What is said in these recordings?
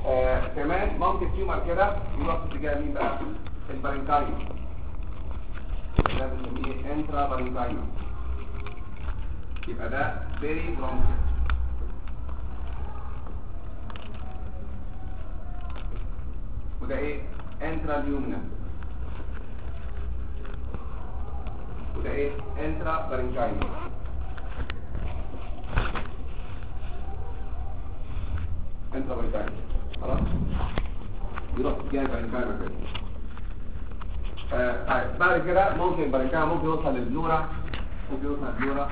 كمان ممكن تيومر كده يروح في اتجاه مين بقى؟ البارنكايما. ده بنسميه انترا بارنكايما. يبقى ده فيري برونكيال. وده ايه؟ انترا ليومينال. وده ايه؟ انترا بارنكايما. انترا بارنكايما. خلاص؟ يروح اتجاه البارنكايما كده. طيب بعد كده ممكن البارنكايما ممكن يوصل للبلورا. ممكن يوصل للبلورا.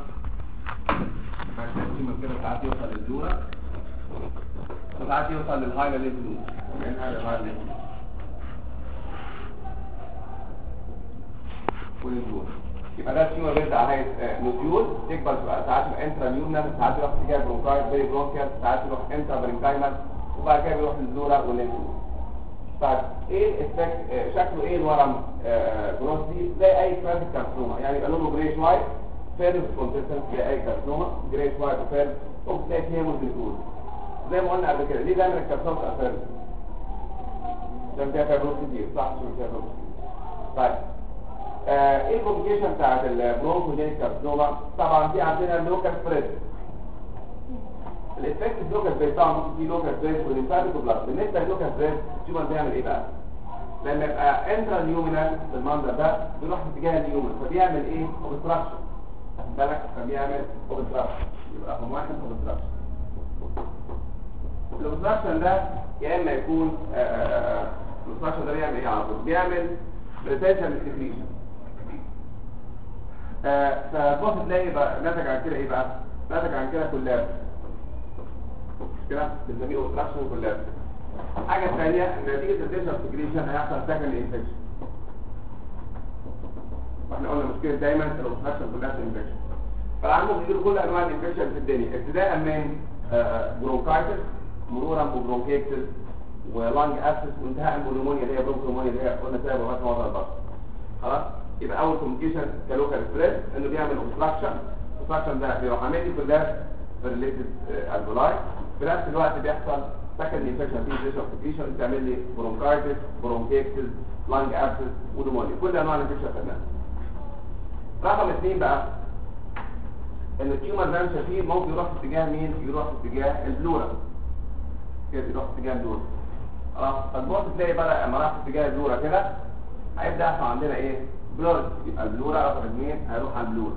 في كده ساعات يوصل للبلورا. وساعات يوصل للهايلا ليفل. يعني هذا الهايلا ليفل. والبلورا. يبقى ده التيومر بيبدا على نوديول تكبر ساعات يبقى انترا ليومنال، ساعات يروح اتجاه برونكايت فيري برونكيال، ساعات يروح انترا برينكايمال، وبعد كده بيروح للبلورا والليفل. طيب ايه الافكت؟ شكله ايه الورم جروس دي؟ زي اي كلاسيك كارسينوما، يعني يبقى لونه جريش وايت فيرس كونسيستنس زي اي كارسينوما، جريش وايت وفيرس، ممكن تلاقي فيه هيموجلوبين زي ما قلنا قبل كده. ليه دايما الكارسينوما بتبقى فيرس؟ عشان فيها فيبروس كتير، صح؟ عشان فيها فيبروس كتير. طيب ايه الكومبليكيشن بتاعت البرونكوجينيك كارسينوما؟ طبعا في عندنا لوكال سبريد. الافكت اللوكال سبريد طبعا ممكن في لوكال سبريد وليمفاتيك وبلاد. بالنسبه للوكال سبريد التيومر بيعمل ايه بقى؟ لما يبقى انترا نيومينال بالمنظر ده بيروح في اتجاه النيومن، فبيعمل ايه؟ اوبستراكشن. خد بالك؟ فبيعمل اوبستراكشن. يبقى رقم واحد اوبستراكشن. الاوبستراكشن ده يا اما يكون الاوبستراكشن ده بيعمل ايه على طول؟ بيعمل ريتنشن للسكريشن. فتبص تلاقي بقى ناتج عن كده ايه بقى؟ ناتج عن كده كولابس. كده بنسميه اوبستراكشن كولابس. الحاجه الثانيه ان نتيجه الريتنشن سكريشن هيحصل سكند انفكشن. واحنا قلنا مشكله دايما الاوبستراكشن كولابس انفكشن. فالعيان ممكن يجيله كل انواع الانفكشن في الدنيا، ابتداء من برونكايتس مرورا ببرونكيتس ولانج ابسس وانتهاء بنيمونيا اللي هي برونكومونيا اللي هي قلنا فيها بغايه موضع البطن. خلاص؟ يبقى اول كومبليكيشن كلوكال ستريس انه بيعمل اوبستراكشن. الاوبستراكشن ده بيروح عامل لي كولابس في ريليتد الفولاي. في نفس الوقت بيحصل سكند انفكشن في ريليشن كومبليكيشن بتعمل لي برونكايتس برونكيتس لانج ابسس ونيمونيا، كل انواع الانفكشن خدناها. رقم 2 بقى ان التيومر ده مش فيه ممكن يروح في اتجاه مين؟ يروح في اتجاه البلورا. كده يروح في اتجاه البلورا. خلاص؟ فتبص تلاقي بقى لما راح في اتجاه البلورا كده هيبدا يحصل عندنا ايه؟ بلورد. يبقى البلورا رقم 2 هيروح على البلورا.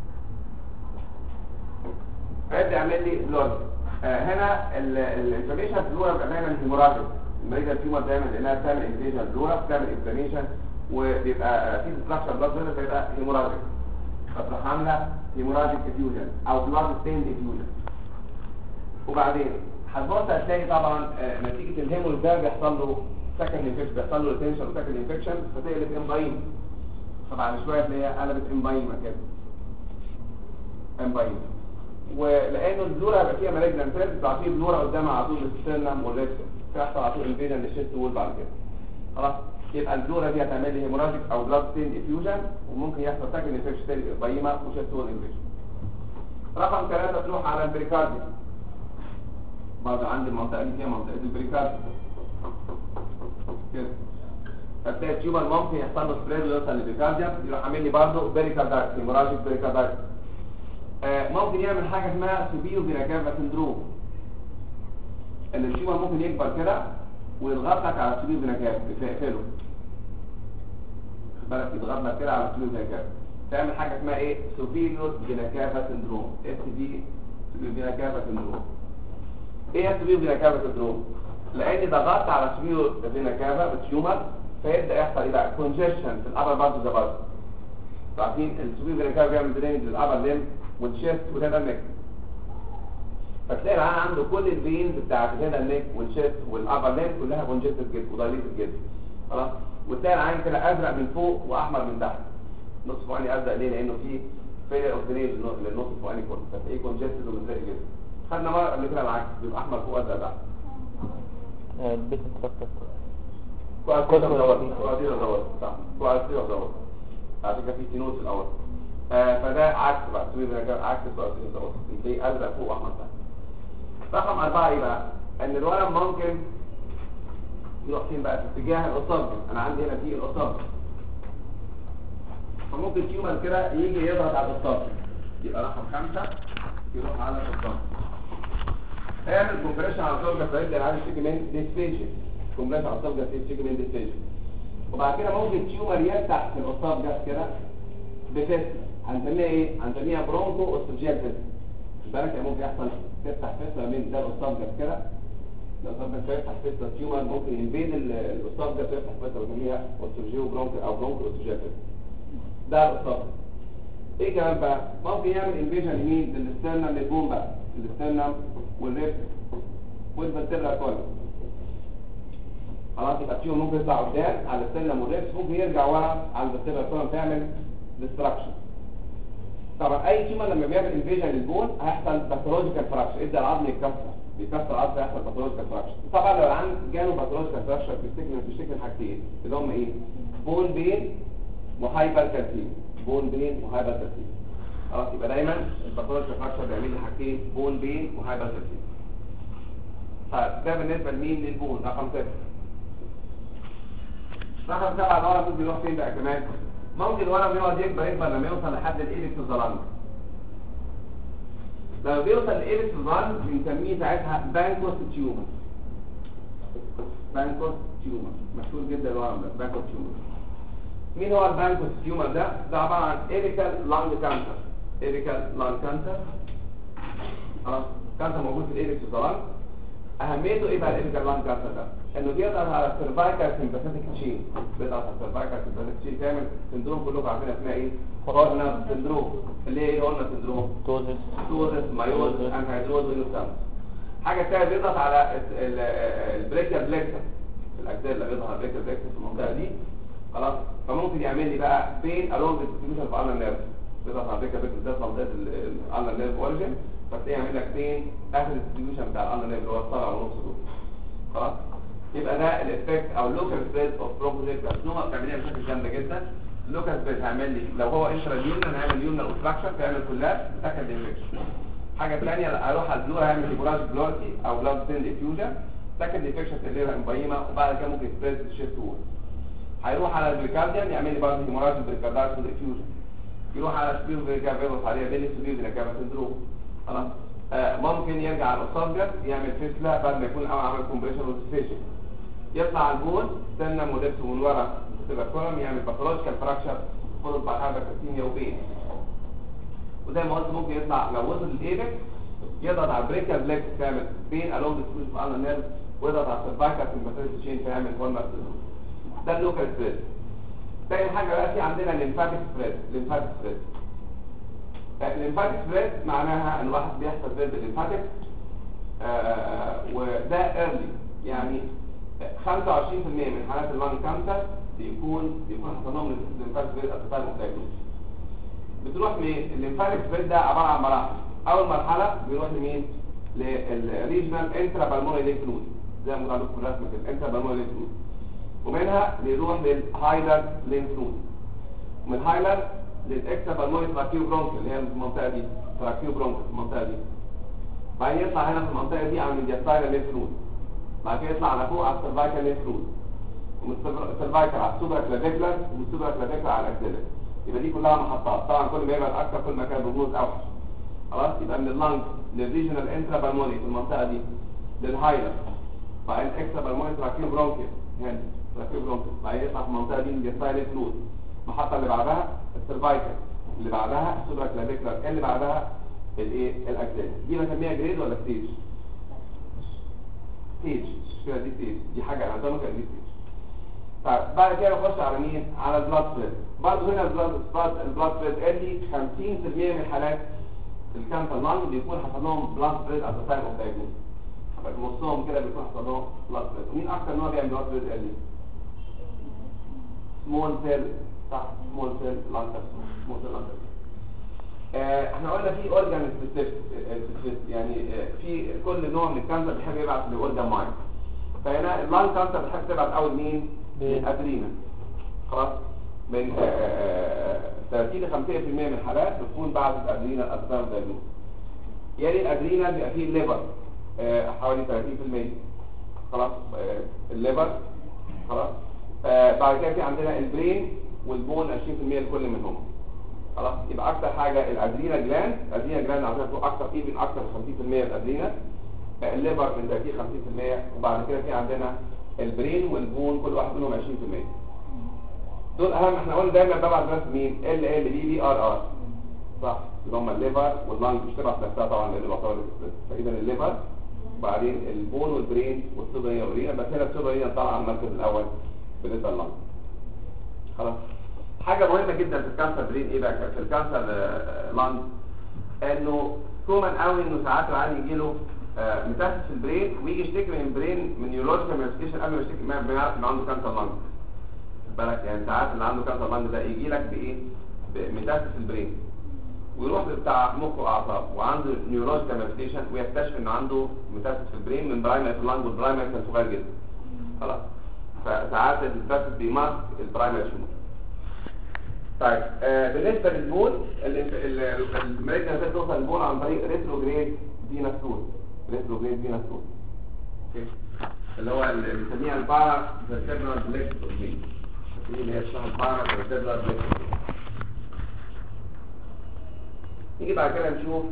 فيبدا يعمل لي بلورد. هنا الانفلاميشن في البلورا بيبقى دايما هيموراجيك. المريضه التيومر دايما لانها بتعمل انفلاميشن البلورا، بتعمل انفلاميشن وبيبقى في ديستراكشن بلاد فيسل فيبقى هيموراجيك. فتروح عامله هيموراجيك افيوجن او بلاد ستين افيوجن. وبعدين هتبص هتلاقي طبعا نتيجه الهيموريج ده بيحصل له سكند انفكشن، بيحصل له ريتنشن وسكند انفكشن فتقلب امبايم. فبعد شويه تلاقيها قلبت امبايم كده. امبايم. ولانه البلورا هيبقى فيها مالجنان سيلز بتعطيه بلورا قدامها على طول السترنم والريكتم، فيحصل على طول انفيجن للشيست وول بعد كده. خلاص؟ يبقى البلورا دي هتعمل لي هيموراجيك او بلاد ستين افيوجن وممكن يحصل سكند انفكشن تاني امبايما وشيست وول انفكشن. رقم 3 تروح على البريكارديوم. برضه عندي المنطقه دي فيها منطقه البريكارديوم. كده. فتلاقي التيومر ممكن يحصل له سبريد ويوصل للبريكارديوم، يروح عامل لي برضه بريكاردايتس، هيموراجيك بريكاردايتس. ممكن يعمل حاجه اسمها سوبيو فيناكافا سندروم. ان التيومر ممكن يكبر كده ويضغط لك على السوبيو فيناكافا، يقفله. خد بالك يضغط لك كده على السوبيو فيناكافا. تعمل حاجه اسمها ايه؟ سوبيو فيناكافا سندروم. سوبيو فيناكافا سندروم. ايه السوبيو فيناكافا سندروم؟ لان ضغطت على السوبيو فيناكافا بالتيومر فيبدا يحصل ايه بقى؟ كونجيشن في الابر بارت اوف ذا بادي. عارفين السوبيو فيناكافا بيعمل درينج للابر ليم والشيست والهيد اند نيك. فتلاقي العيان عنده كل الفينز بتاعت الهيد اند نيك والشيست والابر ليم كلها كونجستد جدا ودايليتد جدا. خلاص؟ وتلاقي العين كده ازرق من فوق واحمر من تحت. نص فوقاني ازرق ليه؟ لانه في فيلر اوف درينج للنص الفوقاني كله، فتلاقيه كونجستد ومزرق جدا. خدنا مره قبل كده العكس بيبقى احمر فوق ازرق تحت. البيت مترتب كويس دوت صح كويس دوت عشان كده في سينوس في الاول. فده عكس بقى عكس الكويس دوت تلاقيه ازرق فوق واحمر تحت. رقم 4 ايه بقى؟ ان الورم ممكن يروح فين بقى؟ في اتجاه الاسوفجس. انا عندي هنا في الاسوفجس، فممكن تيومر كده يجي يضغط على الاسوفجس، يبقى رقم 5 يروح على الاسوفجس، اعمل كومبريشن على الاسوفجس فيبدا يعمل سيجمنت ديسفيجن. كومبريشن على الاسوفجس سيجمنت ديسفيجن. وبعد كده ممكن تيومر يفتح في الاسوفجس كده بفيستلا، هنسميها ايه؟ هنسميها برونكو اوستوجيال فيستلا. بالك ممكن يحصل تفتح فيستلا من ده الاسوفجس كده، الاسوفجس يفتح فيستلا تيومر ممكن ينفيد الاسوفجس يفتح فيستلا بنسميها اوستوجيو برونكو او برونكو اوستوجيال فيستلا. ده الاسوفجس. ايه كمان بقى؟ ممكن يعمل انفيجن يمين للسترنم للبون بقى، السترنم والريبس والفرتبرا كولم. خلاص يبقى التيومر ممكن يطلع قدام على السترنم والريبس، ممكن يرجع ورا على الفرتبرا كولم تعمل ديستراكشن. طبعا اي تيومر لما بيعمل انفيجن للبون هيحصل باثولوجيكال فراكشر، يبدا العظم يتكسر، بيكسر العظم يحصل باثولوجيكال فراكشر. طبعا لو العظم جاله باثولوجيكال فراكشر بيشتكي من حاجتين اللي هم ايه؟ بون بين وهايبر كالسيم. بون بين وهايبر كالسيم. خلاص يبقى دايما الباثولوجيكال فراكشر بيعمل لي حاجتين، بون بين وهايبر كالسيم. طيب ده بالنسبه لمين؟ للبون. رقم 6. رقم 7 الورم ممكن يروح فين بقى كمان؟ ممكن الورم يقعد يكبر لما يوصل لحد الايبكس الظلام. لما بيوصل لايبكس الظلام بنسميه ساعتها بانكوس تيومر. بانكوس تيومر مشهور جدا الورم ده، بانكوس تيومر. مين هو البانكوس تيومر ده؟ ده عباره عن ايبيكال لانج كانسر. ايبيكال لانج كانسر. كانسر موجود في الايبكس الظلام. اهميته ايه بقى الايبيكال لانج كانسر ده؟ انه بيضغط على السيرفايكال سمباثيك تشين، بيضغط على السيرفايكال سمباثيك تشين، تعمل سندروم كلكم عارفين اسمها ايه؟ هورنر سندروم. اللي هي ايه هورنر سندروم؟ توزس مايوزس انهيدروز ويوسامس. حاجه ثانيه بيضغط على البريكر بليكسر في الاجزاء، بيضغط على البريكر بليكسر في المنطقه دي. خلاص فممكن يعمل لي بقى بين الونج ديستريبيوشن في الانر نيرف، بيضغط على البريكر بليكسر ده في منطقه الانر نيرف اوريجن، فتلاقيه يعمل لك بين اخر الديستريبيوشن بتاع الانر نيرف اللي هو الطالع ونص دول. خلاص يبقى ده الافكت او اللوكال سبريد اوف برونكوجيك كارسينوما. بتعملها بشكل جامد جدا. اللوكال سبريد هيعمل لي لو هو انتراليومنال هيعمل يومنال اوبستراكشن فيعمل كولابس بتاكد انفكشن. حاجه ثانيه هروح على البلور هيعمل هيموراجيك بلورتي او بلاد سيل ديفيوجن تاكد انفكشن تقليلها مبيمه، وبعد كده ممكن سبريد شيفت وول. هيروح على البريكارديوم يعمل لي برضه هيموراجيك بريكاردايتس ديفيوجن. يروح على سبيرو فيريكافيروس عليها بيلي سبيرو فيريكافا سندروم. خلاص ممكن يرجع على الاسوفجس يعمل فيسلا بعد ما يكون عمل كومبريشن وسفيشن. يطلع على البون استنى مودكس من ورا تبقى كولم يعمل باثولوجيكال فراكشر فولد باي هايبركالسيميا وبين. وزي ما قلت ممكن يطلع لو وصل للايبكس يضغط على البريكر بليكس تعمل بين الونج ديستريبيوشن في الانر نيرف، ويضغط على السيرفايكال سمباثيك تشين فيعمل هورنر سندروم. ده اللوكال سبريد. تاني حاجه بقى في عندنا الليمفاتيك سبريد. الليمفاتيك سبريد الليمفاتيك سبريد معناها ان واحد بيحصل سبريد بالليمفاتيك وده ايرلي، يعني 25% من حالات اللانج كانسر بيكون حصل لهم الليمفاتيك سبريد اتفاعل مختلف. بتروح الليمفاتيك سبريد ده عباره عن مراحل. اول مرحله بيروح لمين؟ للريجنال انترا بالمونري لينف نود زي ما عندكم في الرسمه كده، انترا بالمونري لينف نود، ومنها بيروح للهايلر لينف نود، ومن الهايلر للاكسترا بالمونري تراكيو برونكل اللي هي المنطقه دي، تراكيو برونكل المنطقه دي. بعدين يطلع هنا في المنطقه دي على الميدياستاينال لينف نود، بعد كده يطلع على فوق على السيرفايكال لينف نود، ومن السيرفايكال على السوبرا كلافيكولار، ومن السوبرا كلافيكولار على الاكسيلر. يبقى دي كلها محطات. طبعا كل ما يبقى اكتر كل ما كان البروجنوز اوحش. خلاص يبقى من اللنج للريجنال انترا بالمونري في المنطقه دي، للهايلر، بعدين اكسترا بالمونري تراكيو برونكل هنا تراكيو برونكل، بعدين يطلع في المنطقه دي الميدياستاينال لينف نود. المحطه اللي بعدها السيرفايكال، اللي بعدها السوبرا كلافيكولار، اللي بعدها الايه الاكسيلر. دي بسميها جريد ولا ستيج؟ ستيج. مش كده؟ دي ستيج، دي حاجه اناتوميكال، دي ستيج. طيب بعد كده نخش على مين؟ على البلاد سبريد. برضه هنا البلاد سبريد قال لي 50% من حالات الكانسر لانج بيكون حصل لهم بلاد سبريد ات ذا تايم اوف دايجنوز. نصهم كده بيكون حصل لهم بلاد سبريد. ومين اكتر نوع بيعمل بلاد سبريد قال لي؟ سمول سيل، صح، سمول سيل لانج كانسر، سمول سيل لانج كانسر. احنا قلنا في اورجان سبيسيفيك، يعني في كل نوع من الكانسر بيحب يبعت لاورجان معين. فهنا اللانج كانسر بتحب تبعت اول مين؟ الادرينال. خلاص من 30 ل 50% من الحالات بتكون بعد الادرينال اثناء الدايجنوز. يعني الادرينال بيبقى فيه الليفر حوالي 30%. خلاص الليفر خلاص. بعد كده في عندنا البرين والبون 20% لكل منهم. خلاص. يبقى اكتر حاجه الادرينا جلاند عشان تكون اكتر من 50% الادرينا، الليفر من 30 50%، وبعد كده في عندنا البرين والبون كل واحد منهم 20%. دول اهم. احنا قلنا دايما ببعت بس مين؟ ال بي بي ار ار، صح؟ اللي هم الليفر واللانج، مش تبعت نفسها طبعا لان الوصول. فاذا الليفر وبعدين البون والبرين والسوبرينيا والرينا، بس هنا السوبرينيا طالعه على المركز الاول بالنسبه لللانج. خلاص. حاجه مهمه جدا في الكانسر برين ايه بقى؟ في الكانسر لانج انه كومن قوي انه ساعات العيان يجي له ميتاستاسيس في البرين ويجي يشتكي من البرين من نيورولوجيكال مانيفستيشن قبل ما يشتكي ما يعرف ان عنده كانسر لانج. خد بالك يعني ساعات اللي عنده كانسر لانج ده يجي لك بايه؟ بميتاستاسيس في البرين ويروح بتاع مخ واعصاب وعنده نيورولوجيكال مانيفستيشن ويكتشف ان عنده ميتاستاسيس في البرين من برايمري في اللانج، والبرايمري كان صغير جدا. خلاص. فساعات الميتاستاسيس بيماسك البرايمري تيومر. طيب بالنسبه للبون المالجنان سيل توصل للبون عن طريق ريتروجريد فينس روت. اوكي، اللي هو اللي بنسميها البارا فيرتبرال بليكس، اللي هي اسمها البارا فيرتبرال بليكس. نيجي بعد كده نشوف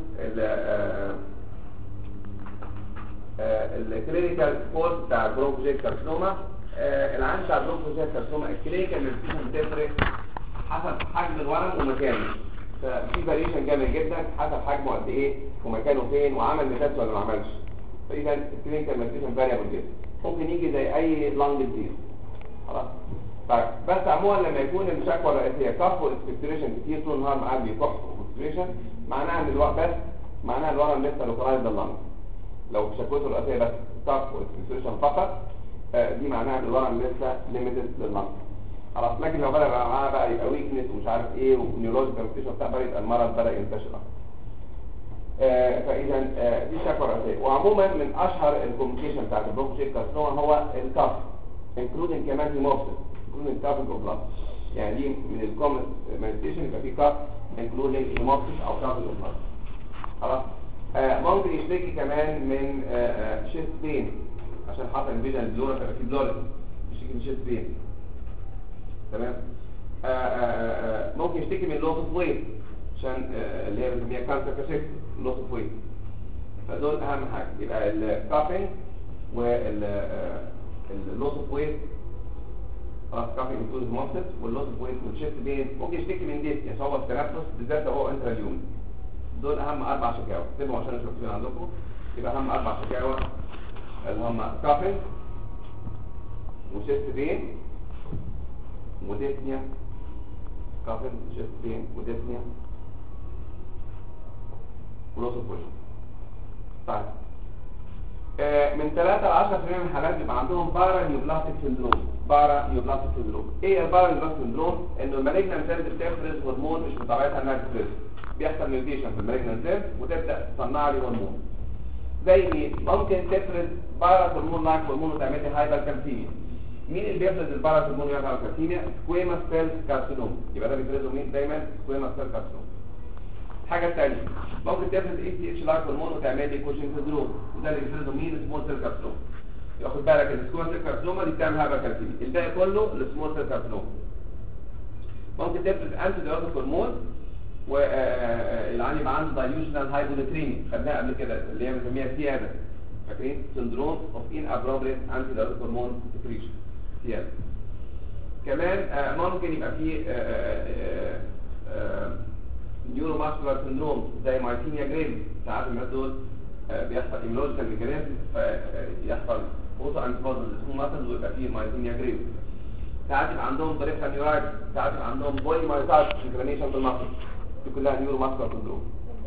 الكلينيكال كورس بتاع البرونكوجيت كارسينوما. العين بتاع البرونكوجيت كارسينوما الكلينيكال مانيفستيشن بتفرق حسب حجم الورم ومكانه، ففي فاريشن جامد جدا حسب حجمه قد ايه ومكانه فين وعمل ميتاستاسيس ولا ما عملش. فاذا الكلينيكال مانيفستيشن فاريبل جدا، ممكن يجي زي اي لانج ديزيز. خلاص. طيب بس عموما لما يكون الشكوى الرئيسيه كف واكسبكتوريشن كتير طول النهار معاه بيكح واكسبكتوريشن، معناها ان الورم بس معناها الورم لسه لوكالايزد لللانج. لو شكوته الرئيسيه بس كف واكسبكتوريشن فقط، دي معناها ان الورم لسه ليميتد لللانج. خلاص. لكن لو بدا معاه بقى يبقى ويكنس ومش عارف ايه ونيورولوجيكال مانيفستيشن بتاع بدا يبقى المرض بدا ينتشر. فاذا دي شكوى رئيسيه. وعموما من اشهر الكومبليكيشن بتاعت البرونكوجيت كارسينوما هو الكاف، انكلودنج كمان هيموبسيس، انكلودنج كاف اوف بلاد. يعني دي من الكومن مانيفستيشن يبقى في كاف انكلودنج هيموبسيس او كاف اوف بلاد. خلاص. ممكن يشتكي كمان من شيست بين عشان حصل انفيجن البلورا فيبقى في بلورا، يشتكي من شيست بين. تمام. ممكن يشتكي من لوس اوف ويت عشان اللي هي بنسميها كانسر كاسيك لوس اوف ويت. فدول اهم حاجه. يبقى الكافينج واللوس اوف ويت، خلاص كافينج انكلود هيموبسيس واللوس اوف ويت والشيست بين. ممكن يشتكي من ديسنيا هو التنفس بالذات هو انترا اليوم. دول اهم 4 شكاوى سيبهم عشان مش مكتوبين عندكم. يبقى اهم 4 شكاوى اللي هم كافينج وشيست بين وديسنيا، كافن شيست بين وديسنيا ولوس اوف ويت. طيب من 3 ل 10% من الحالات بيبقى عندهم بارا نيوبلاستيك سندروم. ايه البارا نيوبلاستيك سندروم؟ انه المالجنان سيلز بتفرز هرمون مش متابعتها انها تفرز، بيحصل ميوتيشن في المالجنان سيلز وتبدا تصنع لي هرمون. زي مين؟ ممكن تفرز بارا هرمون لايك هرمون وتعمل لي هايبر كالسيميا. مين اللي بيفرز البارا هرمون يعمل هايبر كالسيميا؟ سكويموس سيل كارسينوم. يبقى ده بيفرزه مين دايما؟ سكويموس سيل كارسينوم. الحاجه الثانيه ممكن تفرز اي تي اتش لايك هرمون وتعمل لي كوشن سندروم، وده اللي بيفرزه مين؟ سمول سيل كارسينوم. ياخد بالك ان السكويموس سيل كارسينوم دي بتعمل هايبر كالسيميا، الباقي كله السمول سيل كارسينوم. ممكن تفرز انتي دايوريتيك هرمون والعيان يبقى عنده دايلوشنال هايبوناتريميا، خدناها قبل كده اللي هي بنسميها سياده. فاكرين؟ سندروم اوف ان ابروبريت انتي دايوريتيك هرمون سكريشن، سياده. كمان ممكن يبقى فيه نيورو ماسكولار سندروم زي مايثينيا جريفز. ساعات الناس دول بيحصل ايميولوجيكال ميكانيزم فيحصل اوتو انتيبوديز اسمه ماسلز ويبقى فيه مايثينيا جريفز. ساعات يبقى عندهم بريفرال نيورايتس، ساعات يبقى عندهم بولي مايوسايتس انفلاميشن في المصل. دي كلها نيورو ماسكولار سندروم.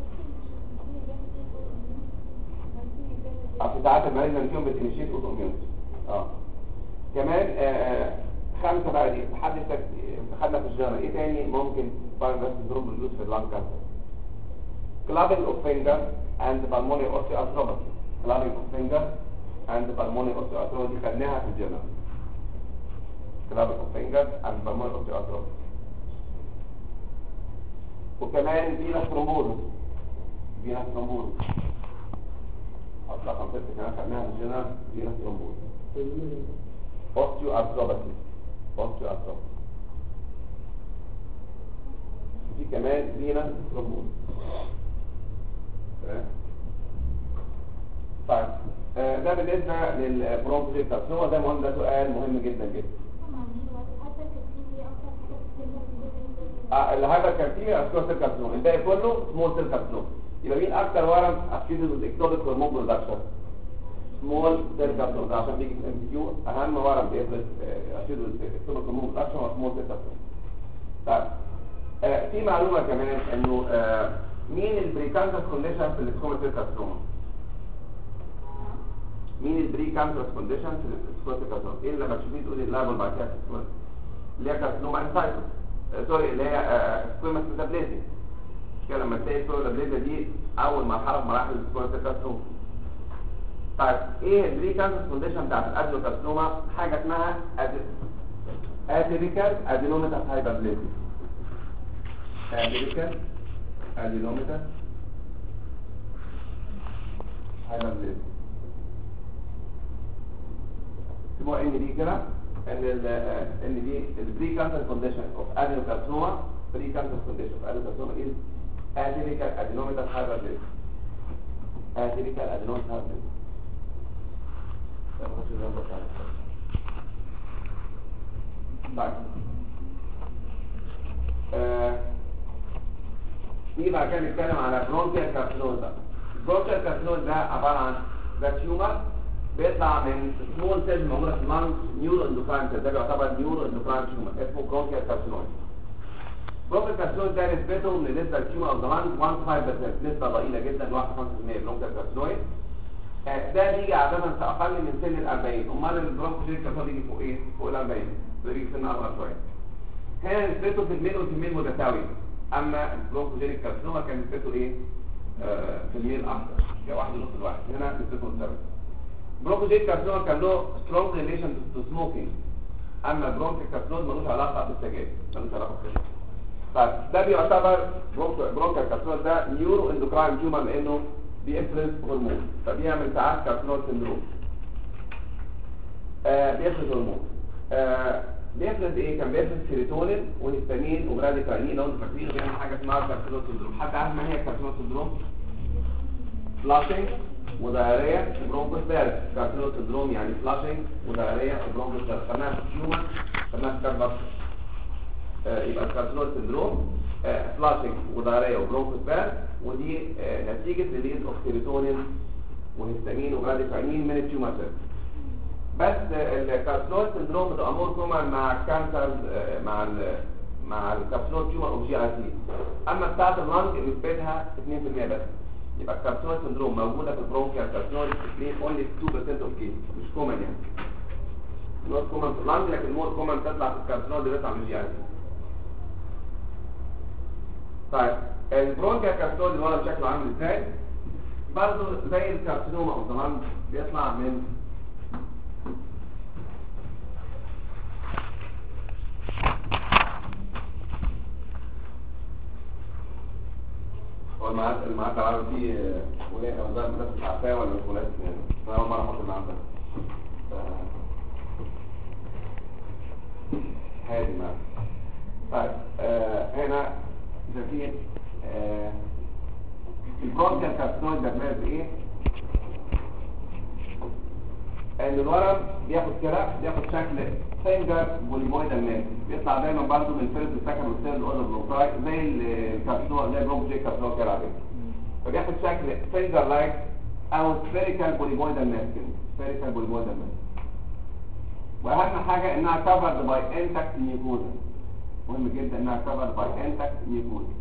ساعات المالجنان فيهم بتنشيط اوتو اميونيتي. كمان 5 بقى دي حد خدنا في الجامعه. ايه تاني ممكن فايروس سندروم بيدوس في اللانج كانسر؟ كلابينج اوف فينجر اند بالمونري اوستيوارثروباثي. كلابينج اوف فينجر اند بالمونري اوستيوارثروباثي دي خدناها في الجامعه. كلابينج اوف فينجر اند بالمونري اوستيوارثروباثي. وكمان فينس ثرومبوزس. رقم 6 كمان خدناها في الجامعه. فينس ثرومبوزس. osteoarthropathy. في كمان فينا ثرومبوز. طيب ده بالنسبه للبرونكوجينيك كارسينوما. ده مهم، ده سؤال مهم جدا جدا. الهايبركالسيميا اسكوار سيل كارسينوما، الباقي كله سمول سيل كارسينوما. يبقى مين اكتر ورم اسيدوز اكتوبيك هرمون برودكشن؟ سمول سيل كارسينوما. عشان تيجي في ام سي كيو اهم ورم بيفرز اسيدوز اكتوبيك هرمون برودكشن هو سمول سيل كارسينوما. طيب في معلومه كمان انه مين البريكانسس كونديشن في السكوما سيل كارسينوما؟ مين البريكانسس كونديشن في السكوما سيل كارسينوما؟ ايه اللي لما تشوفيه تقولي اللابل بعد كده اللي هي كارسينوما انسايتوس، سوري اللي هي سكويمس ميتابليزيا. كده لما تلاقي السكويمس ميتابليزيا دي اول مرحله في مراحل السكويمس كارسينوما. طيب ايه البريكانسس كونديشن بتاعت الادنوكارسينوما؟ حاجه اسمها اتيبيكال ادينوماتس هايبربليزيا. اتيبيكال ادينوماتس هايبربليزيا اسمها ان دي كده، ان دي البري كانسر كونديشن اوف ادينوكارسينوما. بري كانسر كونديشن اوف ادينوكارسينوما از اتيبيكال ادينوماتس هايبربليزيا. اتيبيكال ادينوماتس هايبربليزيا. طيب نيجي بعد كده نتكلم على برونكيال كارسينوما. البرونكيال كارسينوما ده عباره عن تيومر بيطلع من سمول سيل موجوده في اللنج، نيورو اندوكراين سيل. ده بيعتبر نيورو اندوكراين تيومر اسمه برونكيال كارسينوما. برونكيال كارسينوما ده نسبته من بالنسبه للتيومر اوف ذا لنج 1.5%، نسبه ضئيله جدا 1.5% برونكيال كارسينوما. ده بيجي عاده في اقل من سن ال 40. امال البرونكوجينيك كارسينوما بيجي فوق ايه؟ فوق ال 40، بيجي سن اصغر شويه. هنا نسبته في الميل والفيميل متساويه، اما البرونكوجينيك كارسينوما كان نسبته ايه؟ في الميل اكتر، يعني 1.5 لواحد. هنا نسبته متساويه. برونكوجينيك كارسينوما كان له سترونج ريليشن تو سموكينج، اما برونكيال كارسينوما ملوش علاقه بالسجاير، ملوش علاقه بالسجاير. طيب ده بيعتبر برونكيال كارسينوما ده نيورو اندوكراين تيومر لانه بيفرز هرمون، فبيعمل ساعات كارسينوما سندروم. بيفرز هرمون. بيفرز ايه؟ كان بيفرز سيروتونين وهيستامين وبراديكاينين. لو انتوا فاكرين بيعمل حاجه اسمها كارسينوما سندروم. حد عارف ما هي الكارسينوما سندروم؟ فلاشنج ودايريا وبرونكوسبيرس. كارسينوما سندروم يعني فلاشنج ودايريا وبرونكوسبيرس. خدناها في هيومن، خدناها في كاربس. يبقى الكارسينوما سندروم فلاشنج ودايريا وبرونكوسبيرس، ودي نتيجه ريليز اوف سيروتونين وهيستامين وبراديكاينين من التيومر سيل. بس الكارسينوما سندروم بتبقى مور كومن مع الكانسر، مع الكارسينوما تيومر اوف جي اي سي. اما بتاعه اللنج نسبتها 2% بس. يبقى الكارسينوما سندروم موجوده في البرونكيال كارسينوما اونلي 2% اوف كيس، مش كومن يعني. نوت كومن في اللنج، لكن مور كومن تطلع في الكارسينوما اللي بيطلع من الجي اي سي. طيب البرونكيال كارسينوما اللي هو شكله عامل ازاي؟ برضه زي الكارسينوما اوف ذا لنج بيطلع من المعاد العربي فيه ولاء او ده مدرسة عفاه ولا مش ولاء؟ انا اول مرة احط المعاد ده هادي المعاد. طيب هنا شايفين البرونكيال كارسينوما ده بيعمل ايه؟ ان الورم بياخد كده، بياخد شكل فينجر بوليمويدال ماس، بيطلع دايما برضه من الفيرست والسكند والثيرد اوردر بلوكاي زي الكارسينوما، زي البرونكوجينيك كارسينوما كده عليه. فبياخد شكل فينجر لايك او سفيريكال بوليمويدال ماس كده، سفيريكال بوليمويدال ماس. واهم حاجه انها كفرد باي انتاكت ميوكوزا، مهم جدا انها كفرد باي انتاكت ميوكوزا.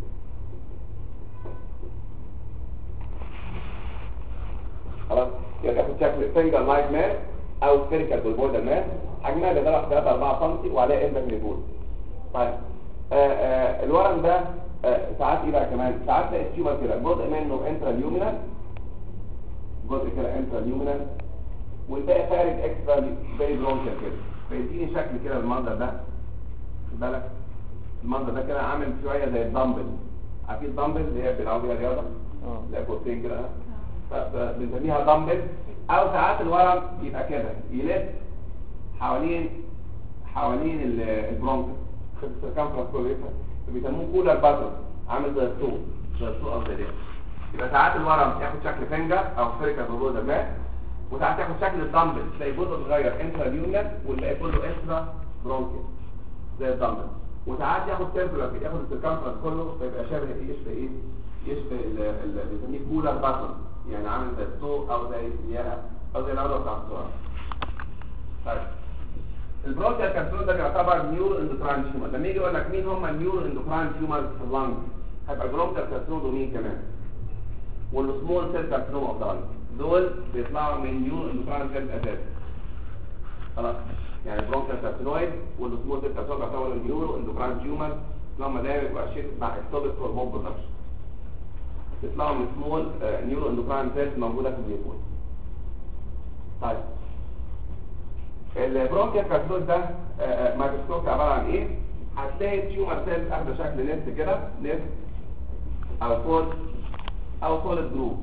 خلاص يبقى تاخد شكل فينجر لايك ماس او سفيريكال بوليمويدال ماس، حجمها بيبقى 3-4 سم وعليها انتاكت ميوكوزا. طيب الورم ده ساعات ايه بقى كمان؟ ساعات تلاقي التيومر كده جزء منه انتراليومينال، جزء كده انتراليومينال، والباقي خارج اكسترا زي برونكيال كده. فيديني شكل كده المنظر ده، خد بالك المنظر ده كده عامل شويه زي الدمبل. عارفين الدمبل اللي هي بيلعبوا بيها رياضه؟ تلاقي كورتين كده، فبنسميها دمبل. او ساعات الورم يبقى كده يلف حوالين البرونكس خد السيركمفرنس كله بيسموه كولر باترن عامل زي الصوت او زي ده. يبقى ساعات الورم ياخد شكل فنجر او سفيريكال بجزء ما، وساعات ياخد شكل الدمبل تلاقي جزء صغير انترا ليونر والباقي كله اكسترا برونكيال زي الدمبل، وساعات ياخد سيركولار ياخد السيركمفرنس كله فيبقى شبه يشبه اللي بنسميه كولر باترن، يعني عامل زي الصوت او زي الياقه او زي العضله بتاعت الصوره. طيب البرونكيال كارسينوما ده يعتبر نيورو اندوكراين تيومر. لما يجي يقول لك مين هم النيورو اندوكراين تيومرز في اللنج هيبقى البرونكيال كارسينوما ومين كمان؟ والسمول سيل كارسينوما اوف ذا لنج دول بيطلعوا من نيورو اندوكراين سيل اساسا. خلاص يعني البرونكيال كارسينويد والسمول سيل كارسينوما بيعتبروا النيورو اندوكراين تيومر لما دايما بيبقى شيء مع اكتوبيك هرمون برودكشن بيطلعوا من سمول نيورو اندوكراين سيلز موجوده في الجلوكوز. طيب البرونكيال كارسينوما ده مايكروسكوب عباره عن ايه؟ هتلاقي تيومر سيلز اخده شكل نست كده، نست او سوليد جروب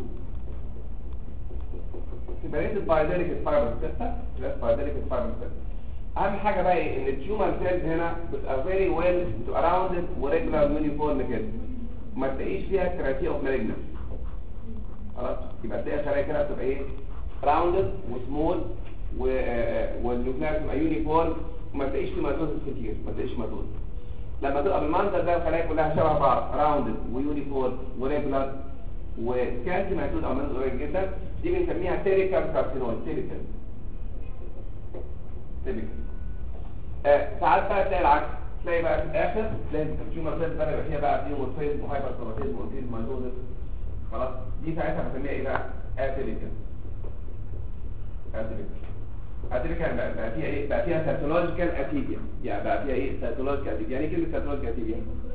سيبريتد باي ديليكت فايبر سيستم. اهم حاجه بقى ايه؟ ان التيومر سيلز هنا بتبقى فيري ويل اراوندد وريجولار يونيفورم كده، ما تلاقيش فيها كرايتيريا اوف مالجنس. خلاص يبقى تلاقي خلايا كده بتبقى ايه؟ راوندد وسمول والنيوكلير تبقى يونيفورم وما تلاقيش في ماتوز كتير، ما تلاقيش ماتوز. لما تبقى بالمنظر ده الخلايا كلها شبه بعض راوندد ويونيفورم وريجولار وكانت ماتوز او منظر قريب جدا، دي بنسميها تيبيكال كارسينوما. تيبيكال ساعات بقى تلاقي العكس، تلاقي بقى في الاخر تلاقي التيومر سيلز بقى يبقى فيها بقى فيومورفيزم وهايبرتروماتيزم وانفيزم مايتوزس. خلاص دي ساعتها بنسميها ايه بقى؟ اتيبيكال. اتيبيكال بقى فيها ايه؟ بقى فيها سيتولوجيكال اتيبيا. يعني بقى فيها ايه؟ سيتولوجيكال اتيبيا. يعني ايه كلمه سيتولوجيكال اتيبيا؟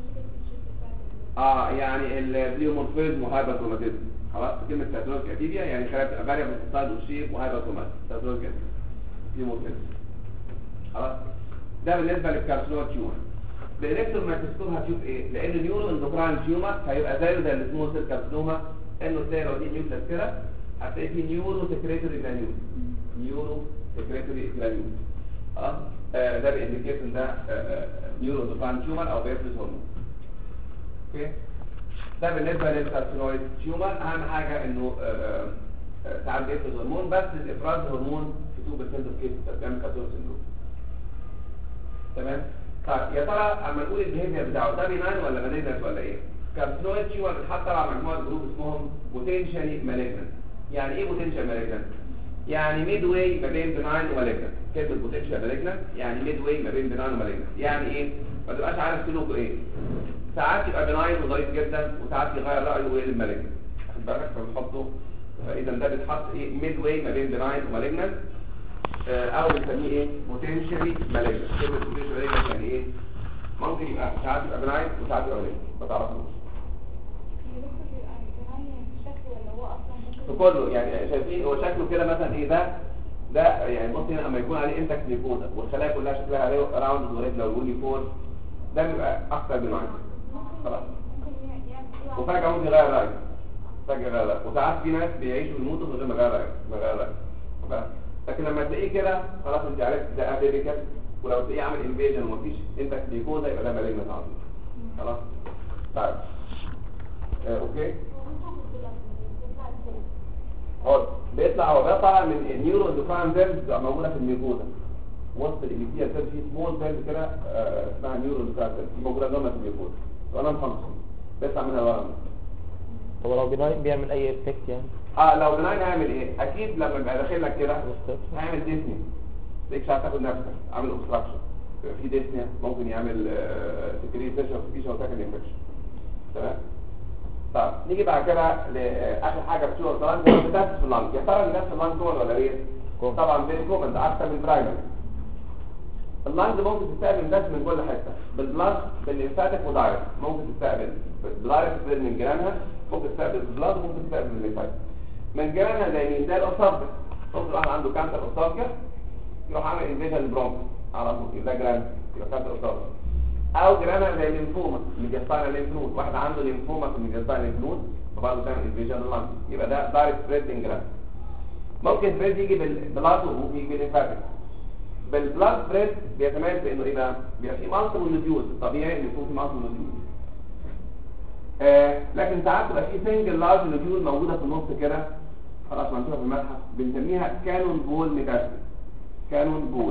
يعني البليومورفيزم وهايبرتروماتيزم. خلاص كلمه سيتولوجيكال اتيبيا يعني خلايا بتبقى فاريبل في السايز والشيب وهايبرتروماتيزم. سيتولوجيكال بليومورفيزم. خلاص ده بالنسبه للكارسينوما تيومر. بالالكترون مايكروسكوب هتشوف ايه؟ لان النيورو اندوكراين تيومر هيبقى زيه زي السمول سيل كارسينوما، انه تلاقي لو دي نيوكليس كده هتلاقي فيه نيورو سكريتوري جرانيول. نيورو سكريتوري جرانيول. خلاص ده بينديكيت ان ده نيورو اندوكراين تيومر او بيفرز هرمون. اوكي ده بالنسبه للكارسينويد تيومر. اهم حاجه انه ساعات بيفرز هرمون، بس الافراز هرمون في 2% اوف كيسز بتعمل كارسينوما سيندروم. تمام. طيب يا ترى اما نقول البيهيفير بتاعه ده بيناين ولا مالجنت ولا ايه؟ كارسينويد تيومر بتحط على مجموعه جروب اسمهم بوتنشالي مالجنت. يعني ايه بوتنشال مالجنت؟ يعني ميد واي ما بين بيناين ومالجنت. كلمه بوتنشال مالجنت يعني ميد واي ما بين بيناين ومالجنت. يعني ايه؟ ما تبقاش عارف سلوكه ايه. ساعات يبقى بيناين وضعيف جدا وساعات يغير رايه ويقلب مالجنت. واخد بالك؟ فبنحطه فاذا ده بيتحط ايه؟ ميد واي ما بين بيناين ومالجنت او بنسميه ايه؟ بوتنشالي مالجنت. كلمه بوتنشال مالجنت يعني ايه؟ ممكن يبقى ساعات يبقى بناين وساعات يبقى مالجنت ما تعرفوش. كله يعني شايفين هو شكله كده مثلا ايه ده يعني بص هنا اما يكون عليه انتكس ليفودا والخلايا كلها شكلها راوند وريجولار ويونيفورم ده بيبقى اكتر من واحد. خلاص وفجاه ممكن يغير رايه فجاه يغير رايه، وساعات في ناس بيعيشوا ويموتوا من غير ما يغير رايه. لكن لما تلاقيه كده خلاص انت عرفت ده ابيبيكال، ولو تلاقيه عامل انفيجن ومفيش انتكس ليفودا يبقى ده مالجنت على طول. خلاص طيب اوكي هو بيطلع من النيورو اندوكراين سيلز موجوده في الميكوزا وسط الابيثيال سيلز في سمول سيلز كده اسمها نيورو اندوكراين سيلز موجوده جوه في الميكوزا وانا فانكشن بيطلع منها ورم. طب لو بناين بيعمل اي افكت يعني؟ لو بناين هيعمل ايه؟ اكيد لما يبقى داخل لك كده هيعمل ديسني، تلاقيك مش عارف تاخد نفسك، عامل اوبستراكشن في ديسنيا، ممكن يعمل سكريتيشن فيشن وسكند انفكشن. تمام. طيب نيجي بعد كده لاخر حاجه في شغل اللانج هو الميتاستاسيس في اللانج. يا ترى الميتاستاسيس في اللانج كومن ولا رير؟ طبعا فيري كومن، ده اكتر من برايمري. اللانج ممكن تستقبل ميتاستاسيس من كل حته، بالبلاد بالليمفاتيك ودايركت. ممكن تستقبل دايركت من جيرانها، ممكن تستقبل بالبلاد وممكن تستقبل بالليمفاتيك. من جيرانها زي مين؟ زي الاوسابيك. واحد عنده كانسر اوسابيك يروح عامل انفيجن للبرونكس على طول، ده جرام يبقى كانسر اوسابيك. او جرانها زي الليمفوما ميجاستاينال ليمف نود، واحد عنده ليمفوما في الميجاستاينال ليمف نود فبرضه تعمل انفيجن لللانج، يبقى ده دايركت سبريدنج جرام. ممكن سبريد يجي بالبلاد وممكن يجي بالليمفاتيك. بالبلاد بريد بيتميز بانه ايه بقى؟ بيبقى في مالتيبل نوديولز، الطبيعي ان يكون في مالتيبل نوديولز. لكن ساعات بيبقى في سنجل لارج نوديول موجوده في النص كده، خلاص منشوره في المتحف، بنسميها كانون بول ميتاستاسيس. كانون بول.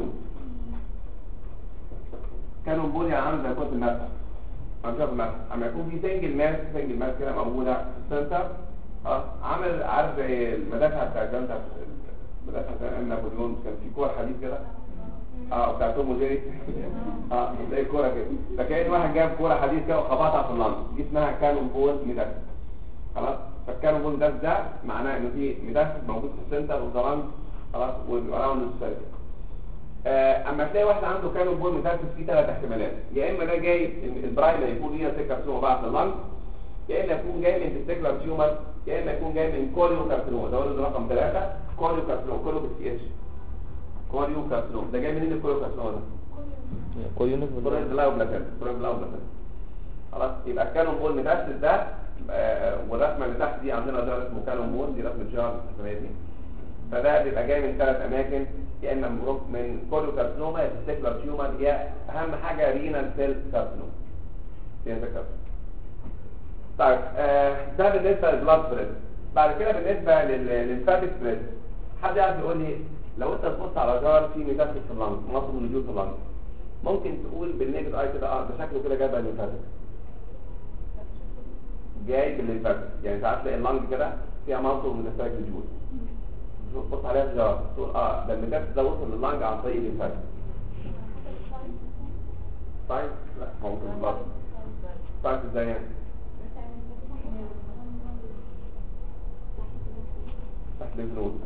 كانون بول يعني عامل زي كوت المتحف، منشوره في المتحف. اما يكون في سنجل ماس كده موجوده في السنتر، خلاص عامل عارف زي المدافع بتاع الجنة، المدافع بتاع نابليون كان في كور حديد كده، بتاع توم وجيري، زي الكوره كده. فكأن واحد جاب كوره حديد كده وخبطها في اللنج، دي اسمها كانون بول ميتاستاسيس. خلاص. فالكانون بول ده معناه انه في ميتاستاسيس موجود في السنتر والزلنج، خلاص، واراوند السيركل. اما تلاقي واحد عنده كانون بول ميتاستاسيس في 3 احتمالات، يا اما ده جاي البرايمري يكون ليها كارسينوما بقى في اللنج، يا اما يكون جاي من تستيكولار تيومر، يا اما يكون جاي من كوريو كارسينوما. ده هو رقم 3 كوريو كارسينوما، كوريو بالسي اتش، كوريو كارسينوما. ده جاي منين الكوريو كارسينوما ده؟ كوريونس بلاكال. خلاص. يبقى الكانون بول ميتاستاسيس ده والرسمه اللي تحت دي عندنا ده اسمه كانون بول، دي رسمه شعر الحسنيه دي. فده بيبقى جاي من 3 اماكن، يا اما من كوريو كارسينوما، يا تستيكولار تيومر، يا اهم حاجه رينال سيل كارسينوما. طيب ده بالنسبه للبلاد بريد. بعد كده بالنسبه للليمفاتيك بريد، حد يعرف يقول لي لو انت تبص على جار في ميتاستاسيس في اللنج، مصل نجول في اللنج، ممكن تقول بالنيجاتيف اي كده ده شكله كده جايب الليمفاتيك، جاي بالليمفاتيك. يعني ساعات تلاقي اللنج كده فيها مصل ميتاستاسيس نجول، تبص عليها في جار تقول ده الميتاستاسيس ده وصل لللنج عن طريق الليمفاتيك. طيب لا ممكن بالظبط. طيب ازاي يعني؟ تحت الفنون.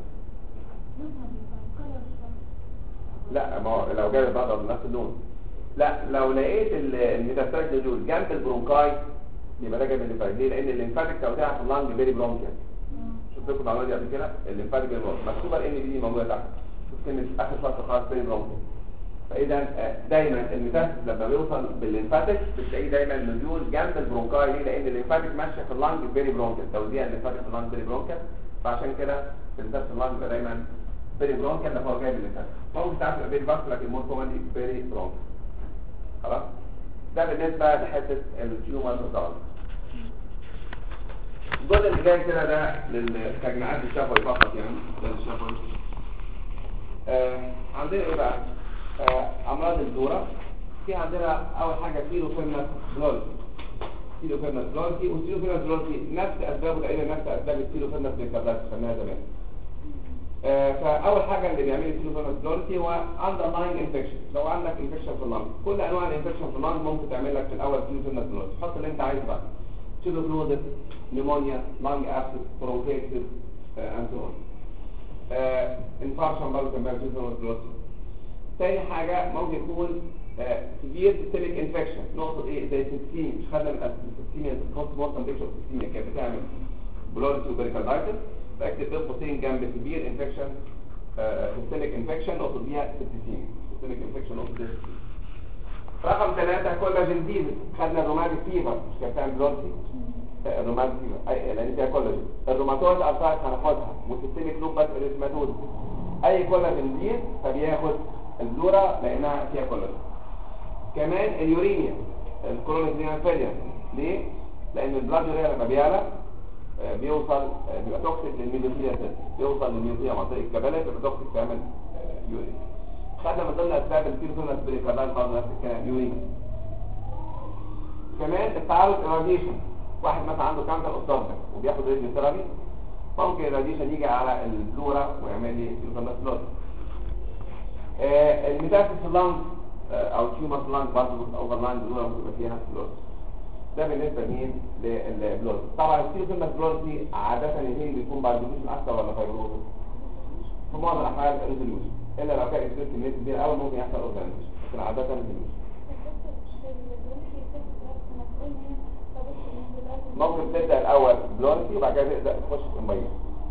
لا ما هو لو جاب بعض بنفس اللون. لا لو لقيت الميتاستاسيس نوديول جنب البرونكاي يبقى ده جايب الليمفاتيك. ليه؟ لان الليمفاتيك توزيعها في اللنج فيري برونكيال. شفت لكم المعلومه دي قبل كده؟ الليمفاتيك مكتوبه الام دي موجوده تحت، شوف كلمه اخر سطر خالص فيري برونكيال. فاذا دايما الميتاستاسيس لما بيوصل بالليمفاتيك بتلاقيه دايما نوديول جنب البرونكاي. ليه؟ لان الليمفاتيك ماشيه في اللنج فيري برونكيال، توزيع الليمفاتيك في اللنج فيري برونكيال، فعشان كده الميتاستاسيس في اللنج بيبقى دايما فيري برونكيال لما هو جايب الليمفاتيك. ممكن ساعات يبقى فيري فاست لكن مور كومنلي فيري برونكيال. خلاص. ده بالنسبه لحته التيومر والزلط. الجزء اللي جاي كده ده للتجميعات الشفوي فقط، يعني ده الشفوي. عندنا ايه بقى؟ امراض الدوره. في عندنا اول حاجه سيلوفيرنس بلوريتي. سيلوفيرنس بلوريتي، والسيلوفيرنس بلوريتي نفس اسبابه تقريبا نفس اسباب السيلوفيرنس بيكابلاس خدناها زمان. فاول حاجه اللي بيعمل السيلوفيرنس بلوريتي هو اندرلاين انفكشن. لو عندك انفكشن في اللنج، كل انواع الانفكشن في اللنج ممكن تعمل لك في الاول سيلوفيرنس بلوريتي. حط اللي انت عايزه بقى، تيوبروزس، نيمونيا، لانج ابسس، برونكيتس اند سو اون. انفارشن برضه كان بيعمل سيلوفيرنس بلوريتي. تاني حاجه ممكن يكون سيفير سيستميك انفكشن. نقطه ايه؟ زي السيستيميا، مش خدنا من السيستيميا الكونت مورتم بيكتشر السيستيميا كانت بتعمل بلوريتي وبريكاردايتس. فاكتب بين قوسين جنب سيفير انفكشن سيستميك انفكشن نقصد بيها السيستيميا، سيستميك انفكشن نقصد بيها. رقم 3 كولاجين ديزيز. خدنا الروماتيك فيفر مش كانت بتعمل بلوريتي؟ الروماتيك فيفر لان فيها كولاجين. الروماتويد ارثرايتس هناخدها، والسيستميك لوبس اريثماتوز. اي كولاجين ديز فبياخد الدوره لانها فيها كولاجين. كمان اليورينيا، الكرونيك رينال فيلير. ليه؟ لان البلاد يوريا لما بيعلى بيوصل بيبقى توكسيك للميزوثيليا سيل، بيوصل للميزوثيليا منطقه الكبالة بيبقى توكسيك تعمل يورين. خدنا من ضمن اسباب السيلوفيرنس بريكاردايتس برضه نفس الكلام يورين. كمان التعرض الراديشن. واحد مثلا عنده كانسر اوستومك وبياخد راديو ثيرابي، ممكن الراديشن يجي على البلورا ويعمل لي سيلوفيرنس بلوريتي. الميتاستاسيس في اللنج او تيومر في اللنج برضه اوفر لاين بلورا ممكن يبقى فيها بلوريتي. ده بالنسبه لمين؟ للبلوريتي. طبعا السيلوفيرنس بلوريتي عاده الاثنين بيكون بعد ريزوليوشن اكتر ولا فايبروزس؟ في معظم الاحوال ريزوليوشن، الا لو كان اكسس كميه كبيره قوي ممكن يحصل اورجانيزيشن، لكن عاده ريزوليوشن. ممكن تبدا الاول بلوريتي وبعد كده تبدا تخش في امبير.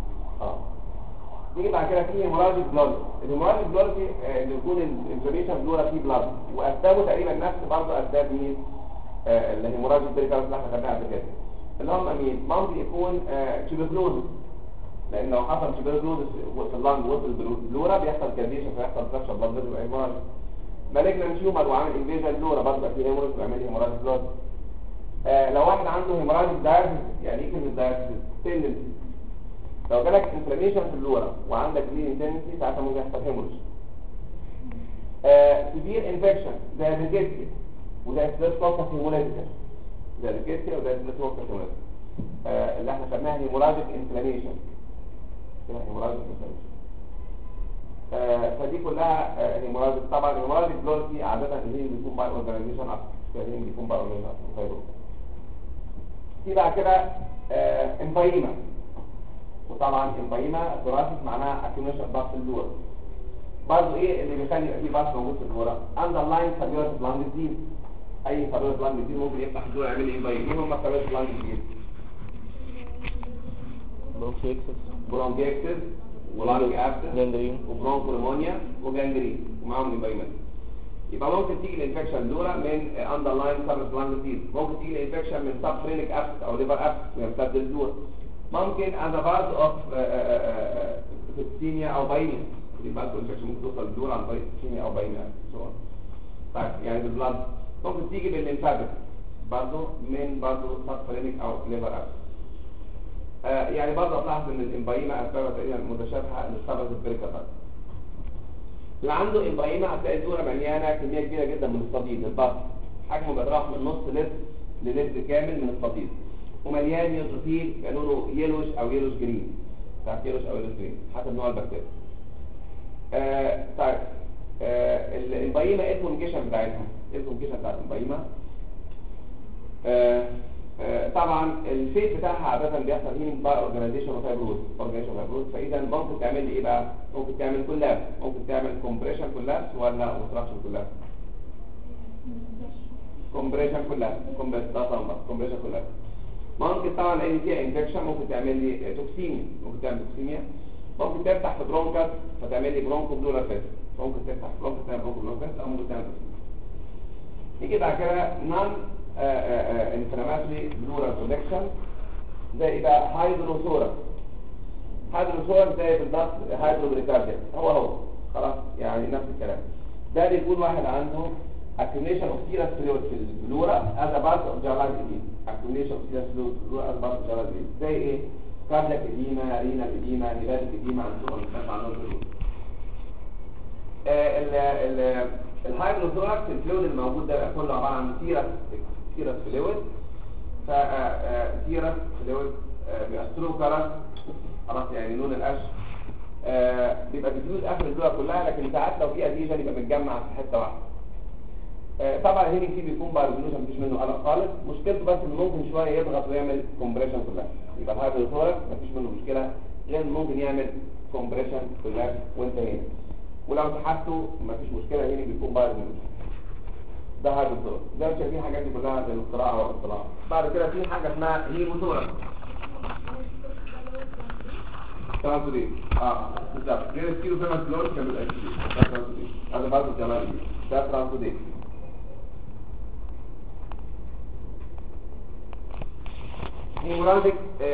نيجي بعد كده في هيموراجيك بلوريتي. الهيموراجيك بلوريتي اللي يكون الانفلاميشن بلورا فيه بلاد، واسبابه تقريبا نفس برضه اسباب مين؟ الهيموراجيك بريكاردايتس اللي احنا خدناها قبل كده. اللي هم مين؟ ممكن يكون تيوبروزس لان لو حصل تيوبركلوزس في اللنج وصل بالبلورا بيحصل كارديشن فيحصل فراكشر بلاد يبقى هيموراجيك. مالجنان تيومر وعامل انفيجن بلورا برضه في هيموراجيك ويعمل هيموراجيك بلاد. لو واحد عنده هيموراجيك دايرسيس، يعني ايه كلمه دايرسيس؟ تندنسي. لو جالك انفلاميشن في اللورا وعندك بليدنج تندنسي ساعتها ممكن يحصل هيموراج. سيفير انفكشن زي الريكيتسيا وده ستريبتوكوكس هيموليتيكال، زي الريكيتسيا وده ستريبتوكوكس هيموليتيكال اللي احنا خدناها هيموراجيك انفلاميشن. هيموراجيك انفلاميشن فدي كلها هيموراجيك. طبعا الهيموراجيك بلورسي عاده اللي بيكون باي اورجانيزيشن اكتر، اللي بيكون باي اورجانيزيشن اكتر. في بعد كده امبايما، وطبعا امبايما ثوراسيك معناها اكيوميشن ضغط اللورا. برضه ايه اللي بيخلي يبقى في باس موجود في اللورا؟ اندرلاين فابيولس لانج ديزيز. اي فابيولس لانج ديزيز ممكن يفتح اللورا يعمل ايه؟ امبايما. ايه هم فابيولس لانج ديزيز؟ برونكيكسس ولانج ابسس جانجرين وبرونكوليمونيا وجانجرين ومعاهم امبايما. يبقى ممكن تيجي الانفكشن اللورا من اندرلاين فابيولس لانج ديزيز، ممكن تيجي الانفكشن من سبفرينيك ابسس او ليفر ابسس ويمتد للدور، ممكن as a part of septicemia او بايميا. دي بعد الانفكشن ممكن توصل للدور عن طريق septicemia او بايميا. طيب يعني بالبلاد ممكن تيجي بالليمفاتيك برضه من برضه سبفرينيك او ليفر ابسس. يعني برضه تلاحظ ان الامبايما اسبابها تقريبا متشابهه للسبب البريكابات. اللي عنده امبايما هتلاقي الدوره مليانه كميه كبيره جدا من الصديد البط، حجمه بيتراوح من نص لتر للتر كامل من الصديد، ومليان نيوتروفيل لونه يلوش او يلوش جرين، بتاع يلوش او يلوش جرين حسب نوع البكتيريا. طيب الامبايما ايه الكوميونيكيشن بتاعتها؟ ايه الكوميونيكيشن بتاعت الامبايما؟ طبعا الفيت بتاعها عاده بيحصل هيلينج باي اورجانيزيشن وفايبروز، فاذا ممكن تعمل لي ايه بقى؟ ممكن تعمل كولابس، ممكن تعمل كومبريشن كولابس ولا اوبستراكشن كولابس؟ كومبريشن كولابس، كومبريشن كولابس. ممكن طبعا لان فيها انفكشن ممكن تعمل لي توكسيميا، ممكن تعمل توكسيميا، ممكن تفتح في برونكاس فتعمل لي برونكو بلورال فيس، ممكن تفتح برونكاس تعمل برونكو بلورال فيس او ممكن تعمل توكسيميا. نيجي بعد كده نون انفلاماتوري بلورال برودكشن زي ايه بقى؟ هايدروثوركس. هايدروثوركس زي بالضبط هايدروبريكارديا، هو خلاص يعني نفس الكلام. ده بيكون واحد عنده accumulation of serous fluid في البلورا as a part of general edema. accumulation of serous fluid في البلورا as a part of general edema زي ايه؟ cardiac edema، renal edema، hepatic edema عندهم مختلف عنهم الفلويد. الهايدروثوركس الفلويد الموجود ده كله عباره عن سيرس فلويد. سيرس فلويد بيأثروا كلر خلاص يعني لون القش بيبقى ديفيوز اخر البلورا كلها، لكن ساعات لو في اديشن يبقى متجمع في حته واحده. طبعا الهيلينج فيه بيكون بارزولوشن مفيش منه قلق خالص، مشكلته بس انه ممكن شويه يضغط ويعمل كومبريشن كلها. يبقى الهايدروثوركس مفيش منه مشكله غير ممكن يعمل كومبريشن كلها وانت هنا، ولو سحبته مفيش مشكله هيلينج بيكون بارزولوشن. ده هايدروثوركس. ده مش في حاجات دي كلها زي القراءه والاطلاع. بعد كده في حاجه اسمها هيموثوركس. ترانسودين بالظبط غير الكيلو فيمس فلور كان بيبقى ده ترانسودين، هذا برضه جمالي ده ترانسودين. هيموراجيك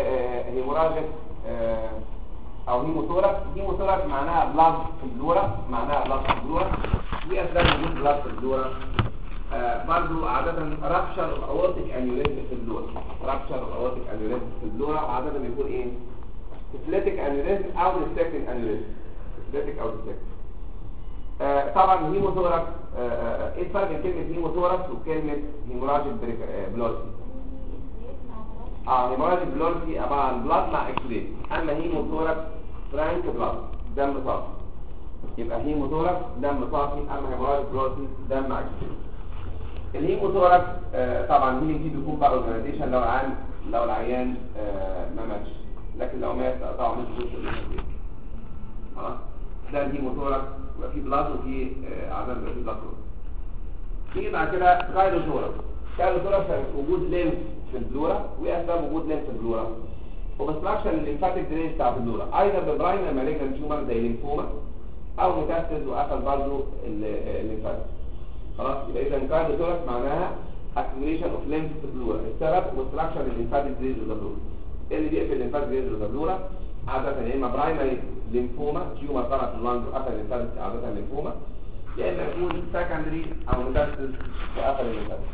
او هيموثوركس. هيموثوركس معناها بلاد في البلورا، معناها بلاد في البلورا. دي اسباب وجود بلاد في البلورا. برضو عادة رابشر الاورتيك انيوريزم في البلورا، رابشر الاورتيك انيوريزم في البلورا وعادة بيكون ايه؟ سيفليتيك انيوريزم او ديستكتيك انيوريزم، سيفليتيك او ديستكتيك. طبعا الهيموثوركس ايه الفرق بين كلمة هيموثوركس وكلمة هيموراجيك بلورسي؟ هيموراجيك بلورسي عبارة عن بلاد مع اكسوديت، اما هيموثوركس فرانك بلاد دم صافي. يبقى هيموثوركس دم صافي، اما هيموراجيك بلورسي دم مع اكسوديت. الهيموثوركس طبعا هي دي بيكون بقى اورجانيزيشن لو العيان ما ماتش، لكن لو مات طبعا مش جزء خلاص. ده الهيموثوركس يبقى فيه بلاد وفيه عدم يبقى فيه بلاد. نيجي بعد كده كايروثوركس. كايروثوركس وجود ليمف في البلورا، وايه اسباب وجود ليمف في البلورا؟ اوبستراكشن الليمفاتيك درينج بتاع البلورا، ايضا ببرايمري مالجنت تيومر زي الليمفوما او ميتاستاز وقفل برضه الليمفاتيك. خلاص يبقى اذا كايروثوركس معناها accumulation of lymph في البلورا. السبب اوبستراكشن الليمفاتيك درينج في البلورا. اللي بيقفل الليمفاتيك درينج في البلورا عادة يا اما برايمري ليمفوما تيومر طلع في اللانج وقفل الليمفاتيك عادة ليمفوما، يا اما يكون سكندري او ميتاستاسيس وقفل الليمفاتيك.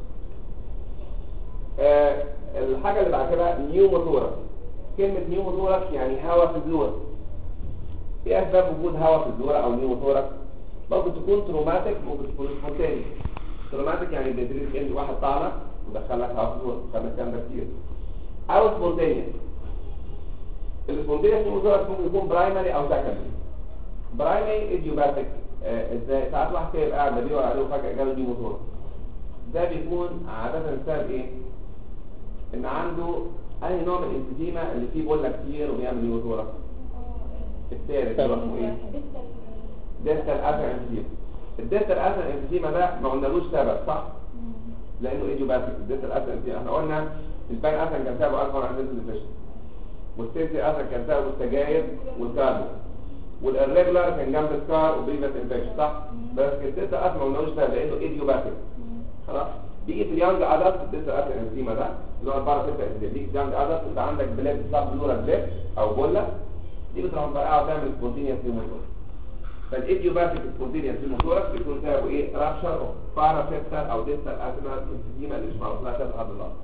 الحاجة اللي بعد كده نيوموثوركس. كلمة نيوموثوركس يعني هواء في البلورة. ايه اسباب وجود هواء في البلورة او نيوموثوركس؟ ممكن تكون تروماتيك، ممكن تكون سبونتاني. تروماتيك يعني بيدريك ان واحد طالع ودخل لك هواء في البلورة، خلى الكلام ده كتير. او سبونتانيوس. السبونتانيوس نيوموثوركس ممكن يكون برايمري او سكندري. برايمري ايديوباثيك، ازاي ساعات واحد كده يبقى قاعد بيدور عليه وفجأة جاله نيوموثوركس. ده بيكون عادة بسبب ايه؟ ان عنده اي نوع من الانفيزيما اللي فيه بوله كتير وبيعمل نيوموثوركس. الثالث اللي اسمه ايه؟ ديستال اثر انفيزيما. الديستال اثر انفيزيما ده ما قلنالوش سبب صح؟ لانه ايديوباثيك. الديستال اثر انفيزيما احنا قلنا البان اثر كان سببه الفا انفيزيما ديفيشن، والسيلتي اثر كان سببه السجاير والكاربون، والاريجولار كان جنب السكار وبريفيس انفكشن صح؟ بس الديستال اثر ما قلنالوش سبب لانه ايديوباثيك. خلاص؟ بيجي في اليانج ادلت الديستال اثر انفيزيما ده اللي هو الباراسيتا انفيزيما. بيجي في اليانج ادلت يبقى عندك بلاد سب بلورال بلاد او بوله دي بتروح مفرقعه وتعمل سبونتينيوس نيوموثوركس. فالايديوباثيك سبونتينيوس نيوموثوركس بيكون سببه ايه؟ رابشر اوف باراسيتا او ديستال اثر انفيزيما اللي مش معروف لها سبب لحد النهارده.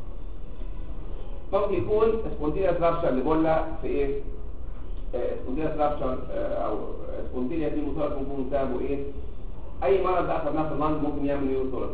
ممكن يكون سبونتينيوس رابشر لبوله في ايه؟ سبونتينيوس رابشر او سبونتينيوس نيوموثوركس ممكن يكون سببه ايه؟ اي مرض ده اخذناه في اللنج ممكن يعمل نيوموثوركس.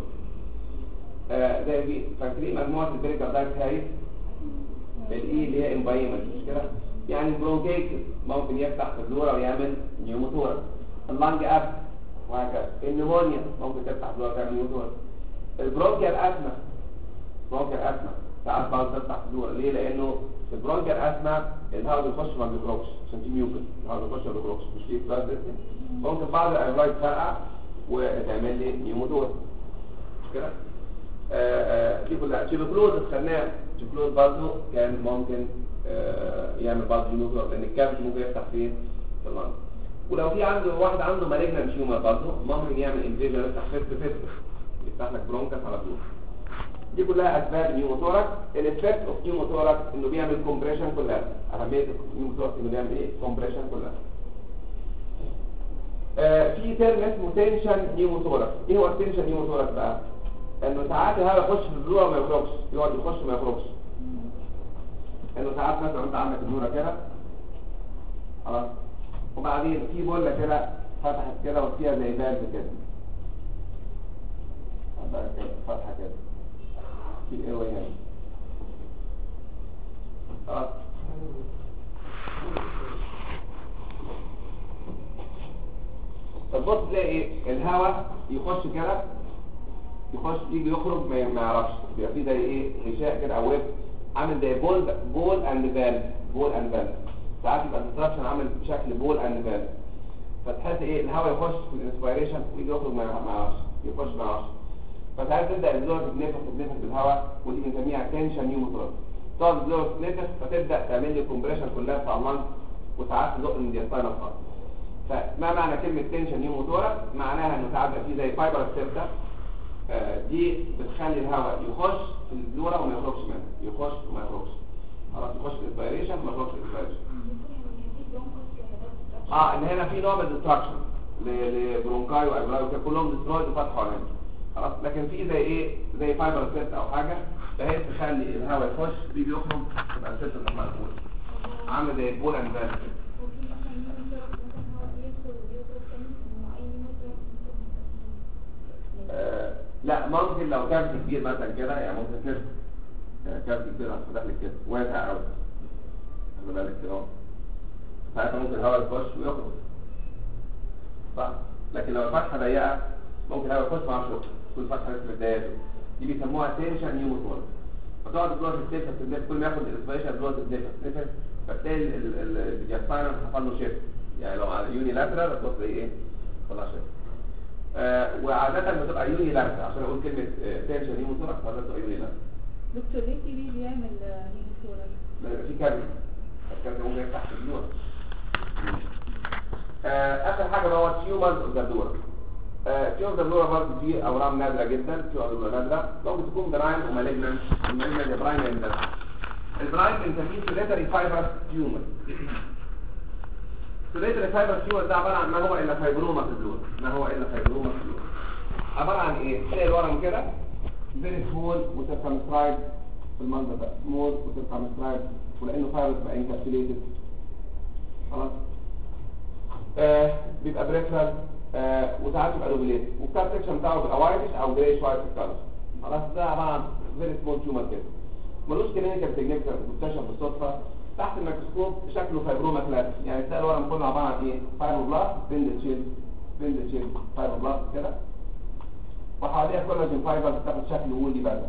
زي فاكرين مجموعه البريكاردايت هاي الاي اللي هي امبايما مش كده؟ يعني البرونكيتس ممكن يفتح في البلورا ويعمل نيوموثوركس. اللنج اب وهكذا. النمونيا ممكن تفتح في البلورا وتعمل نيوموثوركس. البرونكيال اسما، برونكيال اسما ساعات بعض تفتح في البلورا. ليه؟ لانه البرونكيال اسما الهواء بيخش ما بيخرجش عشان في ميوكس، الهواء بيخش ما بيخرجش مش فيه بلاد ديسنس. ممكن بعض الأيولايت تفرقع وتعمل لي نيوموثوركس مش كده؟ دي كلها. تيبوكلوز خدناه، تيبوكلوز برضه كان ممكن يعمل بعض نيوموثوركس لان الكافيتي ممكن يفتح فين؟ في اللنج. ولو في عنده واحد عنده مالجنانت تيومر برضه ممكن يعمل انفيجن يفتح فيست يفتح لك برونكس على طول. دي كلها اسباب نيوموثوركس. الافكت اوف نيوموثوركس انه بيعمل كومبريشن كلها. اهميه النيوموثوركس انه بيعمل ايه؟ كومبريشن كلها. في ترم اسمه تنشن نيوموثوركس. ايه هو التنشن نيوموثوركس بقى؟ انه ساعات الهواء يخش في البلورة ما يخرجش، يقعد يخش ما يخرجش. انه ساعات مثلا انت عندك البلورة كده خلاص وبعدين في بوله كده فتحت كده وفيها زي باب كده فتحه كده في ايه وهي خلاص. طب بص تلاقي ايه؟ الهواء يخش كده يخش يجي يخرج ما يعرفش، بيبقى فيه زي ايه؟ غشاء كده او ويب عامل زي بول اند فالف. ساعات يبقى الديستراكشن عامل بشكل بول اند فالف. فتحس ايه؟ الهواء يخش في الانسبيريشن ويجي يخرج ما يعرفش، يخش ما يعرفش. فساعات تبدا البلورة تتنفس بالهواء ودي بنسميها تنشن نيوموثوركس. تقعد البلورة تتنفس فتبدا تعمل لي كومبريشن كلها بتاع اللنج وساعات تزق من الديستاينال خالص. فما معنى كلمه تنشن نيوموثوركس؟ معناها انه ساعات بيبقى فيه زي فايبر سيبتا دي بتخلي الهواء يخش في البلورة وما يخرجش منها، يخش وما يخرجش. خلاص يخش في الانسبيريشن وما يخرجش في الانسبيريشن. ان هنا في نوع من الديستراكشن لبرونكاي وايبراي وكده كلهم ديسترويد وفتحوا عليهم. خلاص لكن في زي ايه؟ زي فايبر سيبت او حاجه بحيث تخلي الهواء يخش بيجي يخرج تبقى السيبت مقفول عامل زي بول اند فالف. لا ممكن لو كافيتي كبير مثلا كده يعني ممكن كده كافيتي كبير هتفتح لك كده واسع قوي خلي بالك كده ساعتها ممكن الهواء يخش ويخرج صح. لكن لو الفتحه ضيقه ممكن الهواء يخش مع الشغل كل فتحه لسه متضايقه دي بيسموها تنشن نيوموثوركس. فتقعد البلورة تتنفس كل ما ياخد الاسبيريشن البلورة تتنفس فتلاقي الديافراجم حصل له شيفت. يعني لو على يوني لاترال هتبص ايه؟ طلع شيفت. وعادة بتبقى يوني لاترال عشان اقول كلمة تنشن نيوموثوركس فبتبقى يوني لاترال. دكتور ليه تي بي بيعمل نيوموثوركس؟ لأن في كابل الكابل ممكن يفتح في البلورة. آخر حاجة هو تيومرز اوف ذا بلورة. تيومرز اوف ذا بلورة برضه فيه أورام نادرة جدا، تيومرز اوف ذا نادرة ممكن تكون براين ومالجنانت. المالجنانت براين البرايم بنسميه سوليتري فايبرس تيومر. سوليتري فايبرس تيومر ده عباره عن ما هو الا فايبروما في البلور. ما هو الا فايبروما في البلور. عباره عن ايه؟ تلاقي الورم كده فيري سمول وسيركمسكرايب في المنظر ده، سمول وسيركمسكرايب، ولانه فايبرس بقى انكابسوليتد خلاص. بيبقى بريفرال وساعات بيبقى دوبليت، والكار سكشن بتاعه بيبقى وايتش او جراي وايت كلر. خلاص ده عباره عن فيري سمول تيومر كده. ملوش كلينيكال سيجنيفيكانس، اكتشف بالصدفه تحت الميكروسكوب شكله فايبروما كلاسيك، يعني تلاقي الورم كله عباره عن ايه؟ فايبروبلاست بندل شيل فايبروبلاست كده، وحواليها كولاجين فايبر بتاخد شكل وولي بدل.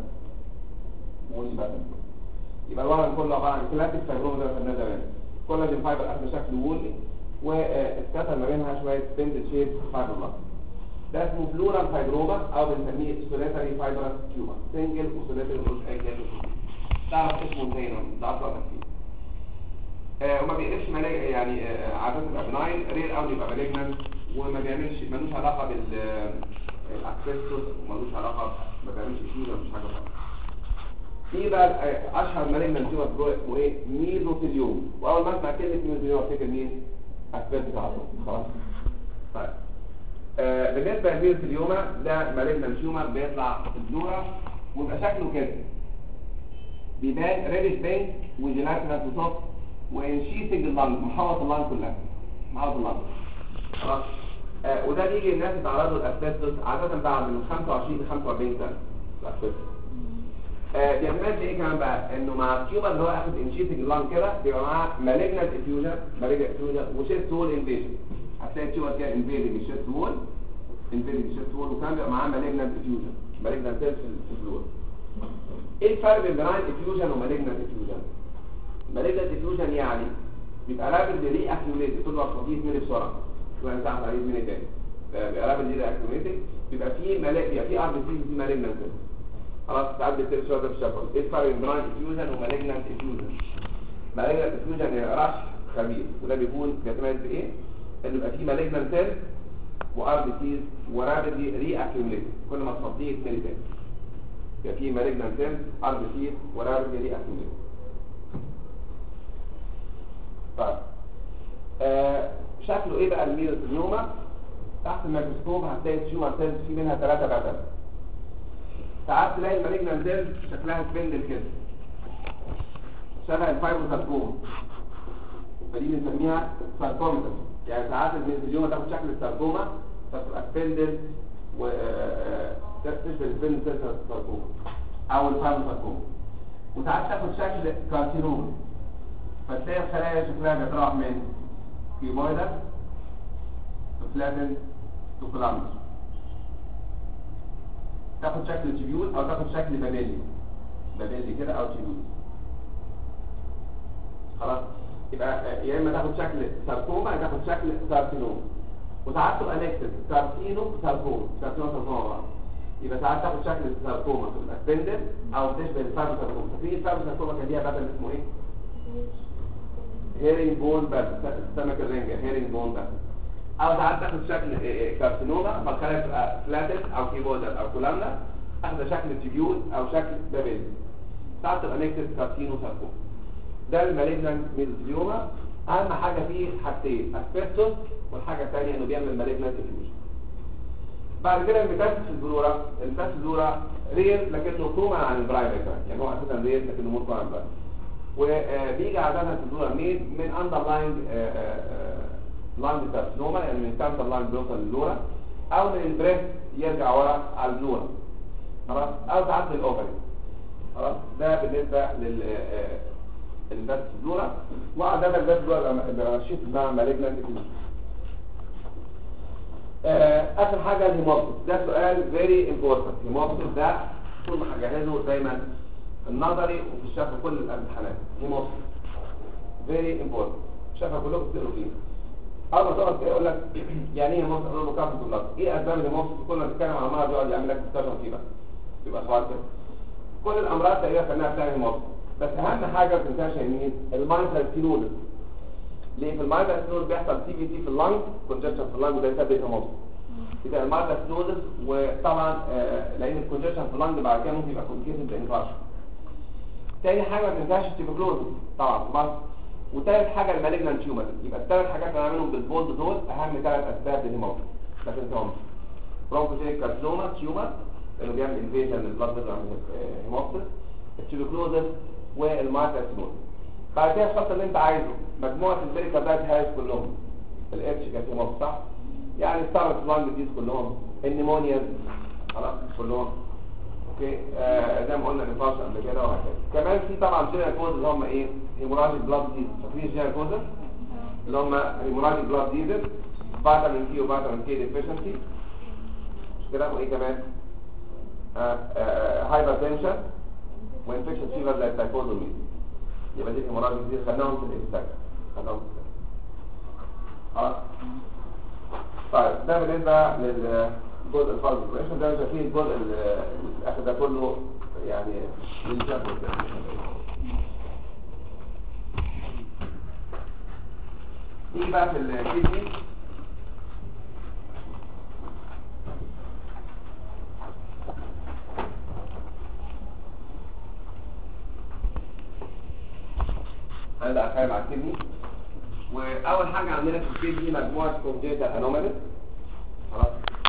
يبقى الورم كله عباره عن كلاسيك فايبروما زي ما قلنا زمان، كولاجين فايبر اخد شكل وولي، واتكسر ما بينها شويه بندل شيل فايبروبلاست. ده اسمه بلورال فايبروما او بنسميه سوليتري فايبرس تيومر، سنجل وسوليتري ملوش اي جهاز. تعرف اسمه زي ده اصلا فيه. وما بيقلبش يعني عادة بيبقى بناين، رير قوي يبقى مالجنان، وما بيعملش، ملوش علاقه بالاكسسوس، وملوش علاقه، ما بيعملش فيه، مفيش حاجه خالص. في بقى اشهر مالجنان تيومر اسمه ايه؟ ميزوثيليوم، واول ما اسمع كلمه ميزوثيليوم افتكر مين؟ اسبرت على طول. خلاص طيب بالنسبه للميزوثيليوم ده مالجنان تيومر بيطلع في البلورا ويبقى شكله كده، بيبان ريدش بينك وجيلاتينس وصف وانشيتنج اللنج، محوط اللنج كلها، محوط اللنج خلاص. وده بيجي الناس يتعرضوا للاسبستوس عاده بعد من 25 ل 45 سنه. الاسبستوس بيعمل ايه كمان بقى؟ انه مع التيومر اللي هو اخد انشيتنج اللنج كده بيبقى معاه مالجنانت افيوجن وشيست وول انفيجن. هتلاقي التيومر كده انفيجن الشيست وول، وكمان بيبقى معاه مالجنانت افيوجن، مالجنانت سيلز في الفلور. ايه الفرق بين بناين افيوجن ومالجنانت افيوجن؟ مالجنانت افيوجن يعني بيبقى رابيد ري اكيوميليتد، كل وقت خطيف من بسرعه، شويه انت عارف من ايه تاني، بيبقى رابيد ري اكيوميليتد، بيبقى فيه ار بي سي في مالجنانت خلاص. ساعات بتصير شويه في الشفل. ايه الفرق بين بناين افيوجن ومالجنانت افيوجن؟ مالجنانت افيوجن رش خبيث، وده بيكون بيتميز بايه؟ انه يبقى فيه مالجنانت سيل وار بي سيز ورابيد ري اكيوميليتد، كل ما تفضيه يتملي تاني. يبقى فيه مالجنانت سيل ار بي سيز ورابيد ري اكيوميليتد. طيب شكله ايه بقى الميزوثيليوما؟ تحت الميكروسكوب هتلاقي التيومر سيلز في منها 3 باترن. ساعات تلاقي المالجنانت سيلز شكلها سبندل كده شبه الفايبروساركوما، فدي بنسميها ساركوميتس. يعني ساعات الميزوثيليوما تاخد شكل الساركوما فتبقى سبندل تشبه السبندل سيلز ساركوما او الفايبروساركوما، وساعات تاخد شكل كارسينوما، فتلاقي الخلايا شكلها بيتراوح من كيمويدال تو فلاتن تو كولامبس، تاخد شكل تيبيول او تاخد شكل بابيلي كده او تيبيول خلاص. يبقى يا اما تاخد شكل ساركوما يا تاخد شكل كارسينوما، وساعات تبقى نكتب ساركوما. يبقى ساعات تاخد شكل ساركوما تبقى سبندل او تشبه الفايبروساركوما. في الفايبروساركوما كان ليها باترن اسمه ايه؟ هيرنج بون باترن، سمك الرنجة هيرنج بون باترن. او ساعات تاخد شكل كارسينوما فالخلايا تبقى فلاتن او كيبودر او كولامنا، اخد شكل تيبيول او شكل بابيل. ساعات تبقى نكتب كارسينو ساركوما. ده المالجنانت ميزوثيليوما. اهم حاجه فيه حاجتين، اسبستوس، والحاجه الثانيه انه بيعمل مالجنانت افيوجن. بعد كده الميتاستاسيس في البلورا، الميتاستاسيس في البلورا رير لكنه كومن عن البرايمري، يعني هو اساسا رير لكنه مور كومن عن البرايمري، وبيجي عاده في البلورا من اندرلاينج لاين كارسينوما، يعني من كانسر لاين بيوصل للبلورا، او من البريست يرجع ورا على البلورا خلاص، او ساعات للاوفري خلاص. ده بالنسبه للبس البلورا. وعاده البس البلورا لما مشيت مع مالجنانت افيوجن. اخر حاجه الهيموبسيس، ده سؤال فيري امبورتنت. الهيموبسيس ده طول ما هجهزه دايما النظري وفي الشفه كل الامتحانات. هيموبسيس فيري امبورتنت، الشفه كلكم بتقروا فيه. اول ما تقعد كده يقول لك يعني ايه هيموبسيس؟ اقول له كارت بلاد. ايه اسباب الهيموبسيس؟ كل ما تتكلم عن المرض يقعد يعمل لك ديسكشن فيه بقى، يبقى سؤال كده. كل الامراض تقريبا خلينا بتاع هيموبسيس، بس اهم حاجه ما تنساش مين؟ المايترال ستينوزس. ليه؟ في المايترال ستينوزس بيحصل سي في تي في اللنج، كونجكشن في اللنج، وده يسبب هيموبسيس. يبقى المايترال ستينوزس، وطبعا لان الكونجكشن في اللنج بعد كده ممكن يبقى كومبليكيتد بانفاركشن. تاني حاجه ما تنساش التيبوكلوز طبعا بس. وتالت حاجه المالجنان تيومر. يبقى الثلاث حاجات اللي هنعملهم بالبولد دول اهم ثلاث اسباب للهيموبس ما تنساهمش. برونكوجينيك كارسينوما تيومر اللي بيعمل انفيجن للبلد بتاع الهيموبس، التيبوكلوز والمايتاسينوز. بعد كده الخط اللي انت عايزه مجموعه البيريكال دايت هايز كلهم الاتش كانت هيموبس صح؟ يعني ستارت لانج ديز كلهم، النيمونيا خلاص كلهم اوكي. زي ما قلنا نقاش قبل كده وهكذا. كمان في طبعا جينيرال كوز اللي هم ايه؟ هيموراجيك بلاد ديز. فاكرين جينيرال كوز اللي هم هيموراجيك بلاد ديز، فيتامين كي وفيتامين كي ديفيشنسي مش كده. وايه كمان؟ هايبرتنشن وانفكشن فيفر زي التايفويد والميز. يبقى دي هيموراجيك ديز خدناهم في الاكستاك خدناهم في خلاص. طيب ده بالنسبه للجزء الفاز اوبريشن. ده شايفين الجزء الاخر ده كله يعني للجبر كده. نيجي بقى في الكيدني. هنبدا اتكلم على الكيدني. واول حاجه عندنا في الكيدني مجموعه كونجيتال انوماليز خلاص.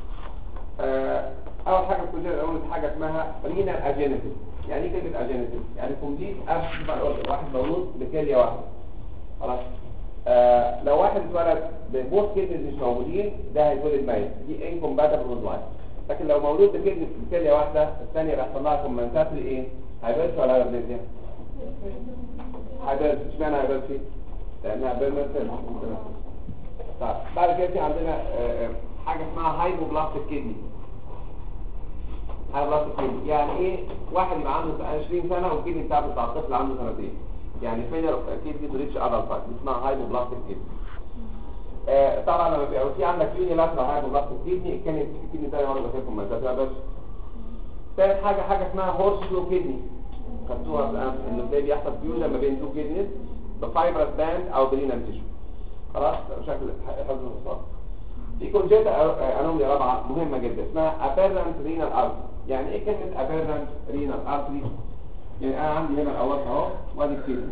اول حاجه في الكونجيتال انوماليز حاجه اسمها رينال اجينيتيس. يعني ايه كلمه اجينيتيس؟ يعني كومبليت ابس واحد مولود بكليه واحده خلاص. لو واحد اتولد ببوث كيدنيز مش موجودين ده هيتولد ميت، دي انكومباتبل وذ لايف. لكن لو مولود بكليه واحده الثانيه بيحصل لها كومنتاتري ايه؟ هيبرش ولا هيبرش؟ هيبرش. اشمعنى هيبرش؟ لانها بيرمنت. طيب بعد كده في عندنا حاجه اسمها هايبوبلاستيك كيدني. هايبوبلاستيك كيدني يعني ايه؟ واحد يبقى عنده 20 سنه والكيدني بتاعته بتاع الطفل عنده سنتين، يعني فيلر كيدني تو ريتش ادلت سايز، اسمها هايبوبلاستيك كيدني. طبعا لما بيبقى في عندك يونيلاترال هايبوبلاستيك كيدني كانت الكيدني تاني مره بشوفكم ما تبقاش. ثالث حاجه اسمها هورس شو كيدني. خدتوها الان انه ازاي بيحصل فيوجن ما بين تو كيدنيز بفايبرس باند او برينال تيشو خلاص بشكل حفظ الصوت. في كونجيتا انومالي رابعه مهمه جدا اسمها ابيرنت رينال ارتري. يعني ايه كلمه ابيرنت رينال ارتري؟ يعني انا عندي هنا الاورطه اهو وادي الكيدني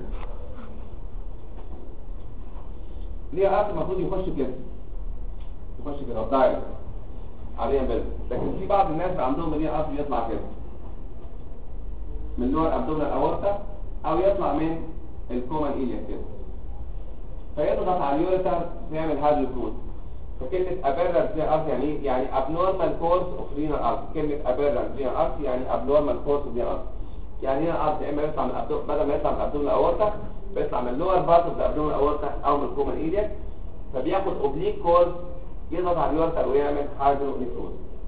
ليه ارتري المفروض يخش كده دايركت عليها بيل. لكن في بعض الناس عندهم رينال ارتري يطلع كده من لور ابدومينال اورطه او يطلع من الكومن ايليا كده فيضغط على اليوريتر ويعمل هايدروكروز. فكلمه ابيرنت رينال ارتري يعني ايه؟ يعني abnormal course of renal artery. كلمه abnormal renal artery يعني abnormal course of renal artery. يعني هنا الارتري اما يطلع من بدل ما يطلع من الابدومينال اورطه بيطلع من اللور بارت اوف الابدومينال اورطه او من الكومن ايليا فبياخد اوبليك كورس يضغط على اليوريتر ويعمل هايدروكروز.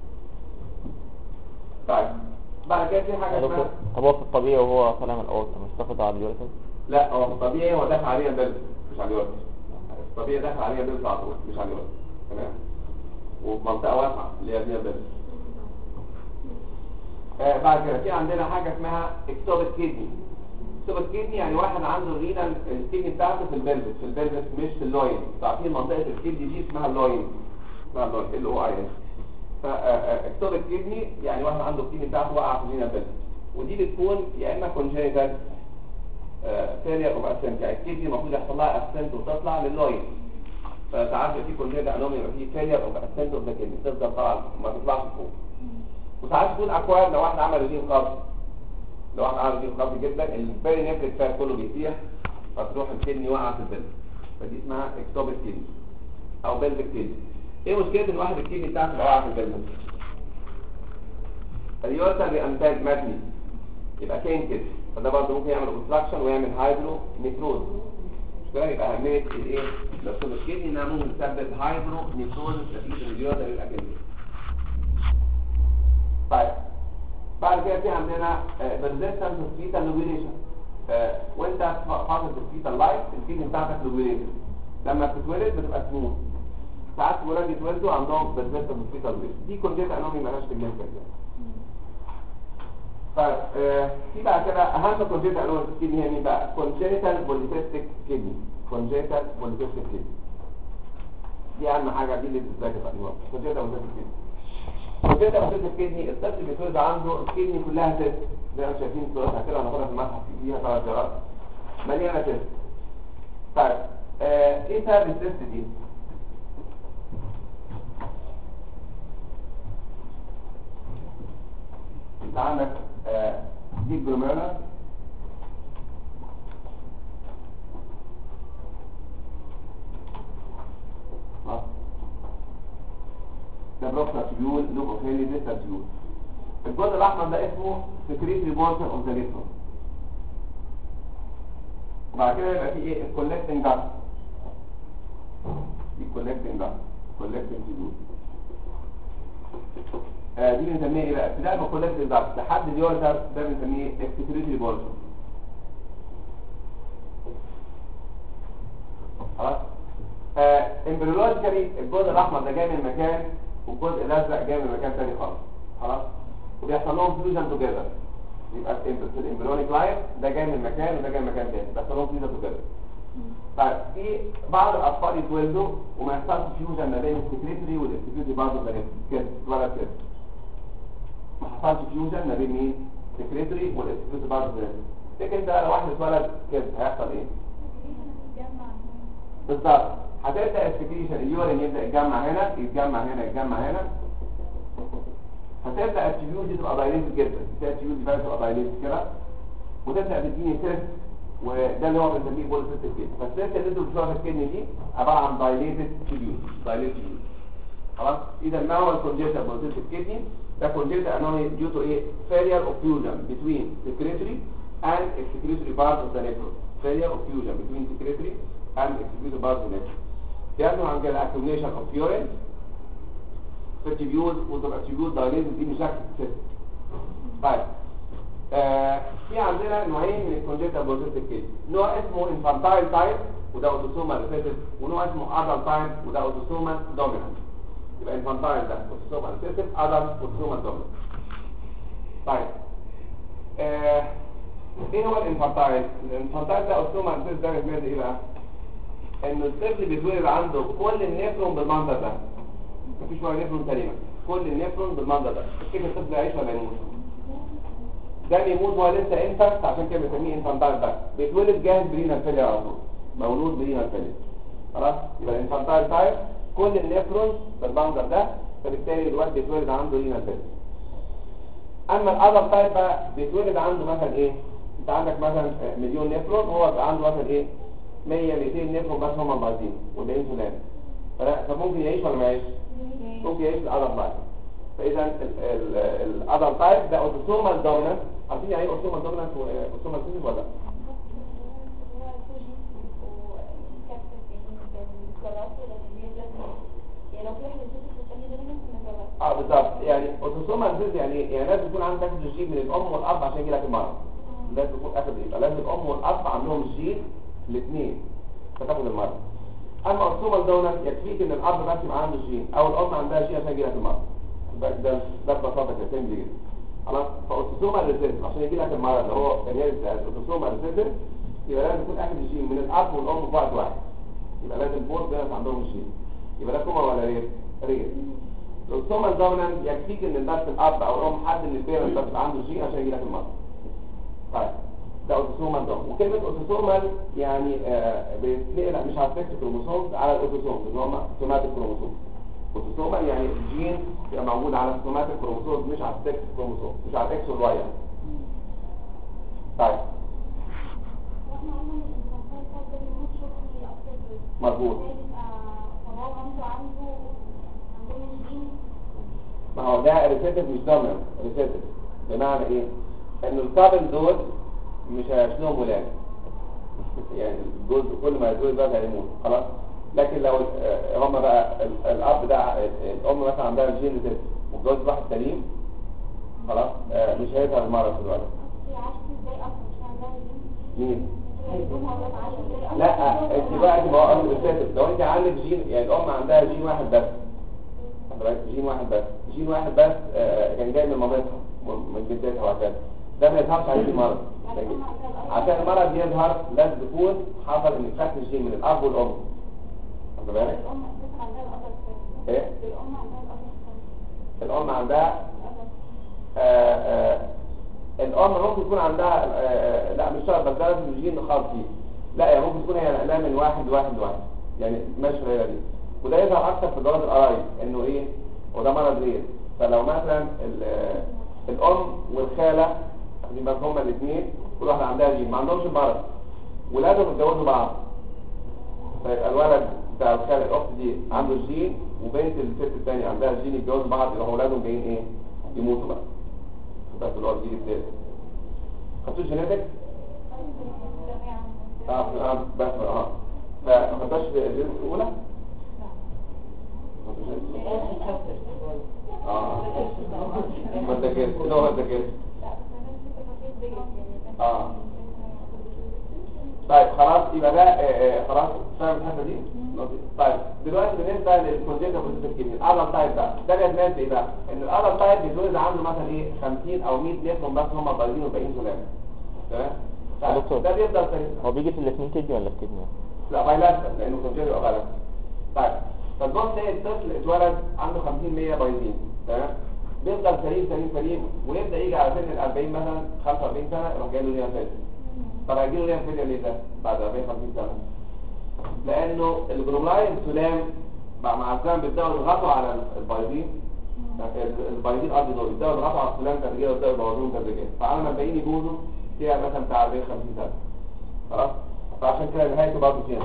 طيب بعد كده في حاجه اسمها طب هو في الطبيعي وهو طالع من الاورطه مش تاخد على اليوريتر؟ لا هو في الطبيعي هو داخل عليها بلد مش على اليوريتر. الطبيعي داخل عليها بلد على طول مش على اليوريتر تمام. وفي منطقه واسعه اللي هي فيها بلد. بعد كده في عندنا حاجه اسمها اكتوبيك كيدني. اكتوبيك كيدني يعني واحد عنده الرينال الكيدني بتاعته في البلفس مش في اللوين. عارفين منطقه الكيدني دي اسمها اللوين اللي هو اي فاكتوبيك كيدني يعني واحد عنده الكيدني بتاعته واقعه في الرينال بلفس ودي بتكون يا اما كونجينيتال فيلير اوف اسنت. يعني الكيدني المفروض يحصل لها اسنت وتطلع لللوين فساعات في كونجينيتال انومالي يبقى في فيلير اوف اسنت اوف ذا كيدني تفضل طالعه ما تطلعش فوق. وساعات تكون اكواد لو واحد عمل رجيم قبض جدا البيري نيفريك فات كله بيسيح فتروح الكدني واقعه في البلد فدي اسمها اكتوبيك كيدني او بلفيك كيدني. ايه مشكله ان واحد الكدني بتاعته واقعه في البلد؟ اليوريتر بينتج مبني يبقى كين كده فده برضه ممكن يعمل اوبستراكشن ويعمل هايدرو نيكروز. مش كده يبقى اهميه الايه لو الكدني انها ممكن تسبب هايدرو نيكروز نتيجه اليوريتر يبقى كده. طيب بعد كده في عندنا برزيستنس فيتال لوبيليشن. وانت حاطط الفيتال لايف الكيدني بتاعتك لوبيليشن لما بتتولد بتبقى سموث. ساعات الولاد يتولدوا عندهم برزيستنس فيتال لوبيليشن دي كونجيت انومي مالهاش كميه كده. طيب في بقى كده اهم كونجيت انومي في الكيدني هي مين بقى؟ كونجيتال بوليسيستيك كيدني. كونجيتال بوليسيستيك كيدني دي اهم حاجه دي اللي بتذاكر بقى كونجيتال بوليسيستيك كيدني. كونجنتال اوبستريتيف كدني الطفل بيتولد عنده الكدني كلها سيست زي ما شايفين صورتها كده هناخدها في المتحف فيها 3 جرات مليانه سيست. طيب ايه سبب السيست دي؟ انت عندك دي جلوميرولار ده بروكسا تيبيول لوبوفيلي ديستا تيبيول. الجزء الاحمر ده اسمه سكريتري بورشن اوف ذا ليفرون. وبعد كده يبقى في ايه الكولكتنج داكت. دي كولكتنج داكت كولكتنج تيبيول. دي بنسميها ايه بقى؟ ابتداء بالكولكتنج داكت لحد اليوريتر ده بنسميه سكريتري بورشن. خلاص؟ امبريولوجيكالي الجزء الاحمر ده جاي من مكان والجزء الازرق جاي من مكان ثاني خالص. خلاص؟ وبيحصل لهم فيوجن توجذر. يبقى في الامبريونيك لايف ده جاي من مكان وده جاي من مكان ثاني بيحصل لهم فيوجن توجذر. طيب في بعض الاطفال يتولدوا وما يحصلش فيوجن ما بين السكريتري والاكسكريتري برضه كده اتولد كده. ما حصلش فيوجن ما بين مين؟ السكريتري والاكسكريتري برضه كده. تفتكر انت لو واحد اتولد كده هيحصل ايه؟ بالظبط هتبدا السكريشن اليورين يبدا يتجمع هنا يتجمع هنا هتبدا التيبيول دي تبقى دايليتد جدا. التيبيول دي بقى تبقى دايليتد كده وتبدا تديني سيست وده اللي هو بنسميه بوليسيستيك كدني. فالسيست اللي انتوا بتشوفوها في الكدني دي عباره عن دايليتد تيبيول. خلاص اذا ما هو الكونجنتال بوليسيستيك كدني؟ ده كونجنتال انومالي due to a failure of fusion between secretory and excretory part of the nephron. failure of fusion between secretory and excretory part of the nephron. يحصل عن كده accumulation of urine في التيبيول وتبقى التيبيول دايليتد دي بشكل سيست. طيب في عندنا نوعين من الكونجنتال بوليسيستيك كدني. نوع اسمه انفانتايل تايب وده اوتوسومال ريسيسيف ونوع اسمه ادلت تايب وده اوتوسومال دومينانت. يبقى انفانتايل ده اوتوسومال ريسيسيف ادلت اوتوسومال دومينانت. طيب ايه هو الانفانتايل؟ الانفانتايل ده اوتوسومال ريسيسيف ده بيتميز ايه بقى؟ ان الطفل بيتولد عنده كل النفرون بالمنظر ده. مفيش ولا نفرون سليمه، كل النفرون بالمنظر ده. تفتكر الطفل يعيش ولا يموت؟ ده بيموت وهو لسه انفانت عشان كده بنسميه انفانتايل تايب. بيتولد جاهز برينال فيلير على طول، مولود برينال فيلير. خلاص؟ يبقى الانفانتايل تايب كل النفرون بالمنظر ده فبالتالي الواد بيتولد عنده رينال فيلير. اما الادلت تايب بقى بيتولد عنده مثلا ايه؟ انت عندك مثلا مليون نفرون وهو بقى عنده مثلا ايه؟ 100 200 نفرون بس هم بايظين والباقيين سلام. فممكن يعيش ولا ما يعيش؟ ممكن يعيش الادلت تايب. فاذا الادلت تايب ده اوتوسومال دومينانت. عارفين يعني ايه اوتوسومال دومينانت واوتوسومال ريسيسيف ولا لا؟ بالظبط. يعني اوتوسومال ريسيسيف يعني لازم يكون عندك جين من الام والاب عشان يجي لك المرض. لازم يكون اخد يبقى لازم الام والاب عندهم الجين الاثنين فتاخد المرض. اما اوتوسومال دومينانت يكفيك ان الاب بس يبقى عنده جين او الام عندها جين عشان يجي لك المرض. ده ببساطه كده سيمبل جدا. خلاص؟ فاوتوسومال ريسيسيف عشان يجي لك المرض اللي هو اوتوسومال ريسيسيف يبقى لازم يكون اخد الجين من الاب والام في وقت واحد. يبقى لازم بوث بيرنتس عندهم الجين. يبقى ده كومر ولا رير؟ رير. الاوتوسومال دومينانت يكفيك ان بس الاب او الام حد من البيرنتس بس عنده الجين عشان يجي لك المرض. طيب ده اوتوسومال دومينانت. وكلمه اوتوسومال يعني بتنقل مش على السكس كروموسومز على الاوتوسومز اللي هم سوماتيك كروموسومز. اوتوسومال يعني الجين بيبقى موجود على السوماتيك كروموسومز مش على السكس كروموسومز مش على الاكس والواي. طيب مظبوط. ما هو ده ريسيتيف مش دومينانت. ريسيتيف بمعنى ايه؟ ان الكابل دول مش هيشنهم ولاد. يعني الجزء كل ما يتولد بقى هيموت. خلاص؟ لكن لو هم بقى الاب ده الام مثلا عندها الجين ريسيتيف وجوز واحد سليم خلاص مش هيظهر المرض في الولد. مين؟ لا انت بقى تبقى اصل ريسيتيف. لو انت عندك جين يعني الام عندها جين واحد بس جين واحد بس كان جاي من مامتها من جدتها وهكذا ده ما يظهرش عليه المرض. عشان المرض يظهر لازم تكون حصل ان خدت الجين من الاب والام. خد بالك؟ ايه؟ الام عندها الام ممكن يكون عندها لا مش شرط، بس ده لازم الجين خاص فيه. لا يعني ممكن تكون هي نقلها من واحد لواحد لواحد، يعني ماشي الهيئه دي. وده يظهر اكتر في جواز القرايب انه ايه، وده مرض رير. فلو مثلا الام والخاله يبقى هما الاثنين كل واحده عندها جين ما عندهمش مرض، ولادهم اتجوزوا بعض، فيبقى الولد بتاع الخاله الاخت دي عنده الجين، وبنت الست الثانيه عندها الجين، يتجوزوا بعض، يبقى اولادهم جايين ايه، يموتوا بقى. بس اللي هو الجيل الثالث. خدتوا جينيتكس؟ بس ما خدتش الجينيتكس الاولى؟ ما ذاكرت كده ولا ذاكرت؟ طيب خلاص، يبقى ده خلاص فاهم الحته دي. طيب دلوقتي بالنسبه للكونجنتال بروستاتيك كيدني الادلت تايب ده جايز ايه بقى؟ ان الادلت تايب بيتولد عنده مثلا ايه 50 او 100 نيفرون بس هم بايظين والباقيين سلام. تمام؟ طيب ده بيفضل هو بيجي في الاثنين كدني ولا في كدني؟ لا بايلاترال، لانه كونجنتال يبقى بايلاترال. طيب فالبص تلاقي الطفل اتولد عنده 50 100 بايظين، تمام؟ بيفضل سليم ويبدا يجي على سن ال 40 مثلا 45 سنه يروح جاي له ليها فيلير. طب هيجي له ليها فيلير ليه ده بعد 40 50 سنه؟ لانه الجلوملاين سلام مع الزمن بيبداوا يضغطوا على البايظين، البايظين قصدي دول بيبداوا يضغطوا على السلام تدريجيا ويبداوا يبوظوهم تدريجيا، فعلى ما الباقيين يبوظوا فيها مثلا بتاع 40 50 سنه. خلاص؟ فعشان كده نهايته برضه فيها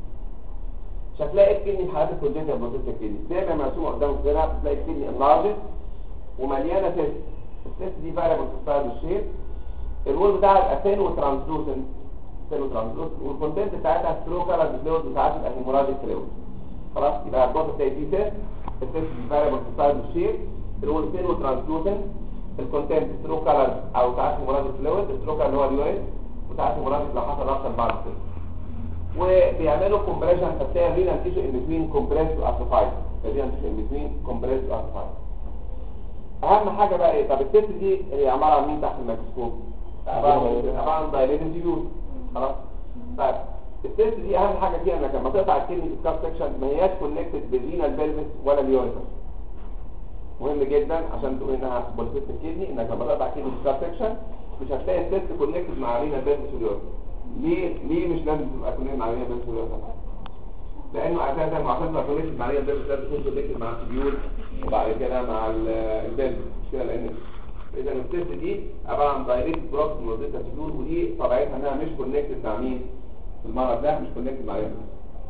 شكلها الكدني في حالات الكونجنتال بروستاتيك كدني دايما مرسومه قدامك كده، تلاقي الكدني انلارجت ومليانه سيست. السيست دي فاريبل في ستايل الشيب، الوول بتاعها يبقى ثين وترانسلوسنت والكونتنت بتاعتها سترو كلر فلويد وساعات يبقى هيموراجيك فلويد. خلاص؟ يبقى البوت تلاقي فيه سيست، السيست دي فاريبل في ستايل الشيب، الوول ثين وترانسلوسنت، الكونتنت سترو كلر او ساعات هيموراجيك فلويد، السترو كلر اللي هو اليورين، وساعات هيموراجيك لو حصل رابشر بعد كده. وبيعملوا كومبريشن فتلاقي الرينال تيشو ان بتوين كومبريس واتروفايد، الرينال تيشو ان بتوين كومبريس واتروفايد. اهم حاجه بقى ايه؟ طب الست دي هي عباره عن مين تحت الميكروسكوب؟ عباره عن دايليتد تيبيول. خلاص؟ طيب الست دي اهم حاجه فيها انك لما تقطع الكدني في الكاب سكشن ما هياش كونكتد بالرينال بلفس ولا اليوريتر. مهم جدا عشان تقول انها بوليسيست الكدني، انك لما تقطع الكدني في الكاب سكشن مش هتلاقي الست كونكتد مع الرينال بلفس واليوريتر. ليه مش لازم تبقى كونكتد مع الرينال بلفس واليوريتر؟ لانه اساسا معتمد على كونكتد مع الرينال بلفس لازم تكون كونكتد مع التيبيول وبعد كده مع البلفس، مش كده؟ لان اذا الست دي عباره عن دايركت بروكس موزيتا تيبيول، ودي طبيعتها انها مش كونكتد مع مين؟ المرض ده مش كونكتد مع الرينال.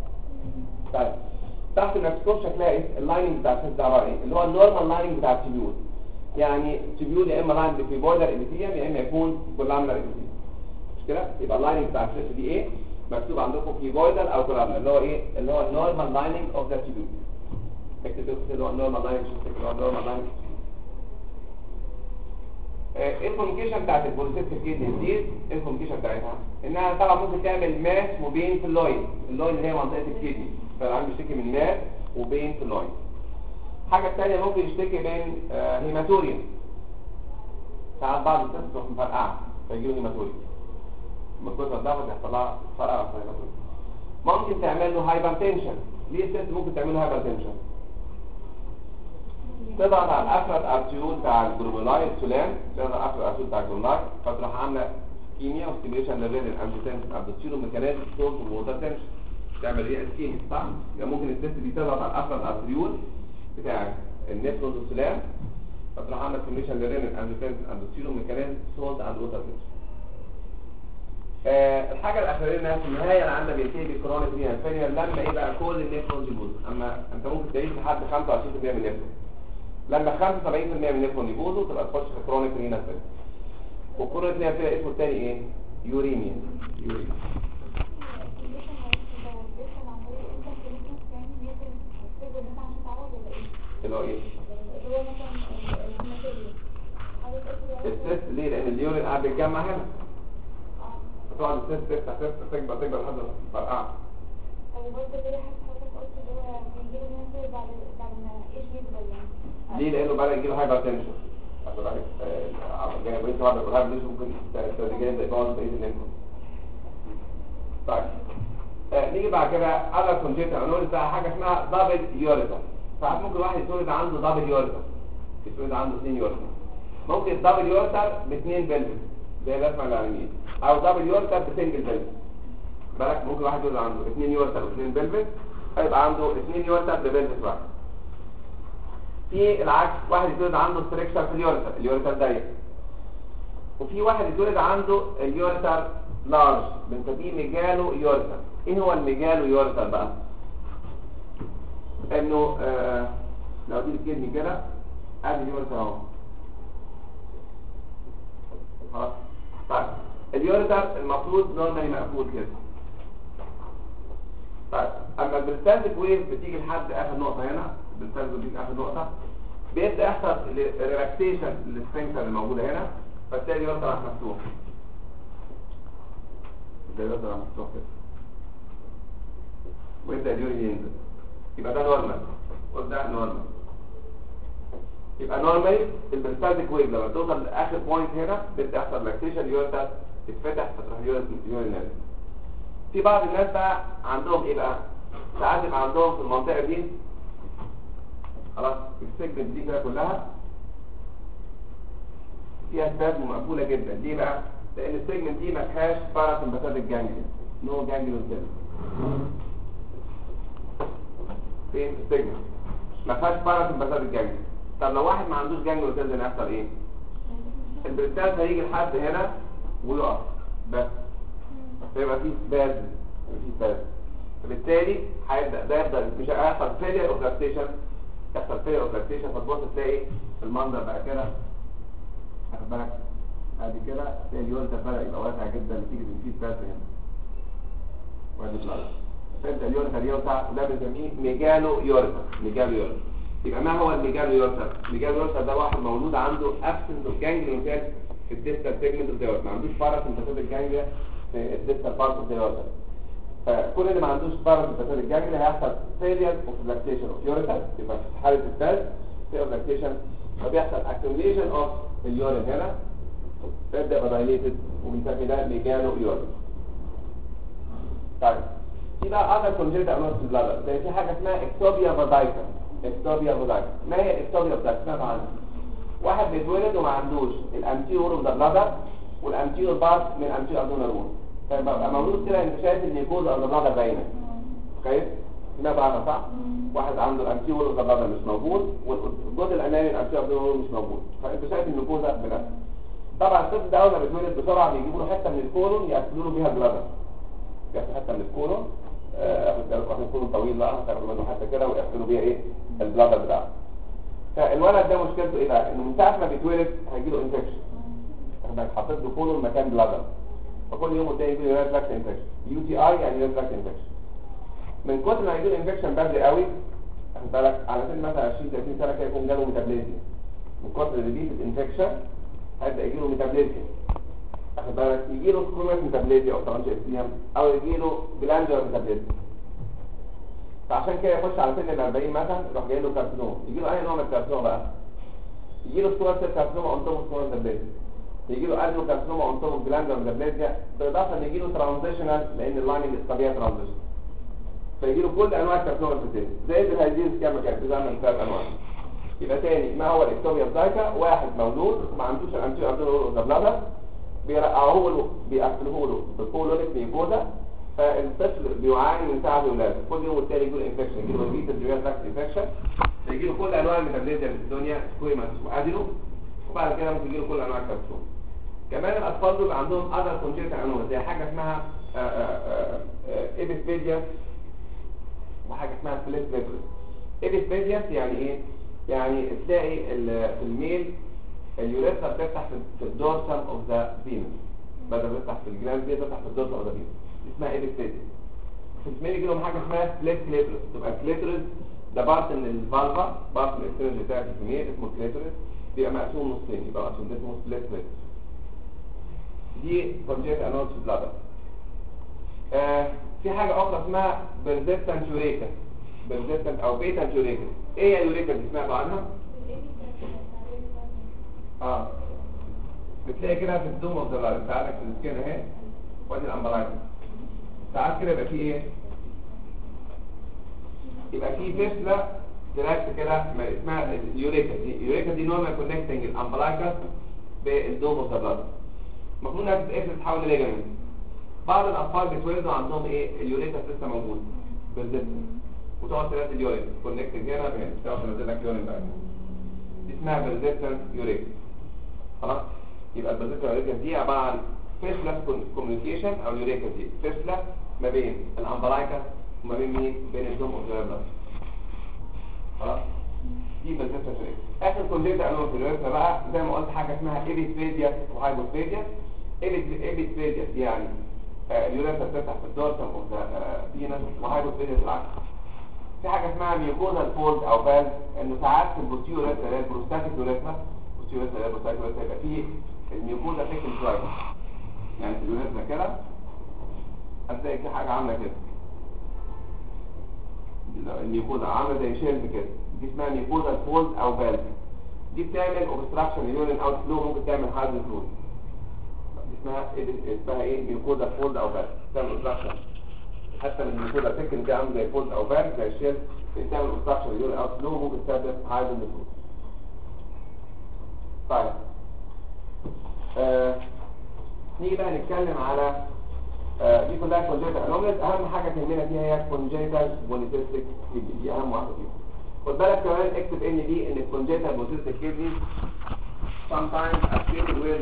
طيب تحت الميكروسكوب شكلها ايه؟ اللايننج بتاع الست ده عباره ايه؟ اللي هو النورمال لايننج بتاع التيبيول. يعني التيبيول يا اما لاين بفيبويدر ابيثيليوم يا اما يكون كولامنر ابيثيليوم. مش كده؟ يبقى اللايننج بتاع الست دي ايه؟ مكتوب عندكم فيبويدر او كولامنر، اللي هو ايه؟ اللي هو النورمال لايننج اوف ذا تيبيول. اكتبوا اللي هو النورمال لايننج، اللي هو النورمال لايننج. ايه الكوميونيكيشن بتاعت البوليسيستيك كدني دي؟ ايه الكوميونيكيشن بتاعتها؟ انها طبعا ممكن تعمل ماس وبين في اللوين اللي هي منطقه الكدني، فالعيان بيشتكي من ماس وبين في اللوين. الحاجه الثانيه ممكن يشتكي من هيماتوريا، ساعات بعض الناس تروح مفرقعه فيجيله هيماتوريا، لما كنت الضغط يحصل لها فرقعه في هيماتوريا. ممكن تعمل له هايبرتنشن. ليه الست ممكن تعمل له هايبرتنشن؟ تضغط على الافرد ارتيول بتاع الجلومولاي السلام، تضغط على الافرد ارتيول بتاع الجلومولاي فتروح عامله كيميا وستيميوليشن للرينال انجيوتنسن ابدوتيرو ميكانيزم صوت ووتر تنشن، تعمل ايه اسكيميا، صح؟ يعني ممكن الست دي تضغط على الافرد ارتيول بتاع النفرون السلام فتروح عامله ستيميوليشن للرينال انجيوتنسن ابدوتيرو ميكانيزم صوت اند ووتر تنشن. الحاجه الاخيره انها في النهايه العيان بينتهي بكرونيك رينال فيلير لما ايه بقى كل النفرون يبوظ. اما انت ممكن تعيش لحد 25% من النفرون، لما 75% من النفرون يبوظوا تبقى تخش في كرونيك رينال فيلير. والكرونيك رينال فيلير اسمه الثاني ايه؟ يوريميا. اللي هو ايه؟ السيست ليه؟ لان اليورين قاعد بيتجمع هنا، فتقعد السيست تفتح تكبر لحد ما تفرقع. ليه؟ لانه بقى يجيله هايبرتنشن. بقيت واحد بالهايبرتنشن ممكن تدريجيا يبقى يبوظ بقيه النفرون. طيب نيجي بعد كده على كونجنتال انوريز بقى حاجه اسمها دبل يوريتر. ساعات ممكن واحد يتولد عنده دبل يوريتر. يتولد عنده 2 يورتر. ممكن دبل يورتر باثنين بلفس زي الرسمه اللي على اليمين، او دبل يورتر بسنجل بلفس. بالك ممكن واحد يولد عنده 2 يورتر و2 بلفس، هيبقى عنده 2 يورتر ببلفس واحد. في العكس، واحد يتولد عنده ستريكشر في اليورتر ضيق، وفي واحد يتولد عنده اليورتر لارج بنسميه ميجالو يورتر. ايه هو الميجالو يورتر بقى؟ انه لو دي الكلمه كده ادي اليورتر اهو خلاص. طيب اليورتر المفروض نورمالي مقفول كده. طيب اما البرستالتيك ويف بتيجي لحد اخر نقطه هنا، البرستالتيك بتيجي اخر نقطه، بيبدا يحصل ريلاكسيشن للسفنكتر اللي موجوده هنا، فتلاقي اليورتر راح مفتوح. اليورتر راح مفتوح كده ويبدا اليورين ينزل، يبقى ده نورمال وده نورمال. يبقى نورمالي البرستالتيك ويف لما توصل لاخر بوينت هنا بيبدا يحصل ريلاكسيشن، اليورتر تتفتح فتروح اليورين نازل. في بعض الناس بقى عندهم ايه بقى؟ ساعات يبقى عندهم في المنطقه دي خلاص السيجمنت دي كده كلها فيها سبازم مقفوله جدا. ليه بقى؟ لان السيجمنت دي ما فيهاش باراسمباثيك جانجليون، نو جانجليون سيل. فين السيجمنت؟ ما فيهاش باراسمباثيك جانجليون. طب لو واحد ما عندوش جانجليون سيل ده هيحصل ايه؟ البريستالت هيجي لحد هنا ويقف بس، فيبقى فيه سبازم، فبالتالي هيبدا ده يفضل مش هيحصل فيلير اوف لاكتيشن، يحصل فيلير اوف لاكتيشن، فتبص تلاقي المنظر بقى كده واخد بالك ادي كده، تلاقي اليورتر بدا يبقى واسع جدا نتيجه ان في سبازم هنا وادي بلاد، فيبدا اليورتر يوسع وده بنسميه ميجالو يورتر. يبقى ما هو الميجالو يورتر؟ الميجالو يورتر ده واحد مولود عنده ابسنت اوف جانجليون سيل في الديستال سيجمنت اوف ذا، ما عندوش باراسمباثيك جانجليون في الديستال بارت اوف ذا. فكل اللي ما عندوش باراسمباثيك جانجليون هيحصل فيلير اوف لاكتيشن اوف يورتر، يبقى في حاله الثلج فيلير اوف لاكتيشن، فبيحصل اكيوميليشن اوف اليورين هنا، فيبدا يبقى دايليتد وبنسمي ده ميجالو يورتر. طيب في بقى اذر كونجنتال انوماليز في البلادر، زي في حاجه اسمها اكتوبيا فازايكا. ما هي اكتوبيا فازايكا؟ سمعت عنها؟ واحد بيتولد وما عندوش الانتيور اوف ذا بلادر والانتيور بارت من الانتيور ابدومينال وول، فيبقى مولود كده انت شايف النيكوز اوف ذا بلادر باينه. كويس؟ سمعت عنها صح؟ واحد عنده الانتيور اوف ذا بلادر مش موجود والجزء الامامي من الانتيور ابدومينال وول مش موجود، فانت شايف النيكوزا بنفسك. طبعا الطفل ده اول ما بيتولد بسرعه بيجيبوا له حته من الكولون يقفلوا له بيها البلادر، ياخدوا حته من الكولون، عشان الكولون طويل بقى تاخدوا منه حته كده ويقفلوا بيها ايه؟ البلادر بتاعه. فالولد ده مشكلته ايه بقى؟ انه من ساعه ما بيتولد هيجي له انفكشن، انك حطيت له كولون مكان بلادر، فكل يوم قدامي يجي له يوريتراكت انفكشن، يو تي اي يعني يوريتراكت انفكشن. من كتر ما يجي له انفكشن بدري قوي، واخد بالك على سن مثلا 20 30 سنه كده يكون جاله ميتابليزيا، من كتر الريليز الانفكشن هيبدا يجي له ميتابليزيا، واخد بالك يجي له سكرومات ميتابليزيا او ترانش اكسيام او يجي له جلاندولار ميتابليزيا. فعشان كده يخش على سن ال 40 مثلا يروح جاي له كارسينوما. يجي له اي نوع من الكارسينوما بقى؟ يجي له سكرومات كارسينوما اون توب سكرومات ميتابليزيا، يجي له ادنو كارسينوما اون توب جلاندولار ميتابليزيا، بالاضافه ان يجي له ترانزيشنال لان اللايننج الطبيعي ترانزيشن، فيجي له كل انواع الكارسينوما في السن زي الهايديز كما كانت بتعمل 3 انواع. يبقى تاني ما هو الاكتوبيا فازايكا؟ واحد مولود ما عندوش الانتيور ابدومينال وول بلادر، بيرقعوه له بيقفلوه له بالكولونيك ميكوزا، فالطفل بيعاني من تعب ولاده، كل يوم والتاني يجي له انفكشن، يجي له ريبيتد يوريتراكت انفكشن، فيجي له كل انواع الميتابليزيا اللي في الدنيا، سكويماس وادينو، وبعد كده ممكن يجي له كل انواع الكارسينوما. كمان الاطفال دول عندهم اذر كونجنتال انوماليز زي حاجه اسمها ايبيسبيديا وحاجه اسمها فليسبيدرس. ايبيسبيديا يعني ايه؟ يعني تلاقي في الميل اليوريثرا بتفتح في الدورسال اوف ذا فينس، بدل ما تفتح في الجلاند دي تفتح في الدورسال اوف ذا فينس، اسمها ايبيسبيديا. في الميل يجي لهم حاجه اسمها سبليت كليتورس، تبقى الكليتورس ده بارت من الفالفا، بارت من الاكسترنال بتاعت الميل اسمه كليتورس، بيبقى مقسوم نصين، يبقى مقسوم ده اسمه سبليت كليتورس. دي كونجنتال انوماليز في البلادر. في حاجه اخرى اسمها بيرزيستنت يوريكا، بيرزيستنت او بيتنت يوريكا. ايه هي اليوريكا اللي سمعتوا عنها؟ بتلاقي كده في الدوم اوف ذا لايف، ساعات في السكين اهي وادي الامبلايتس، ساعات كده يبقى فيه ايه؟ يبقى فيه فيسلا تراكت كده اسمها اليوريكا دي. اليوريكا دي نورمال كونكتنج الامبلايكس بالدوم اوف ذا بلاد. المفروض انها تتحول لليجامنت. بعض الاطفال بيتولدوا عندهم ايه اليوريكا لسه موجود بالزبده، وتقعد تنزل اليورين كونكتنج هنا بهنا، تقعد تنزل لك يورين بقى. دي اسمها بيرزيستنت يوريكا. خلاص؟ يبقى البيرزيستنت يوريكا دي عباره عن فيسلس كوميونيكيشن او اليوريكا دي فيسلس ما بين الامبلايكس وما بين مين؟ بين الدوم اوف ذا بلاد. خلاص؟ دي بيرزيستنت يوريكا. اخر كونجكت انوم في اليوريكا بقى زي ما قلت حاجه اسمها ايبيسفيديا وهايبوسفيديا. ايبيسفيديا يعني اليوريثرا بتفتح في الدورسم اوف ذا فينس، وهايبوسفيديا بالعكس. في حاجه اسمها ميوكوزال فولد او فالف، انه ساعات في البوستيريور اللي هي البروستاتيك يوريثرا، يبقى فيه الميوكوزا ثيكن شويه. يعني في اليوريثرا كده هتلاقي في حاجه عامله كده، الميوكوزا عامله زي شيلف كده، دي اسمها ميوكوزال فولد او فالف. دي بتعمل اوبستراكشن يورين اوت فلو، ممكن تعمل هارد فلو. اسمها ايه؟ ميوكوزا فولد او فالف، تعمل اوبستراكشن. حتى من الميوكوزا ثيكن دي عامله زي فولد او فالف زي الشيلف، بتعمل اوبستراكشن يورين اوت فلو، ممكن تعمل هارد فلو. طيب نيجي بقى نتكلم على دي كلها كونجيتال انوميليز. اهم حاجه تهمنا فيها هي كونجيتال بوليسيستيك كيدني، دي اهم واحده فيهم. خد بالك كمان اكتب ان دي ان الكونجيتال بوليسيستيك كيدني sometimes associated with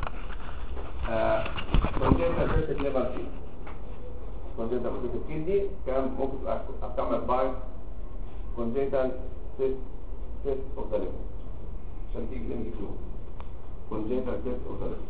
congenital cystic liver disease. congenital bolicytic kidney كان ممكن تبقى accompanied by congenital cyst of the liver. عشان تيجي تمشي كيو congenital cyst of the liver.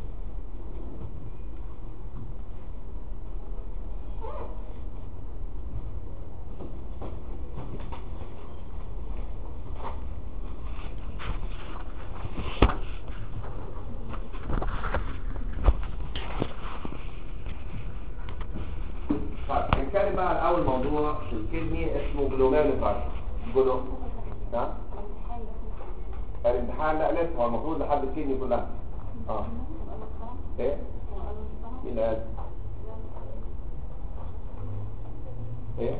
نتكلم بقى على اول موضوع في الكدني اسمه جلوميرولوفايتس. نعم الامتحان لا لسه، هو المفروض لحد الكدني كلها. ايه مين اللي قال ايه؟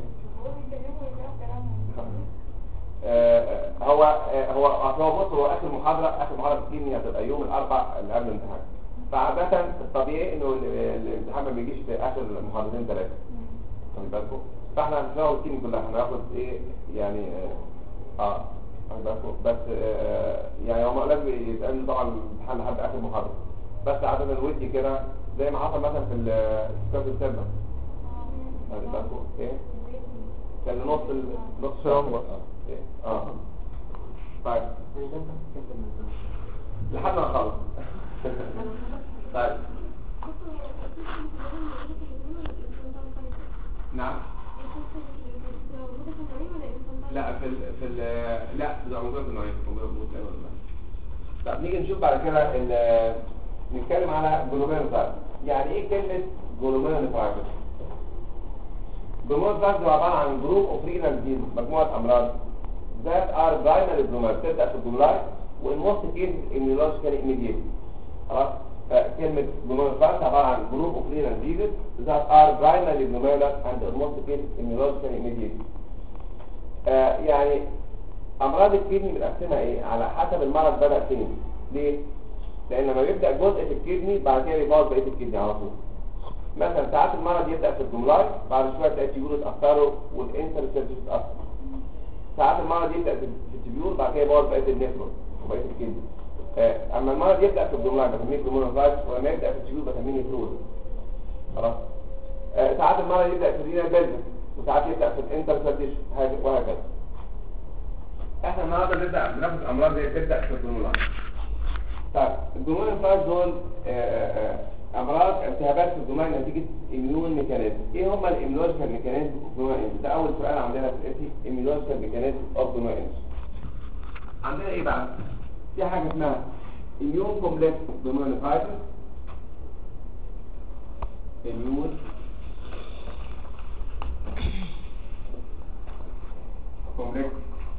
هو بص، هو اخر محاضره في الكدني هتبقى يوم الاربعاء اللي قبل الامتحان. فعادة الطبيعي انه الامتحان ما بيجيش في اخر محاضرتين ثلاثه، خلي بالكم. فاحنا هنشتغل الكيمياء كلها، هناخد ايه يعني خلي بالكم. بس يعني هم لازم يسالوا طبعا الامتحان لحد اخر محاضره، بس عاده الودي كده زي ما حصل مثلا في الكتاب السابق. خلي بالكم ايه كان نص شهر ايه طيب لحد ما نخلص. طيب نعم لا لا ده موجود في النوعين. طب نيجي نشوف بعد كده نتكلم على جلوميرولوفايتس. يعني ايه كلمه جلوميرولوفايتس؟ جلوميرولوفايتس هو عباره عن جروب اوف رينال ديزيز، مجموعه امراض that are primary glomerular تبدا في الجلولاي وان موست كيس immunologically immediate. خلاص كلمه جلوميرولوفايتس عباره عن جروب اوف رينال ديزيز that are primary glomerular and in most cases immunologically immediate. يعني امراض الكدني بنقسمها ايه على حسب المرض بدا فين. ليه؟ لان لما بيبدا جزء في الكدني بعد كده يبوظ بقيه الكدني على طول. مثلا ساعات المرض يبدا في الجملاي، بعد شويه تلاقي التيبيول اتاثروا والانترستيشن اتاثر. ساعات المرض يبدا في التيبيول بعد كده يبوظ بقيه النفرون وبقيه الكدني. اما المرض يبدا في الجملاي بسميه جلوميرولوفايتس، ولما يبدا في التيبيول بسميه نفروز. خلاص. ساعات المرض يبدا في الرينال بلفس، وساعات يبدا في الانترستيشن وهكذا. احنا النهارده بناخد امراض زي تبدا في الجلوميرولوفايتس. طيب الجلوميرولوفايتس دول امراض التهابات في الجمال نتيجه اميون ميكانيزم. ايه هم الاميونولوجيكال ميكانيزم اوف جلوميرولوفايتس؟ ده اول سؤال عندنا في الاسي، اميونولوجيكال ميكانيزم اوف جلوميرولوفايتس. عندنا ايه بقى؟ في حاجه اسمها اميون كومبلكس جلوميرولوفايتس، اميون كومبلكس.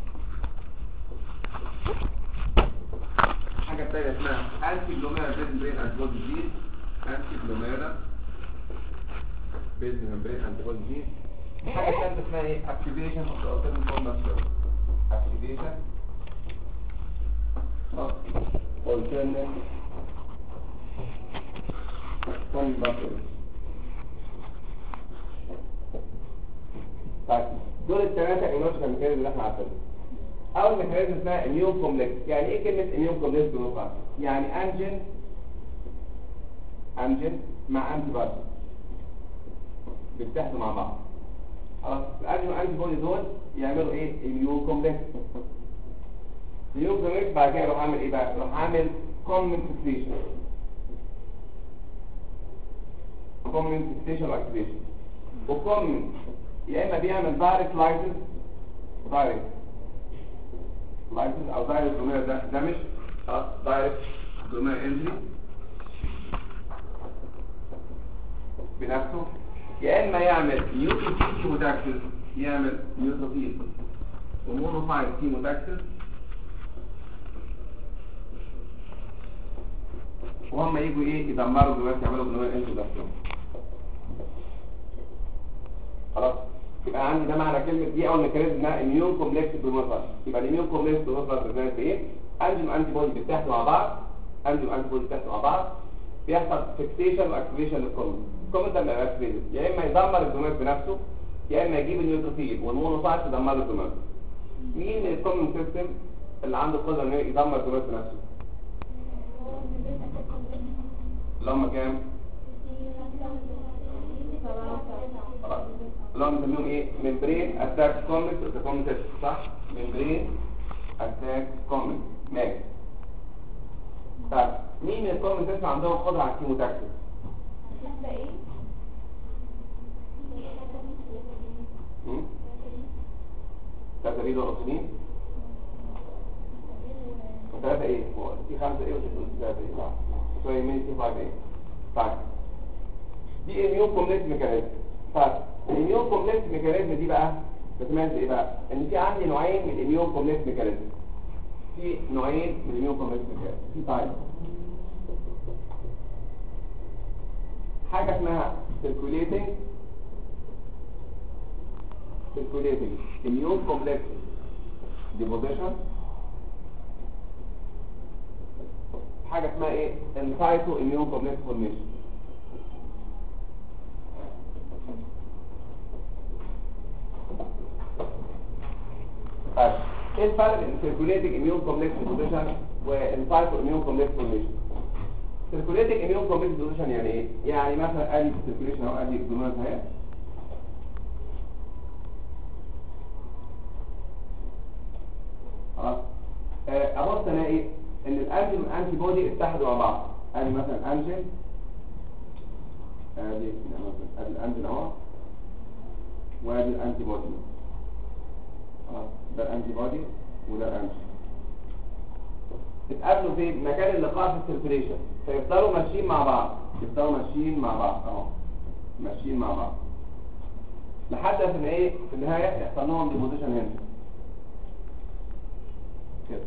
حاجه ثانيه اسمها انتي جلوميرولار برين انتيبودي ديزيز، انتي جلوميرولار برين انتيبودي ديزيز. حاجه ثالثه اسمها ايه؟ اكتيفيشن اوف ذا اوتونوميك نيرفس سيستم. activation of alternate conductors. طيب دول الثلاثه ايموشنال ميكانيزم اللي احنا عارفينهم. اول ميكانيزم اسمها اميون كومبلكس. يعني ايه كلمه اميون كومبلكس بالمفرد؟ يعني انجن مع انتي بودي بيتحدوا مع بعض. خلاص الانجن والانتي بودي دول يعملوا ايه؟ اميون كومبلكس. اميون كومبلكس بعد كده يروح عامل ايه بقى؟ يروح عامل كومنت فيكسيشن واكتيفيشن. وكومنت يا اما بيعمل دايركت لايسنس او دايركت دومينال دامج، خلاص دايركت دومينال انجري بنفسه، يا اما يعمل نيوتروفيل كيموتاكسس، يعمل نيوتروفيل ومونوفايت كيموتاكسس، وهم يجوا ايه يدمروا دلوقتي يعملوا دومينال انجري بنفسهم. خلاص يبقى عندي ده معنى كلمه دي اول ميكانيزم اسمها اميون كومبلكس بالمفرد. يبقى الاميون كومبلكس بالمفرد بتعمل ايه؟ انجن وانتي بودي بيتحدوا مع بعض، بيحصل فيكسيشن واكتيفيشن للكومنت. الكومنت ده بيبقى اكتيفيتد يا اما يدمر الدومات بنفسه، يا اما يجيب النيوتروفيل والمونوسايت يدمر الدومات. مين من الكومنت سيستم اللي عنده القدره انه يدمر الدومات بنفسه؟ اللي هم كام؟ اللي هم بنسميهم ايه؟ ممبرين اتاك كومنت صح؟ ممبرين اتاك كومنت ماكس. طيب مين من الكومنت سيستم عندهم قدره على الكيموتاكسس؟ ثلاثة ايه دول اصلين؟ ثلاثة ايه؟ في 5 ايه وثلاثة ايه؟ لا سوري مين في 5 ايه؟ طيب دي اميون كومبلكس ميكانيزم. طيب الاميون كومبلكس ميكانيزم دي بقى بتميز ايه بقى؟ ان في عندي نوعين من الاميون كومبلكس ميكانيزم. في نوعين من الاميون كومبلكس ميكانيزم. في تايب حاجة اسمها circulating immune complex deposition، حاجة اسمها ايه؟ in-situ immune complex formation. طيب ايه الفرق بين circulating immune complex deposition و in-situ immune complex formation؟ circulating immune complex deposition يعني ايه؟ يعني مثلا ادي circulation اهو، ادي الدومات اهي، خلاص ابص الاقي ان الانجين والانتي بودي اتحدوا مع بعض. ادي مثلا انجين، ادي الانجين اهو، وادي الانتي بودي، خلاص ده الانتي بودي وده الانجين، اتقابلوا في مكان اللقاء في السيركيليشن، فيفضلوا ماشيين مع بعض اهو، ماشيين مع بعض لحد ان ايه في النهايه يحصل لهم ديبوزيشن هنا كده،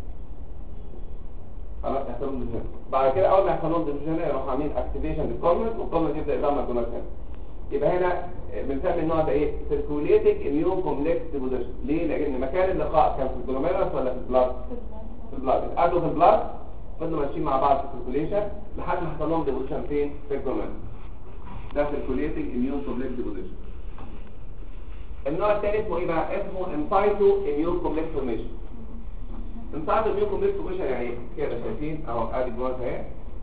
خلاص يحصل لهم ديبوزيشن. بعد كده اول ما يحصل لهم ديبوزيشن يروحوا عاملين اكتيفيشن للكومنت، والكومنت يبدا يدمر الدومات هنا. يبقى هنا بنسمي النوع ده ايه؟ سيركوليتنج اميون كومبلكس ديبوزيشن. ليه؟ لان مكان اللقاء كان في الجلوميرولس ولا في البلاد؟ في البلاد. اتقابلوا في البلاد، فضلوا ماشيين مع بعض في السيركوليشن لحد ما حصل لهم ديبوزيشن فين؟ في الجلوميرولس. ده سيركوليتنج اميون كومبلكس ديبوزيشن. النوع الثاني اسمه ايه بقى؟ اسمه انسايتو اميون كومبلكس فورميشن. انسايتو اميون كومبلكس فورميشن يعني ايه؟ كده شايفين اهو، ادي الجواز اهي،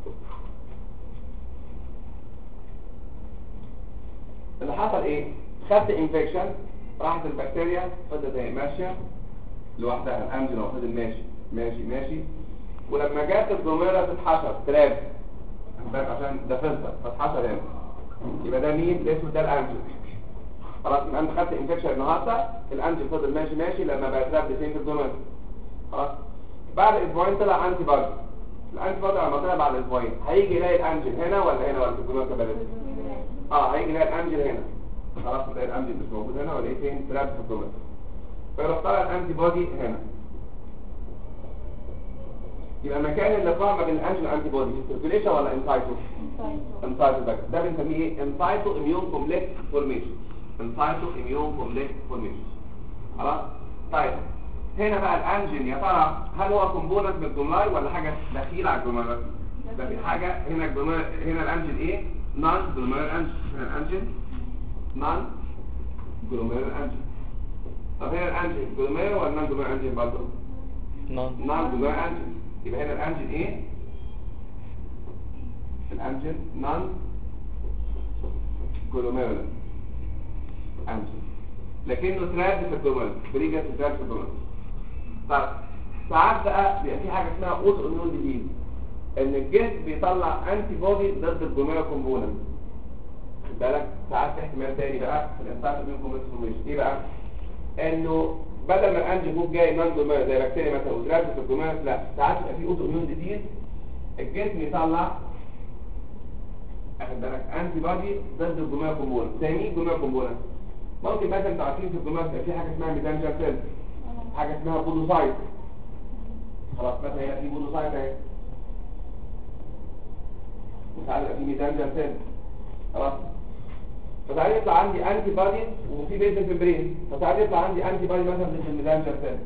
اللي حصل ايه؟ خدت انفكشن، راحت البكتيريا فضلت اهي ماشيه لوحدها، الانجل لو فضل ماشي ولما جت الجلوميرولس اتحشر تراب عشان ده فلتر فاتحشر هنا، يبقى ده مين؟ الاسم ده الانجل. خلاص يبقى انت خدت انفكشن النهارده، الانجل فضل ماشي لما بقى تراب فين في الجلوميرولس. خلاص بعد اسبوعين طلع انتي بادي. الانتي بادي لما طلع بعد اسبوعين هيجي يلاقي الانجل هنا ولا في الجلوميرولس بلد؟ هيجي يلاقي الانجل هنا، خلاص يلاقي الانجل مش موجود هنا ولا ايه فين؟ تراب في الجلوميرولس، فيروح طلع الانتي بادي هنا. يبقى مكان اللقاء ما بين الانجل والانتي بودي سيركيليشن ولا انسايتو؟ انسايتو بقى ده بنسميه ايه؟ انسايتو اميون كومبلكس فورميشن. خلاص طيب هنا بقى الانجين يا ترى هل هو كومبوننت من الجلوميرولاي ولا حاجه دخيله على الجلوميرولاي؟ ده في حاجه هنا هنا الانجين ايه؟ نون جلوميرولار انجين. هنا الانجين نون جلوميرولار انجين. طب هنا الانجين جلوميرولار ولا نون جلوميرولار انجين برضه؟ نون جلوميرولار انجين. يبقى هنا الانجين ايه؟ الانجين نون جلوميرولار انجين، لكنه تراب في الجلوميرولار، بريجا تراب في الجلوميرولار. طب ساعات بقى بيبقى في حاجه اسمها اوتو اميون ديزيز، ان الجسم بيطلع انتي بودي ضد الجلوميرولار كومبوننت. خد بالك ساعات في احتمال تاني بقى في الانسايت اميون كومبوننت. ايه بقى؟ انه بدل ما الانجي يكون جاي نون جلوميرولار زي بكتيريا مثلا وتراب في الجلوميرولار، لا ساعات يبقى في اوتو اميون ديزيز الجسم يطلع اخد بالك انتي بودي ضد الجلوميرولار كومبوننت. زي مين الجلوميرولار كومبوننت؟ ممكن مثلا انتوا عارفين في الجلوميرولار في حاجه اسمها ميزانجر سيل، حاجه اسمها بودوسايت. خلاص مثلا هنا في بودوسايت اهي، وساعات يبقى في ميزانجر سيل. خلاص فساعات يطلع عندي انتي بودي وفي بيزل فيبرين، فساعات يطلع عندي انتي بودي مثلا ضد الميزانجر سيل.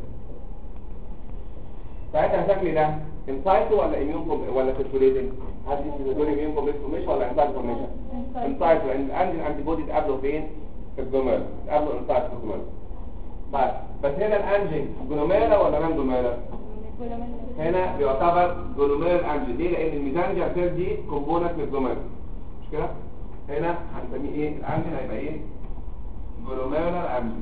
ساعتها شكل ده انسايتو ولا اميون ولا سيركوليتنج؟ هل دي بتقول اميون كومبلكس فورميشن ولا انسايتو فورميشن؟ انسايتو، لان الانتي بودي اتقابلوا فين؟ في الجلوميرولار، اتقابلوا انسايتو في الجلوميرولار. طيب بس هنا الانجين جلوميرولار ولا نون جلوميرولار؟ هنا بيعتبر جلوميرولار انجين. ليه؟ لان الميزانجر سيل دي كومبوننت من الجلوميرولار، مش كده؟ هنا هنسميه ايه؟ الانجين هيبقى ايه؟ جلوميرولار انجين.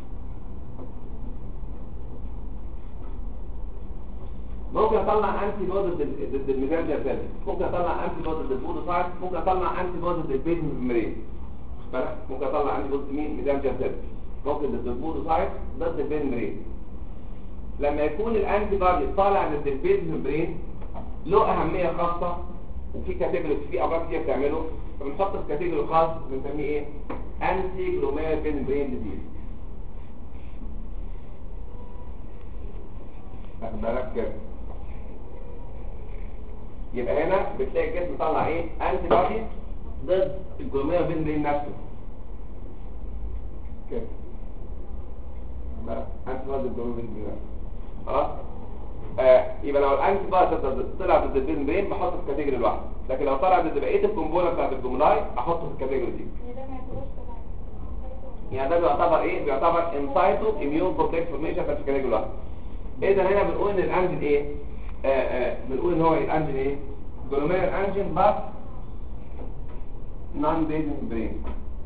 ممكن اطلع انتي بودي ضد الميزانجر سيل، ممكن اطلع انتي بودي ضد البودوسايت، ممكن اطلع انتي بودي ضد البيزل ميمبرين. خد بالك؟ ممكن اطلع انتي بودي مين؟ ميزانجر سيل، ممكن ضد البودوسايت ضد البيزل ميمبرين. لما يكون الانتي بودي طالع ضد البيزل ميمبرين له اهميه خاصه، وفي كاتيجوري في امراض كتير بتعمله، فبنحط في كاتيجوري خاص بنسميه ايه؟ انتي جلوميرولار بيزل ميمبرين ديزيز. خد بالك كده؟ يبقى هنا بتلاقي الجسم طلع ايه؟ انتي بودي ضد الجلوميرولار بيزل ميمبرين نفسه. كده. انتي بودي ضد الجلوميرولار بيزل ميمبرين. خلاص؟ يبقى لو الانتي بودي طلع ضد البيزل ميمبرين بحطه في كاتيجوري لوحده، لكن لو طلع ضد بقيه الكومبوننت بتاعت الجلوميرولاي احطه في الكاتيجوري دي. يعني ده بيعتبر ايه؟ بيعتبر انسايتو اميون كومبلكس فورميشن في الكاتيجوري لوحده. اذا هنا بنقول ان الانجين ايه؟ بنقول ان هو الانجين ايه؟ جلوميرولار انجين بس نون بيزل ميمبرين.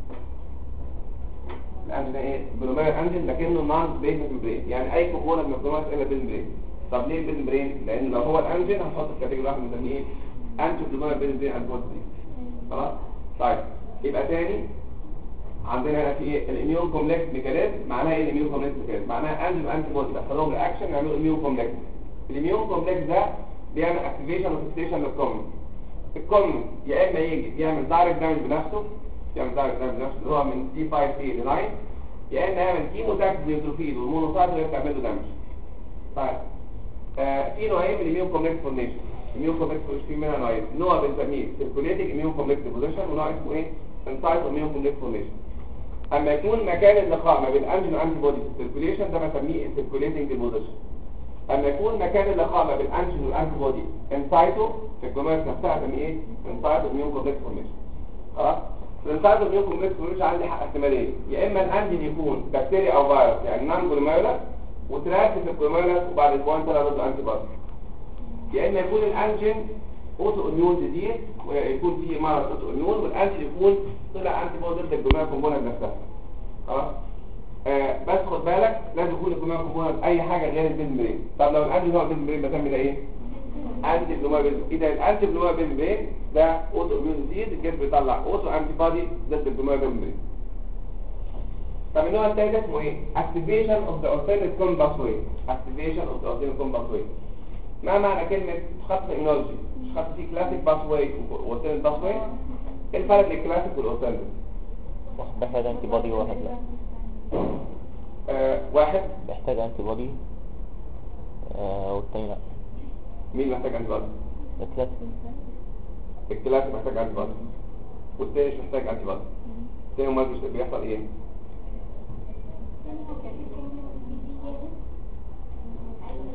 الانجين ايه؟ جلوميرولار انجين لكنه نون بيزل ميمبرين، يعني اي كومبوننت من الجلوميرولار الا بيزل ميمبرين. طب ليه بيزل ميمبرين؟ لان لو هو الانجين هنحطه في كاتيجوري واحد بنسميه ايه؟ انتي جلوميرولار بيزل ميمبرين انتي. خلاص؟ طيب يبقى تاني عندنا هنا في ايه؟ الاميون كومبلكس ميكانيزم. معناها ايه الاميون كومبلكس ميكانيزم؟ معناها انجين وانتي بودي بيحصل لهم رياكشن يعملوا اميون كومبلكس. الاميون كومبلكس ده بيعمل اكتيفيشن وفيكسيشن للكومن. الكومن يا اما يجي يعمل دايركت دامج بنفسه، يعمل دايركت دامج بنفسه اللي هو من دي 5 سي ل 9، يا اما يعمل كيموتاكس نيوتروفيل والمونوسايت اللي بتعمل له دامج. طيب في نوعين من الاميون كومبلكس فورميشن. الاميون كومبلكس فورميشن في منها نوعين، نوع بنسميه سيركوليتنج اميون كومبلكس ديبوزيشن، ونوع اسمه ايه؟ انسايت اميون كومبلكس فورميشن. اما يكون مكان اللقاء ما بين الانجين والانتي بودي في السيركوليشن ده بسميه سيركوليتنج ديبوزيشن. اما يكون مكان اللقاء ما بين الانجين والانتي بودي انسايتو في الجلوميرولار نفسها بسميه ايه؟ انسايتو اميون كومبلكس فورميشن. خلاص؟ الانسايتو اميون كومبلكس فورميشن عندي احتمالين، يا اما الانجين يكون بكتيريا او فيروس يعني نون جلوميرولار وتراب في الجلوميرولار وبعد اسبوعين طلع ضد الانتي بودي، يا اما يكون الانجين اوتو اميون ديزيز ويكون فيه مرض اوتو اميون والانجين يكون طلع انتي بودي ضد الجلوميرولار كومبوننت نفسها. خلاص؟ بس خد بالك لازم يكون الجلوميرولار كومبوننت اي حاجه غير البيزل ميمبرين. طب لو الانجين هو البيزل ميمبرين بسمي ده ايه؟ انتي جلوميرولار بيزل. اذا الانتي جلوميرولار بيزل ميمبرين ده اوتو اميون ديزيز، الجسم بيطلع اوتو انتي بودي ضد الجلوميرولار بيزل ميمبرين. طب النوع الثالث اسمه ايه؟ اكتيفيشن اوف ذا اورثينيك كوم باثوي. اكتيفيشن اوف ذا اورثينيك كوم باثوي. ما معنى كلمه خط ايميولوجي؟ مش خط فيه كلاسيك باثوي واورثينيك باثوي؟ ايه الفرق بين الكلاسيك والاورثينيك؟ واحد بيحتاج انتي بودي وواحد لا. واحد بيحتاج انتي بودي والتاني لا. مين محتاج انتي بودي؟ الكلاسيك. الكلاسيك محتاج انتي بودي والتاني مش محتاج انتي بودي. التاني امال بيحصل ايه؟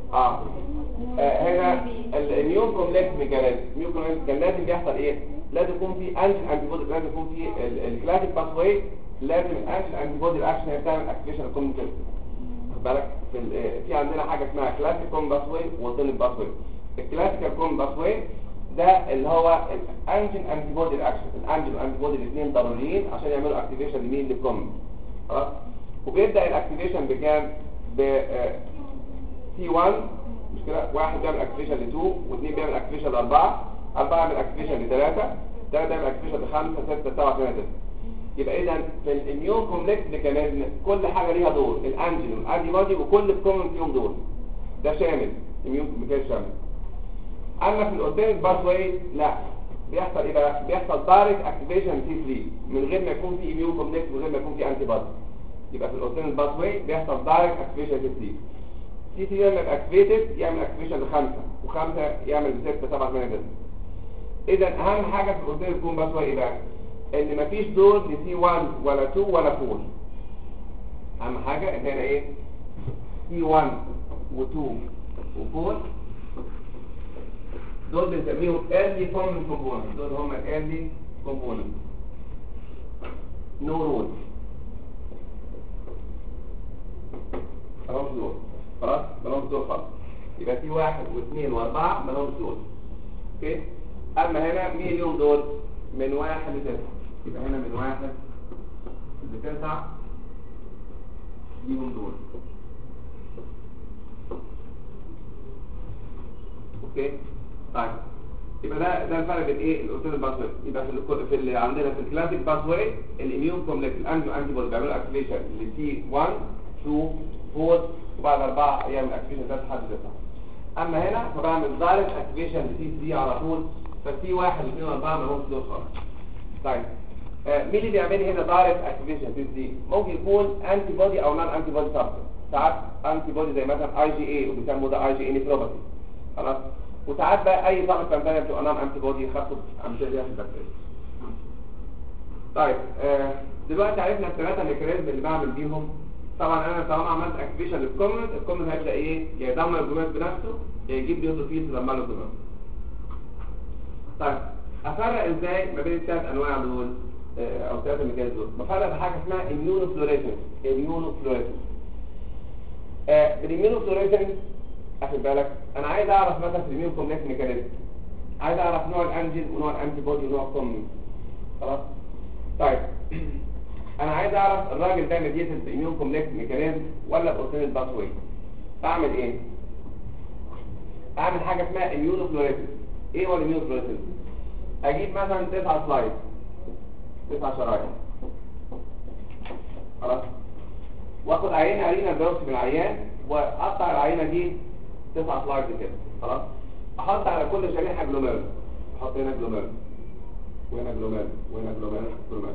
هنا الاميون كومبلكس ميكانيزم. الاميون كومبلكس كان لازم يحصل ايه؟ لازم يكون في انتي بودي، لازم يكون في الكلاسيك باثواي، لازم الانتي بودي الاكشن هي بتعمل اكتيفيشن الكومبلكس. خد بالك في عندنا حاجه اسمها كلاسيك كوم باثواي وتونيك باثواي. الكلاسيكال كوم باثواي ده اللي هو الانتي بودي الاكشن، الانتي بودي الاثنين ضروريين عشان يعملوا اكتيفيشن لمين؟ للكوم. خلاص. وبيبدا الاكتيفيشن بكام؟ ب C1 مش كده؟ واحد بيعمل اكتيفيشن ل 2 واثنين بيعمل اكتيفيشن ل 4 بيعمل اكتيفيشن ل 3 بيعمل اكتيفيشن ل 5 6 7 8 9. يبقى اذا في الاميون كومبلكس ميكانيزم كل حاجه ليها دور، الانجين والانتي بودي وكل الكومن فيهم دول. ده شامل اميون كومبلكس شامل. اما في الاورتينيك باثواي لا، بيحصل ايه بقى؟ بيحصل دايركت اكتيفيشن سي 3 من غير ما يكون في اميون كومبلكس، من غير ما يكون في انتي بودي. يبقى في الاورتينيك باثواي بيحصل دايركت اكتيفيشن سي 3. سي 3 يعمل اكتيفيتد، يعمل اكتيفيشن ل 5 و5 يعمل ل 6 7 8 9. اذا اهم حاجه في الاورتينيك كوم باثواي ايه بقى؟ ان مفيش دور لسي 1 ولا 2 ولا 4. اهم حاجه ان هنا ايه؟ سي 1 و2 و4 دول بنسميهم early common components. دول هم early components. no role. مالهمش دور. خلاص؟ مالهمش دور خالص. يبقى في 1 و2 و4 مالهمش دور. اوكي؟ اما هنا مين ليهم دور؟ من 1 ل 9. يبقى هنا من 1 ل 9 ليهم دور. اوكي؟ طيب يبقى ده الفرق بين ايه الاورتينيك باثواي. يبقى في اللي عندنا في الكلاسيك باثواي الاميون كومبلكس الانتي بودي بيعملوا اكتيفيشن لسي 1 2 4 وبعد 4 يعمل اكتيفيشن لحد 9. اما هنا فبعمل دايركت اكتيفيشن لسي 3 على طول، فسي 1 و2 و4 ما لهمش دور خالص. طيب مين اللي بيعمل هنا دايركت اكتيفيشن سي 3؟ ممكن يكون انتي بودي او نون انتي بودي سبستنس. ساعات انتي بودي زي مثلا اي جي اي وبيسموه ده اي جي اي نيفروباثي. خلاص. وساعات بقى اي سبستنس ثانيه بتبقى نون انتي بودي خدته امثله في البكتيريا. طيب دلوقتي عرفنا الثلاثه ميكانيزم اللي بعمل بيهم. طبعا انا طالما عملت اكتيفيشن للكومنت، الكومنت هيبدا ايه؟ يا يدمر الجلومات بنفسه يا يجيب نيوتروفيلز تدمر له الجلومات. طيب افرق ازاي ما بين الثلاث انواع دول او الثلاثه ميكانيزم دول؟ بفرق بحاجه اسمها اميونوفلوريسنس. اميونوفلوريسنس بالاميونوفلوريسنس اخد بالك انا عايز اعرف مثلا في الاميون كومبلكس ميكانيزم، عايز اعرف نوع الانجين ونوع الانتي بودي ونوع الكومن. خلاص. طيب انا عايز اعرف الراجل ده مديتد باميون كومبلكس ميكانيزم ولا باورتينيك باثواي. اعمل ايه؟ اعمل حاجه اسمها اميونوفلوريسنس. ايه هو الاميونوفلوريسنس؟ اجيب مثلا 9 سلايد 9 شرايح. خلاص. واخد عينه بيوصف من العيان واقطع العينه دي 9 سلايد كده. خلاص. احط على كل شريحه جلوميرول. احط هنا جلوميرول وهنا جلوميرول وهنا جلوميرول.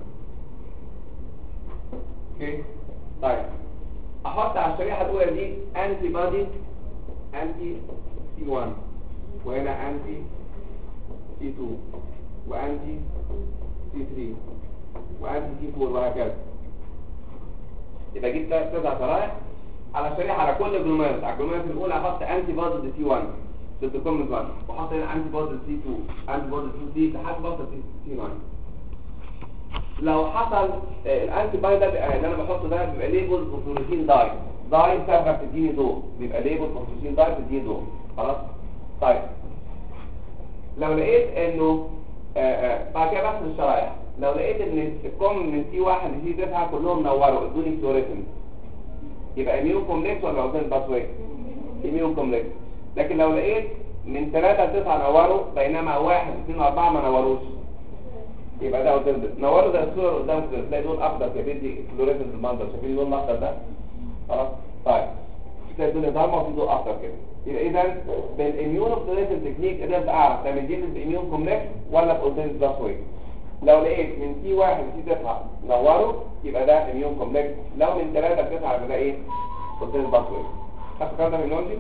اوكي. طيب احط على الشريحه الاولى دي انتي بودي انتي سي 1 وهنا انتي سي 2 وانتي سي 3 وانتي سي 4 وهكذا. يبقى جبت 9 شرايح على شريحه على كل جلوميرول. على الجلوميرول الاولى احط انتي بودي سي 1 ضد كومنت 1 واحط هنا انتي بودي سي 2 انتي بودي سي 3 لحد ما اوصل سي 9. لو حصل الانتي باي ده اللي انا بحطه ده بيبقى ليبل بروتين داي صبغه بتديني ضوء، بيبقى ليبل بروتين داي بتديني ضوء. خلاص. طيب لو لقيت انه بعد كده بحث الشرايح، لو لقيت ان الكومن من سي 1 لسي 9 كلهم نوروا ادوني فلوريسنس، يبقى اميون كومبلكس ولا اورتين باثواي؟ اميون كومبلكس. لكن لو لقيت من 3 ل 9 نوروا بينما 1 2 4 ما نوروش، يبقى ده اورتين. نوروا زي الصوره قدامك كده تلاقي لون اخضر كده بيدي فلوريسنس في المنظر. شايفين اللون الاخضر ده؟ خلاص. طيب تلاقي الدنيا ضلمه وفي ضوء اخضر كده. يبقى اذا بالاميونوفلوريسنس تكنيك قدرت اعرف ده مديتد باميون كومبلكس ولا باورتين باثواي. لو لقيت من سي 1 لسي 9 نوروا يبقى ده اميون كومبلكس، لو من 3 ل 9 يبقى ده ايه؟ اورتين باثواي. خدتوا الكلام ده من نولجي؟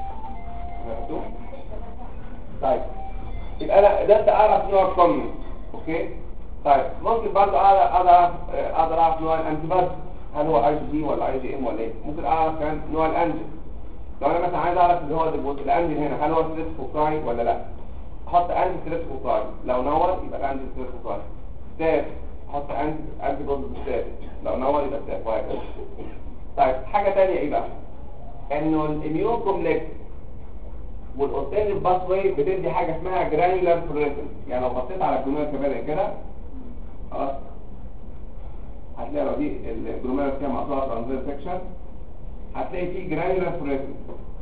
طيب يبقى انا قدرت اعرف نوع الكومن. اوكي. طيب ممكن برضه اقدر اعرف نوع الانتي بودي، هل هو اي جي ولا اي جي ام ولا ايه؟ ممكن اعرف كمان نوع الانجين. لو انا مثلا عايز اعرف اللي هو الانجل هنا هل هو ستريس فوكاي ولا لا، احط انتي ستريس فوكاي، لو نور يبقى الانتي ستريس فوكاي. ستاف احط انتي بوز ستاف، لو نور يبقى ستاف وهكذا. طيب حاجه ثانيه ايه بقى؟ انه الاميون كومبلكس والاوتيليف باس واي بتدي حاجه اسمها جرانيولار فلوريسنس. يعني لو بصيت على الجلوميرا كمان كده خلاص هتلاقي لو دي الجلوميرا فيها مقطوعه ترانزيت سكشن هتلاقي فيه جرانيولار فلوريسنس.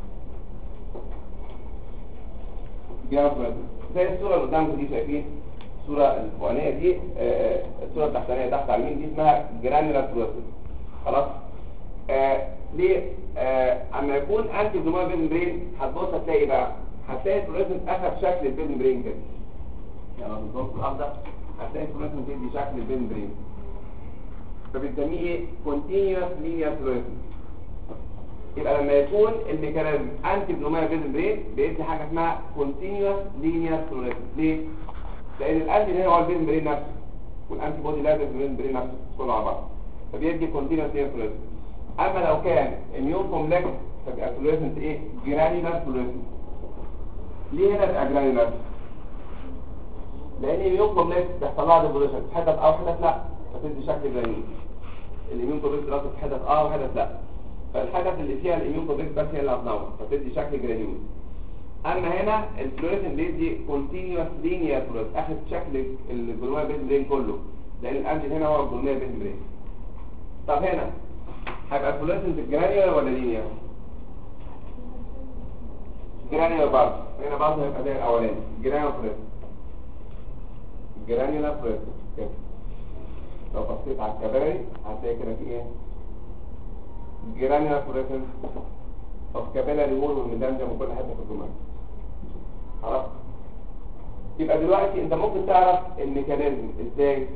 زي الصوره اللي قدامكم دي، شايفين الصوره الفوقانيه دي، الصوره التحتانيه تحت على اليمين دي اسمها جرانيولار فلوريسنس. خلاص ليه؟ اما يكون انتي جلوميرا بين برين هتبص هتلاقي بقى هتلاقي الفلوريسنس اخد شكل البين برين كده. يعني لو بتبص الافضل هتلاقي الفلوريسنس دي شكل البين برين، فبنسميه ايه؟ كونتينيوس لينير فلوريسنس. يبقى لما يكون الميكانيزم انتي جلوميرا بين برين بيدي حاجه اسمها كونتينيوس لينير فلوريسنس. ليه؟ لان الانتي هو البين برين نفسه والانتي بودي لازم البين برين نفسه كله على بعض، فبيدي كونتينيوس لينير فلوريسنس. اما لو كان اميون كومبلكس فبيبقى فلوريسنس ايه؟ جرانيولار فلوريسنس. ليه هنا بقى جرانيولار؟ لان الاميون كومبلكس بيحصل لها ديبوليشن حتت او حتت لا، فتدي شكل جرانيول. الاميون كومبلكس دراسه حتت وحتت لا، فالحتت اللي فيها الاميون كومبلكس بس هي اللي هتنور فتدي شكل جرانيول. اما هنا الفلوريسنس بيدي كونتينيوس لينير فلوريسنس، اخد شكل الجلوميرا بين برين كله، لان الانجل هنا هو الجلوميرا بين برين. طب هنا هيبقى الفلوريسنس جرانيولار ولا لينير؟ جرانيولار برضه. هنا برضه هيبقى زي الاولاني جرانيولار فلوريسنس. جرانيولار فلوريسنس كده. لو بصيت على الكباري هتلاقي كده في ايه؟ جرانيولار فلوريسنس اوف كابيلاري وول والمدمجم وكل حته في الجمال. خلاص؟ يبقى دلوقتي انت ممكن تعرف الميكانيزم ازاي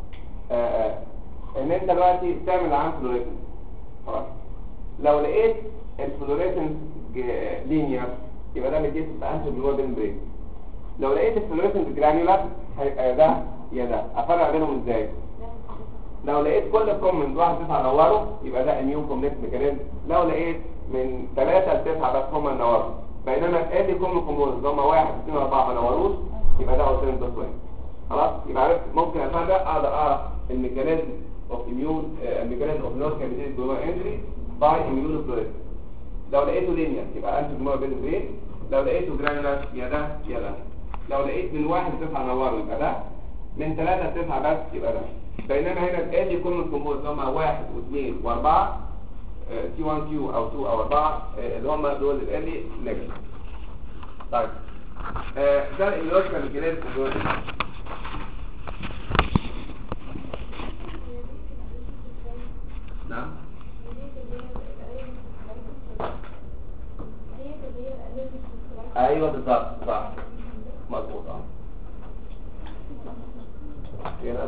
ان انت دلوقتي تعمل عام فلوريسنس. خلاص؟ لو لقيت الفلوريسنس لينير يبقى ده مديت انتي جلوميرا بين برين. لو لقيت الفلوريسنس جرانيولار هيبقى ده يا ده. افرق بينهم ازاي؟ لو لقيت كل كومنت 1 9 نوروا يبقى ده اميون كومبلكس ميكانيزم. لو لقيت من 3 ل 9 بس هم نوروا، بينما ادي كل كومبوننت اللي هم 1 2 4 ما نوروش يبقى ده اوتيليف باس واي. خلاص؟ يبقى عرفت ممكن افرق، اقدر اعرف الميكانيزم اوف اميون الميكانيزم اوف نون كابيتيز جلوميرا انجري باي اميون فلوريسنس. لو لقيته لينير يبقى انتي جلوميرا بين برين، لو لقيته جرانيولار يا ده يا ده. لو لقيت من 1 ل 9 نوروا يبقى ده، من 3 ل 9 بس يبقى ده. بينما هنا الان يكون الكومبوز هم 1 و2 و4 تي 1 كيو او 2 او 4 اللي هم دول الان نيجاتيف. طيب ده اللوجيكال ميكانيزم دول. نعم ايوه بالظبط صح مظبوط. هنا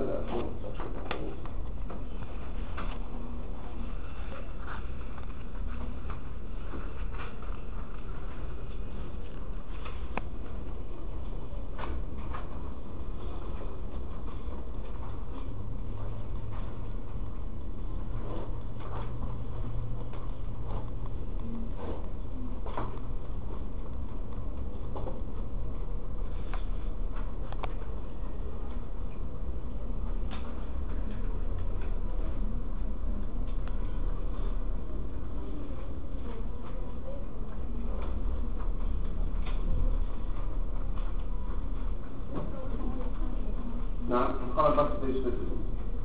نعم خلاص بس تيجي تسجل.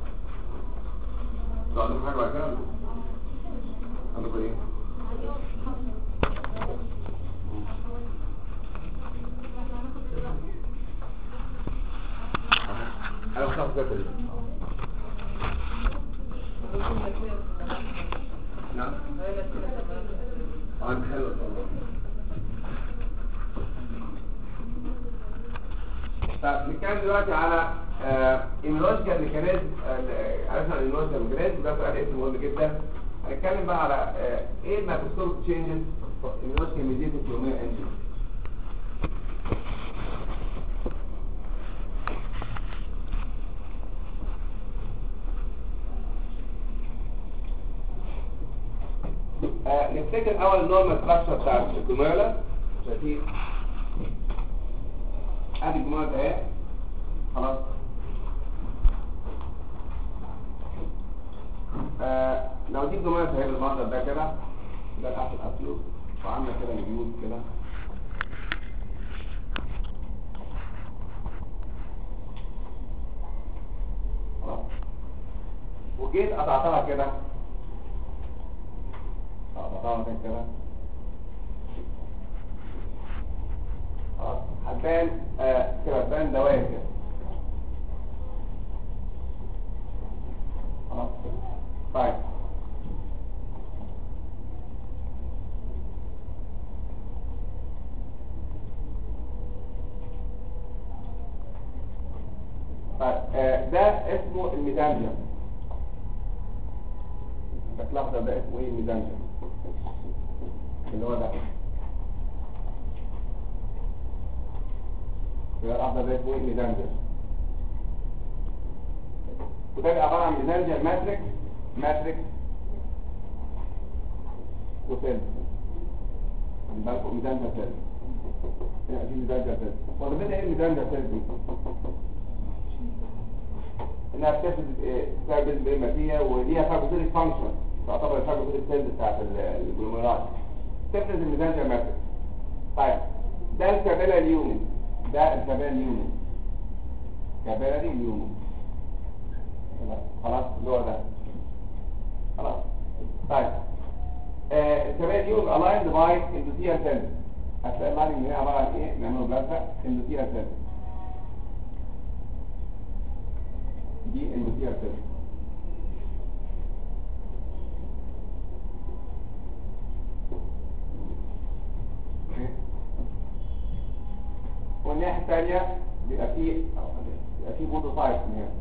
لو عندكم حاجة بعد كده عندكم ايه؟ انا بخاف كده ليه؟ نعم عن حلو والله. طب نتكلم دلوقتي على ايميولوجيكال ميكانيزم. عرفنا الايميولوجيكال ميكانيزم ده سؤال اسمه مهم جدا. هنتكلم بقى على ايه الميكروسكوبيك تشينجز ايميولوجيكال ميديتد جلوميرا انجري. نفتكر اول نورمال ستراكشر بتاع الجلوميرولا. شايفين ادي الجلوميرولا اهي خلاص. لو دي الجلوميرولا اهي بالمنظر ده كده، ده الاسيد ابيوز وعامله كده نيوز كده خلاص، وجيت قطعتها كده كده خلاص، هتبان كده تبان دوائر كده خلاص. طيب ده اسمه الميزانجيوم. الأخضر ده اسمه ايه؟ الميزانجيوم، اللي هو ده. الأخضر ده اسمه ايه؟ الميزانجيوم. وده عبارة عن ميزانجيوم ماتريكس وسيل. خلي بالكم ميزانجيوم سيل. هنا دي ميزانجيوم سيل. هو ده ايه الميزانجيوم سيل دي؟ انها بتفرز سيرفيس بيماتيه وليها فاجوسيتك فانكشن، تعتبر الفاجوسيتك سيلز بتاعت الجلوميرات، تفرز الميزانجيوم ماتريكس. طيب ده الكابيلا اليومن، ده الكابيلا اليومن، كابيلا اليومن خلاص، اللي هو ده خلاص. طيب الكابيلا اليومن الايند باي اندوثيال سيلز. هتلاقي معانا ان هي عباره عن ايه؟ نعمله بلازا اندوثيال سيلز. دي اندوثيال سيلز. والناحية الثانية بيبقى فيه بودوسايت من هنا.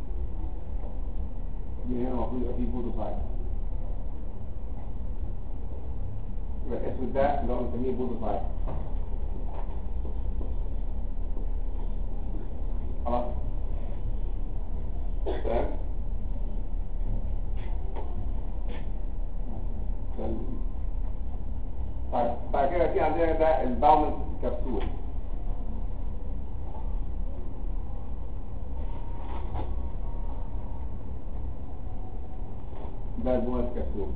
دي هنا المفروض يبقى فيه بودوسايت. يبقى الاسود ده اللي هو بنسميه بودوسايت. خلاص. تمام. طيب بعد كده في عندنا ده الباومنت كبسول. ده الباومنت كبسول.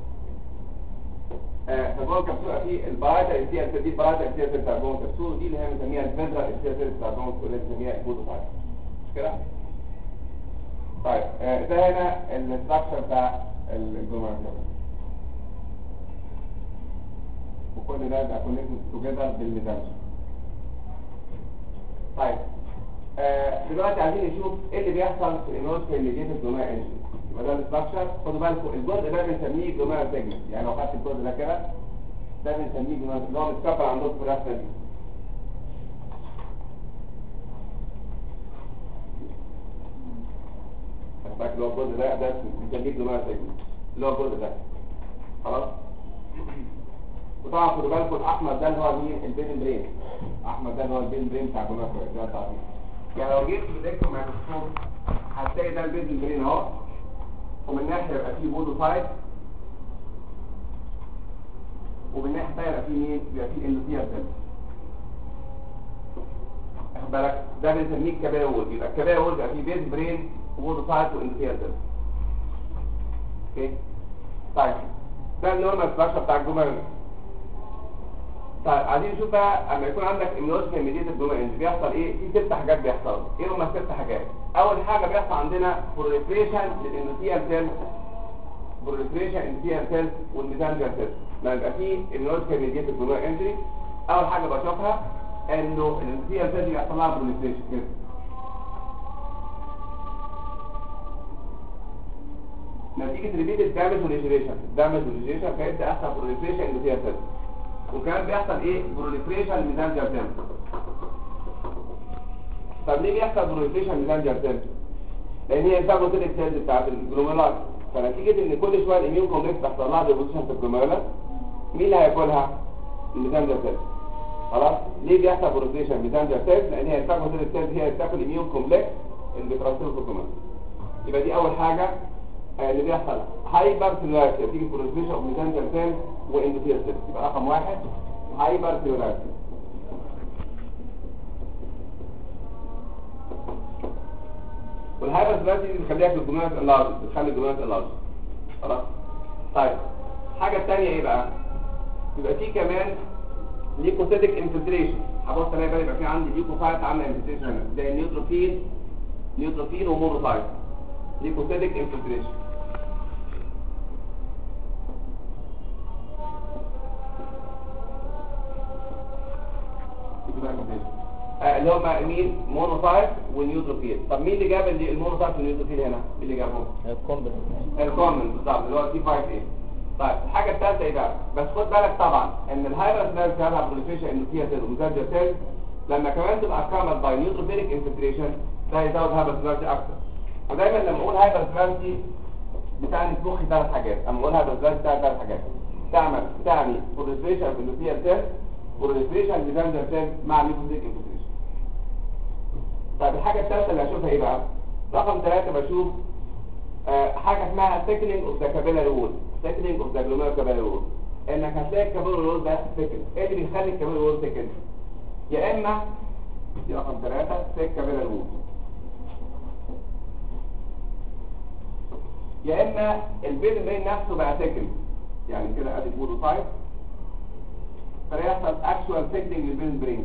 فجوه الكبسول في البرايتا الانتيال، دي البرايتا الانتيال بتاع جوه الكبسول، دي اللي هي بنسميها الفيدرا الانتيال بتاع جوه الكبسول، اللي بنسميها البودوسايت. مش كده؟ طيب ده هنا الاستراكشر بتاع الجلوميرولار وكل ده بقى كونكتد توجذر بالميزانجيوم. طيب دلوقتي عايزين نشوف ايه اللي بيحصل في الانوسكي اللي جه في الجلوميرولار انجن. يبقى ده الاستراكشر. خدوا بالكم الجزء ده بنسميه جلوميرولار سيجمنت، يعني لو خدت الجزء ده كده ده بنسميه جلوميرولار، اللي هو متكبر عندكم في الرسمه دي. اللي هو الجزء ده بنسميه جلوميرولار سيجمنت، اللي هو الجزء ده خلاص. وطبعا خدوا بالكم الاحمر ده اللي هو مين؟ البين برين. الاحمر ده اللي هو البين برين بتاع الجلوميرولار ده بتاع دي. يعني لو جيت بايديك ميكروسكوب هتلاقي ده البين برين اهو، ومن ناحيه يبقى فيه بودوسايت، ومن ناحيه ثانيه يبقى فيه مين؟ يبقى فيه اندوثيال سيل. واخد بالك؟ ده بنسميه الكبايا وول. يبقى الكبايا وول يبقى فيه بين برين وبودوسايت واندوثيال سيل. اوكي؟ طيب ده النورمال ستراكشر بتاع الجلوميرولار. طيب عايزين نشوف بقى اما يكون عندك اميونوجين ميديتد جلوميرولار بيحصل ايه؟ في 6 حاجات بيحصلوا. ايه هم ال6 حاجات؟ اول حاجه بيحصل عندنا بروليفريشن للاندوثيال سيل، بروليفريشن اندوثيال سيل والميزانجيوم سيل. لما يبقى في اميونوجين ميديتد جلوميرولار اول حاجه بشوفها انه الاندوثيال سيل بيحصل لها بروليفريشن كده. نتيجه ريبيتد دامج وليجريشن فيبدا يحصل بروليفريشن اندوثيال سيل. وكمان بيحصل ايه؟ بروليفريشن ميزانجيوم سيل. طب ليه بيحصل بروليفريشن ميزانجيوم سيل؟ لان هي الفاجوسيتك سيلز بتاعت الجلوميرولار، فنتيجه ان كل شويه الاميون كومبلكس بيحصل لها ديبوزيشن في الجلوميرولار، مين اللي هياكلها؟ الميزانجيوم سيل. خلاص؟ ليه بيحصل بروليفريشن ميزانجيوم سيل؟ لان هي الفاجوسيتك سيلز هي اللي بتاكل الاميون كومبلكس اللي بترسله في الجلوميرولار. يبقى دي اول حاجه اللي بيحصل هايبر سيلولاريتي تيجي بروليفريشن اوف ميزانجيال سيل واندوثيال سيل. يبقى رقم 1 هايبر سيلولاريتي. والهايبر سيلولاريتي دي بتخليها في الجلوميرولس اللارج، بتخلي الجلوميرولس اللارج. خلاص. طيب الحاجه الثانيه ايه بقى؟ يبقى في كمان ليكوسيتيك انفلتريشن. هبص الاقي بقى يبقى في عندي ليكوسايت عامله انفلتريشن هنا زي النيوتروفيل ومونوسايت. ليكوسيتيك انفلتريشن. اللي هم مين؟ مونوسايت ونيوتروفيل. طب مين اللي جاب المونوسايت والنيوتروفيل هنا؟ مين اللي جابهم؟ الكومن بالظبط اللي هو C5A. طيب الحاجه الثالثه ايه بقى؟ بس خد بالك طبعا ان الهايبر سيلولار سيل بروليفريشن اندوثيال سيل وميزانجيال سيل لما كمان تبقى كامل باي نيوتروفيليك انفلتريشن ده هيزود هايبر سيلولاريتي اكتر. ودايما لما اقول هايبر سيلولاريتي بتعني في مخي ثلاث حاجات. اما اقول هايبر سيلولاريتي بتعني ثلاث حاجات. بتعني بروليفريشن اندوثيال سيل، بروليفريشن ميزانجيال سيل مع نيوتروفيليك انفلتريشن. طيب الحاجه الثالثه اللي هشوفها ايه بقى؟ رقم 3 بشوف حاجه اسمها thickening of the capillary wall. thickening of the glomerular capillary wall. انك هتلاقي الكابيلاري وول ده thicken. ايه اللي بيخلي الكابيلاري وول thicken؟ يا اما دي رقم 3 thick capillary wall، يا اما البين برين نفسه بقى thicken. يعني كده ادي بودوسايت فيحصل actual thickening للبين برين.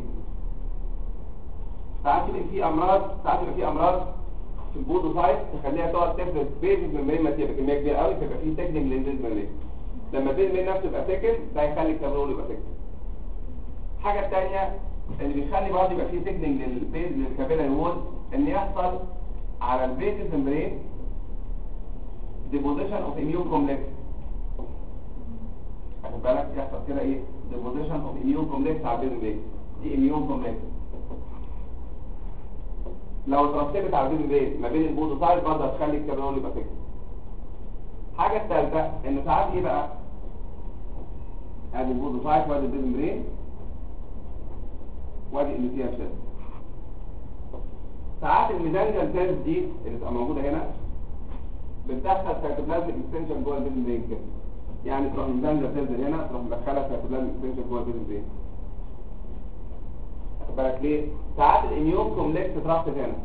ساعات يبقى في امراض في البودوسايت تخليها تقعد تفرز بيزز من برين ماتيريال بكميه كبيره قوي فيبقى في ثيكنينج للبيز برين. لما البيز برين نفسه يبقى ثيكن ده يخلي الكابيلاري يبقى ثيكن. الحاجه الثانيه اللي بيخلي برضه يبقى في ثيكنينج للبيز للكابيلاري وول ان يحصل على البيزز برين ديبوزيشن اوف اميون كومبلكس. خد بالك يحصل كده ايه؟ ديبوزيشن اوف اميون كومبلكس على البيز برين. دي اميون كومبلكس لو اترتبت على البيز برين ما بين البودوسايت برضه هتخلي الكابيلاري يبقى ثيكن. الحاجه الثالثه ان ساعات ايه بقى؟ ادي البودوسايت وادي البيز برين وادي الاندوثيال سيل. ساعات الميزانجيال سيلز دي اللي بتبقى موجوده هنا بتدخل سيتوبلازميك اكستنشن جوه البيز برين كده. يعني تروح الميزانجيال سيلز هنا تروح مدخلها سيتوبلازميك اكستنشن جوه البيز برين. خد بالك ليه؟ ساعات الاميون كومبلكس اترصت هنا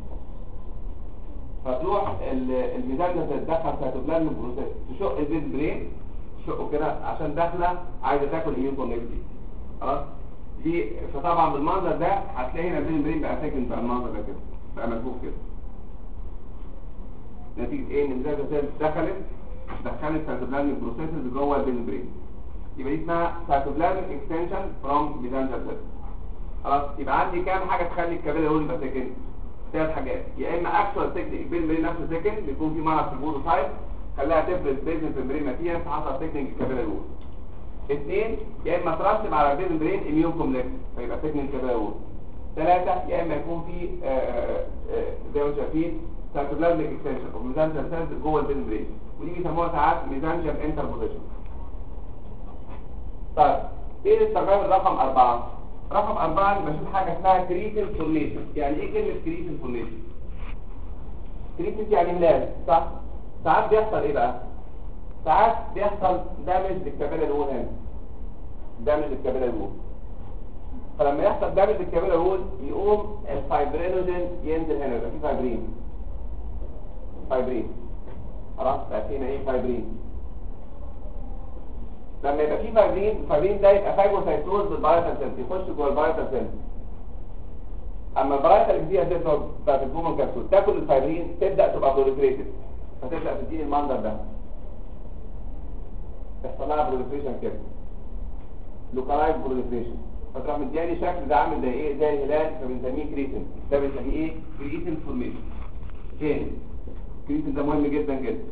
فتروح الميزانجيال سيلز تدخل سيتوبلازميك بروسيس تشق البيز برين تشقه كده عشان داخله عايزه تاكل الاميون كومبلكس دي. خلاص؟ دي فطبعا بالمنظر ده هتلاقي هنا البين برين بقى ساكن بقى المنظر ده كده بقى ملفوف كده نتيجه ايه؟ ان الميزانجيال سيلز دخلت سيتوبلازميك بروسيسز جوه البين برين. يبقى دي اسمها سيتوبلازميك اكستنشن فروم ميزانجيال سيلز. خلاص يبقى عندي كام حاجه تخلي الكابيلاري وول يبقى ساكن؟ ثلاث حاجات. يا اما اكشوال تكنيك البين برين نفسه ساكن بيكون في مرض في البودوسايت خلاها تفرز بيزن في البرين ماتيريال فحصل تكنيك الكابيلاري وول. اثنين يا اما ترسب على البين برين اميون كومبلكس فيبقى تكنيك الكابيلاري وول. ثلاثه يا اما يكون في زي ما شايفين سيتوبلازميك اكستنشن او ميزانجيال سيلز جوه البين برين ودي بيسموها ساعات ميزانجيال انتربوزيشن. طيب ايه التجارب رقم 4؟ رقم 4 بشوف حاجه اسمها كريتين فورميشن. يعني ايه كلمه كريتين فورميشن؟ كريتين يعني ملاذ صح؟ ساعات بيحصل ايه بقى؟ ساعات بيحصل دامج للكابيلاري وول هنا. دامج للكابيلاري وول. فلما يحصل دامج للكابيلاري وول يقوم الفايبرينوجين ينزل هنا يبقى في فايبرين. خلاص بقى فينا ايه؟ فايبرين. لما يبقى في الفايبرين ده يبقى فايجوسايتوز بالبايتال سيل يخش جوه البايتال سيل. اما البايتال اللي فيها سيل بتاعت الجومن كبسول تاكل الفايبرين تبدا تبقى بروليفريتد فتبدا تديني المنظر ده. يحصل لها بروليفريشن كده. لوكالايز بروليفريشن فتروح مدياني شكل ده عامل زي ايه؟ زي الهلال فبنسميه كريتين. ده بنسميه ايه؟ كريتين فورميشن. تاني الكريتين ده مهم جدا جدا.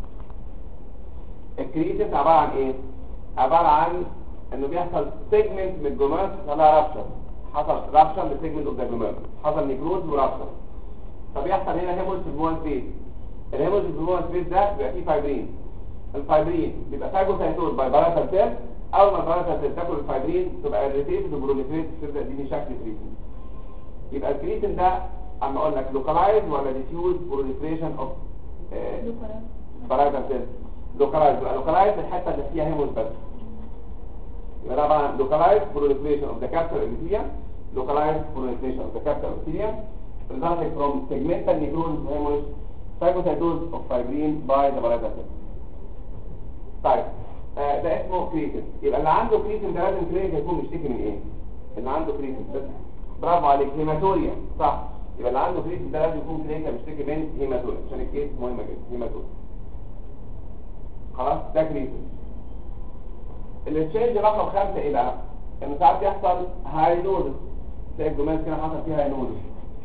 الكريتين عباره عن ايه؟ عباره عن انه بيحصل سيجمنت من الجلوميرولس حصلها رابشر. حصل رابشر لسيجمنت اوف ذا جلوميرولس حصل نيكروز ورابشر فبيحصل هنا هيموريج في الجوان سبيس. الهيموريج في الجوان سبيس ده بيبقى فيه فايبرين. الفايبرين بيبقى فايجوسايتوز باي بايتال سيل. اول ما البايتال سيل تاكل الفايبرين تبقى اريتيتد وبروليفريت تبدا تديني شكل كريتين. يبقى الكريتين ده اما اقول لك لوكالايز ولا ديفيوز بروليفريشن اوف برايتال سيل لوكالايز. لوكالايز الحته اللي فيها هيموس بس. يبقى طبعا لوكالايز proliferation of the capsular epithelium, localized proliferation of the capsular epithelium resulting from segmental necrosis of hemorrhage, phagocytosis of fibrin by the parietal cell. طيب ده اسمه كريتين. يبقى اللي عنده كريتين ده لازم كلينيكال يكون بيشتكي من ايه؟ اللي عنده كريتين بس برافو عليك هيماتوريا صح. يبقى اللي عنده كريتين ده لازم يكون كلينيكال بيشتكي من هيماتوريا عشان الكيس مهمه جدا هيماتوريا. خلاص ده كريتين. التشينج رقم 5 ايه بقى؟ انه ساعات يحصل هاينوزس. تلاقي الجمال كده حصل فيها هاينوزس.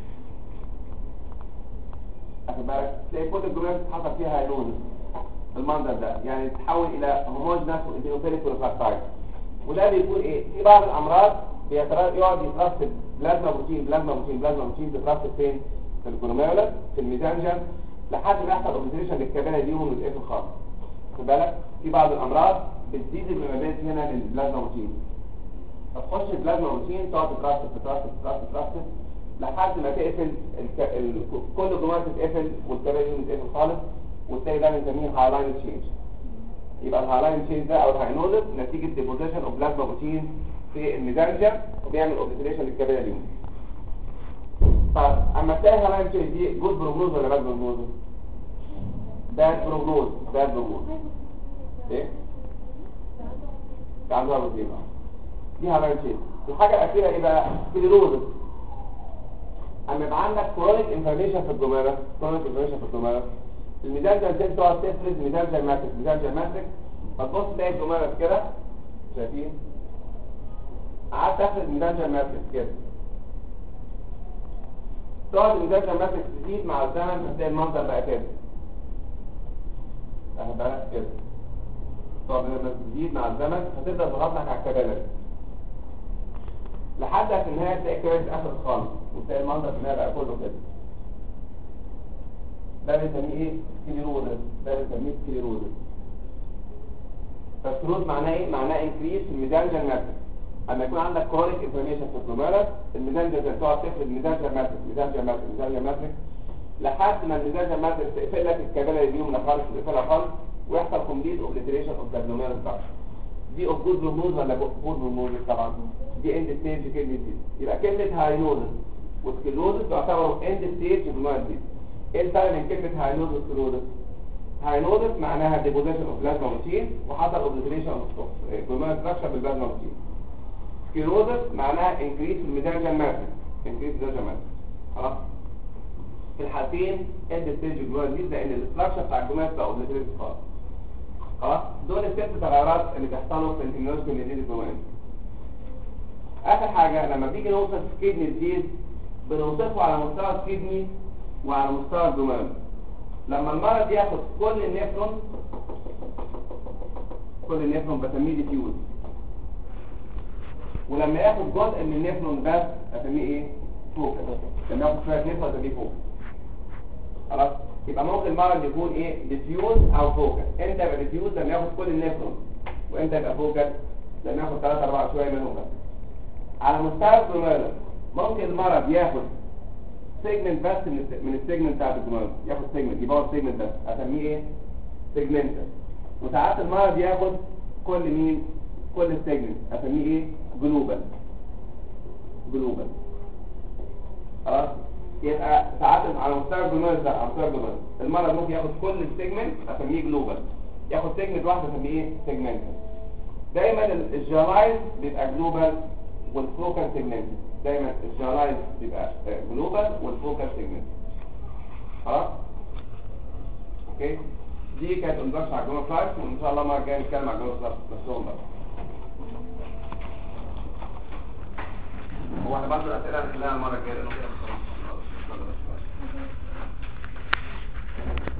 واخد بالك؟ تلاقي كل الجمال حصل فيها هاينوزس. المنظر ده يعني تتحول الى هوموجينس وانتينوفيليك وريفراكتايل. وده بيكون ايه؟ في بعض الامراض يقعد يترسب بلازما بروتين تترسب فين؟ في الجلوميرولس في الميزانجم لحد ما يحصل اوبستريشن للكابيلا دي ويتقفل خالص. واخد بالك؟ في بعض الامراض بتزيد الميمابيلتي هنا للبلازما بروتين. فتخش البلازما بروتين تقعد تترسب لحد ما تقفل كل الجمال تتقفل والكابيلا دي تتقفل خالص. والتاني ده بنسميه هايلاين تشينج. يبقى الهايلاين تشينج ده او الهاينوزس نتيجه ديبوزيشن اوف بلازما بروتين في الميزانجم وبيعمل اوبستريشن للكابيلا دي. طب اما تلاقي الهايلاين تشينج دي جود بروجنوز ولا باد بروجنوز؟ باد بروجنوز. ايه؟ ده عندها بروتين دي هايلاين تشينج. الحاجه الاخيره ايه بقى؟ سكليروزس. اما يبقى عندك كرونيك انفلاميشن في الجمارة الميزانجم دي تقعد تفرز ميزانجم ماتريكس فتبص تلاقي الجمارة كده شايفين؟ قعدت تفرز ميزانجم ماتريكس كده تقعد الميزانجم ماتريكس تزيد مع الزمن فتلاقي المنظر بقى كده اهو بقى كده تقعد الميزانجم تزيد مع الزمن فتبدأ تضغط لك على الكابيلاري لحد في النهاية تلاقي الكابيلاري اتقفل خالص وتلاقي المنظر في النهاية بقى كله كده. ده بنسميه ايه؟ سكليروزس. فالسكليروز معناه ايه؟ معناه انكريس في الميزانجم ماتريكس. اما يكون عندك كرونيك انفلاميشن في الجلوميرولس الميزانجم تقعد تفرد ميزانجم ماتريكس لحد ما الميزانجم ماتريكس تقفل لك الكابيلاري دي من خالص تقفلها خالص ويحصل كومبليت اوبليتريشن اوف ذا جلوميرولس بتاعك. دي اوف جود بروجنوز ولا بور بروجنوز؟ طبعا دي اند ستيج كلمه دي. يبقى كلمه هاينوزس وسكليروزس تعتبروا اند ستيج في المرض دي. ايه الفرق بين كلمه هاينوزس وسكليروزس؟ هاينوزس معناها ديبوزيشن اوف بلازما بروتين وحصل اوبليتريشن اوف جلوميرولس ستراكشر بالبلازما بروتين. سكليروزس معناها انكريس في الميزانجم ماتريكس. خلاص؟ في الحالتين اند ستيج جلوميرولس لان الاستراكشر بتاع الجلوميرولس بقى اوبليتريتد خالص. خلاص؟ دول الست تغيرات اللي بيحصلوا في الاميونولوجي من الجلوميرولس. اخر حاجه لما بيجي نوصف كيدني ديزيز بنوصفه على مستوى الكيدني وعلى مستوى الجمال. لما المرض ياخد كل النفرون بسميه ديفيوز. ولما ياخد جزء من النفرون بس اسميه ايه؟ فوكس. لما ياخد شويه نفرون اسميه فوكس. خلاص؟ يبقى ممكن المرض يكون ايه؟ ديفيوز او فوكس. امتى يبقى ديفيوز؟ لما ياخد كل النفرون. وامتى يبقى فوكس؟ لما ياخد 3-4 شويه منهم بس. على مستوى الجمال ممكن المرض ياخد سيجمنت بس من السيجمنت بتاعت الجمال، ياخد سيجمنت يبقى سيجمنت بس اسميه ايه؟ سيجمنت. وساعات المرض ياخد كل السيجمنت اسميه ايه؟ جلوبال. خلاص؟ يبقى ساعات على مستوى الجمال ده على مستوى الجمال المرض ممكن ياخد كل السيجمنت اسميه جلوبال، ياخد سيجمنت واحده اسميه ايه؟ سيجمنت. دايما الجلايز بيبقى جلوبال والفوكال سيجمنت. دايما الجلايز بيبقى جلوبال والفوكال سيجمنت. خلاص؟ اوكي؟ دي كانت اندكشن على الجلوبال فلايت وان شاء الله المره الجايه نتكلم على الجلوبال فلايت نفسهم بقى. هو احنا برضه الاسئله هنحلها المره الجايه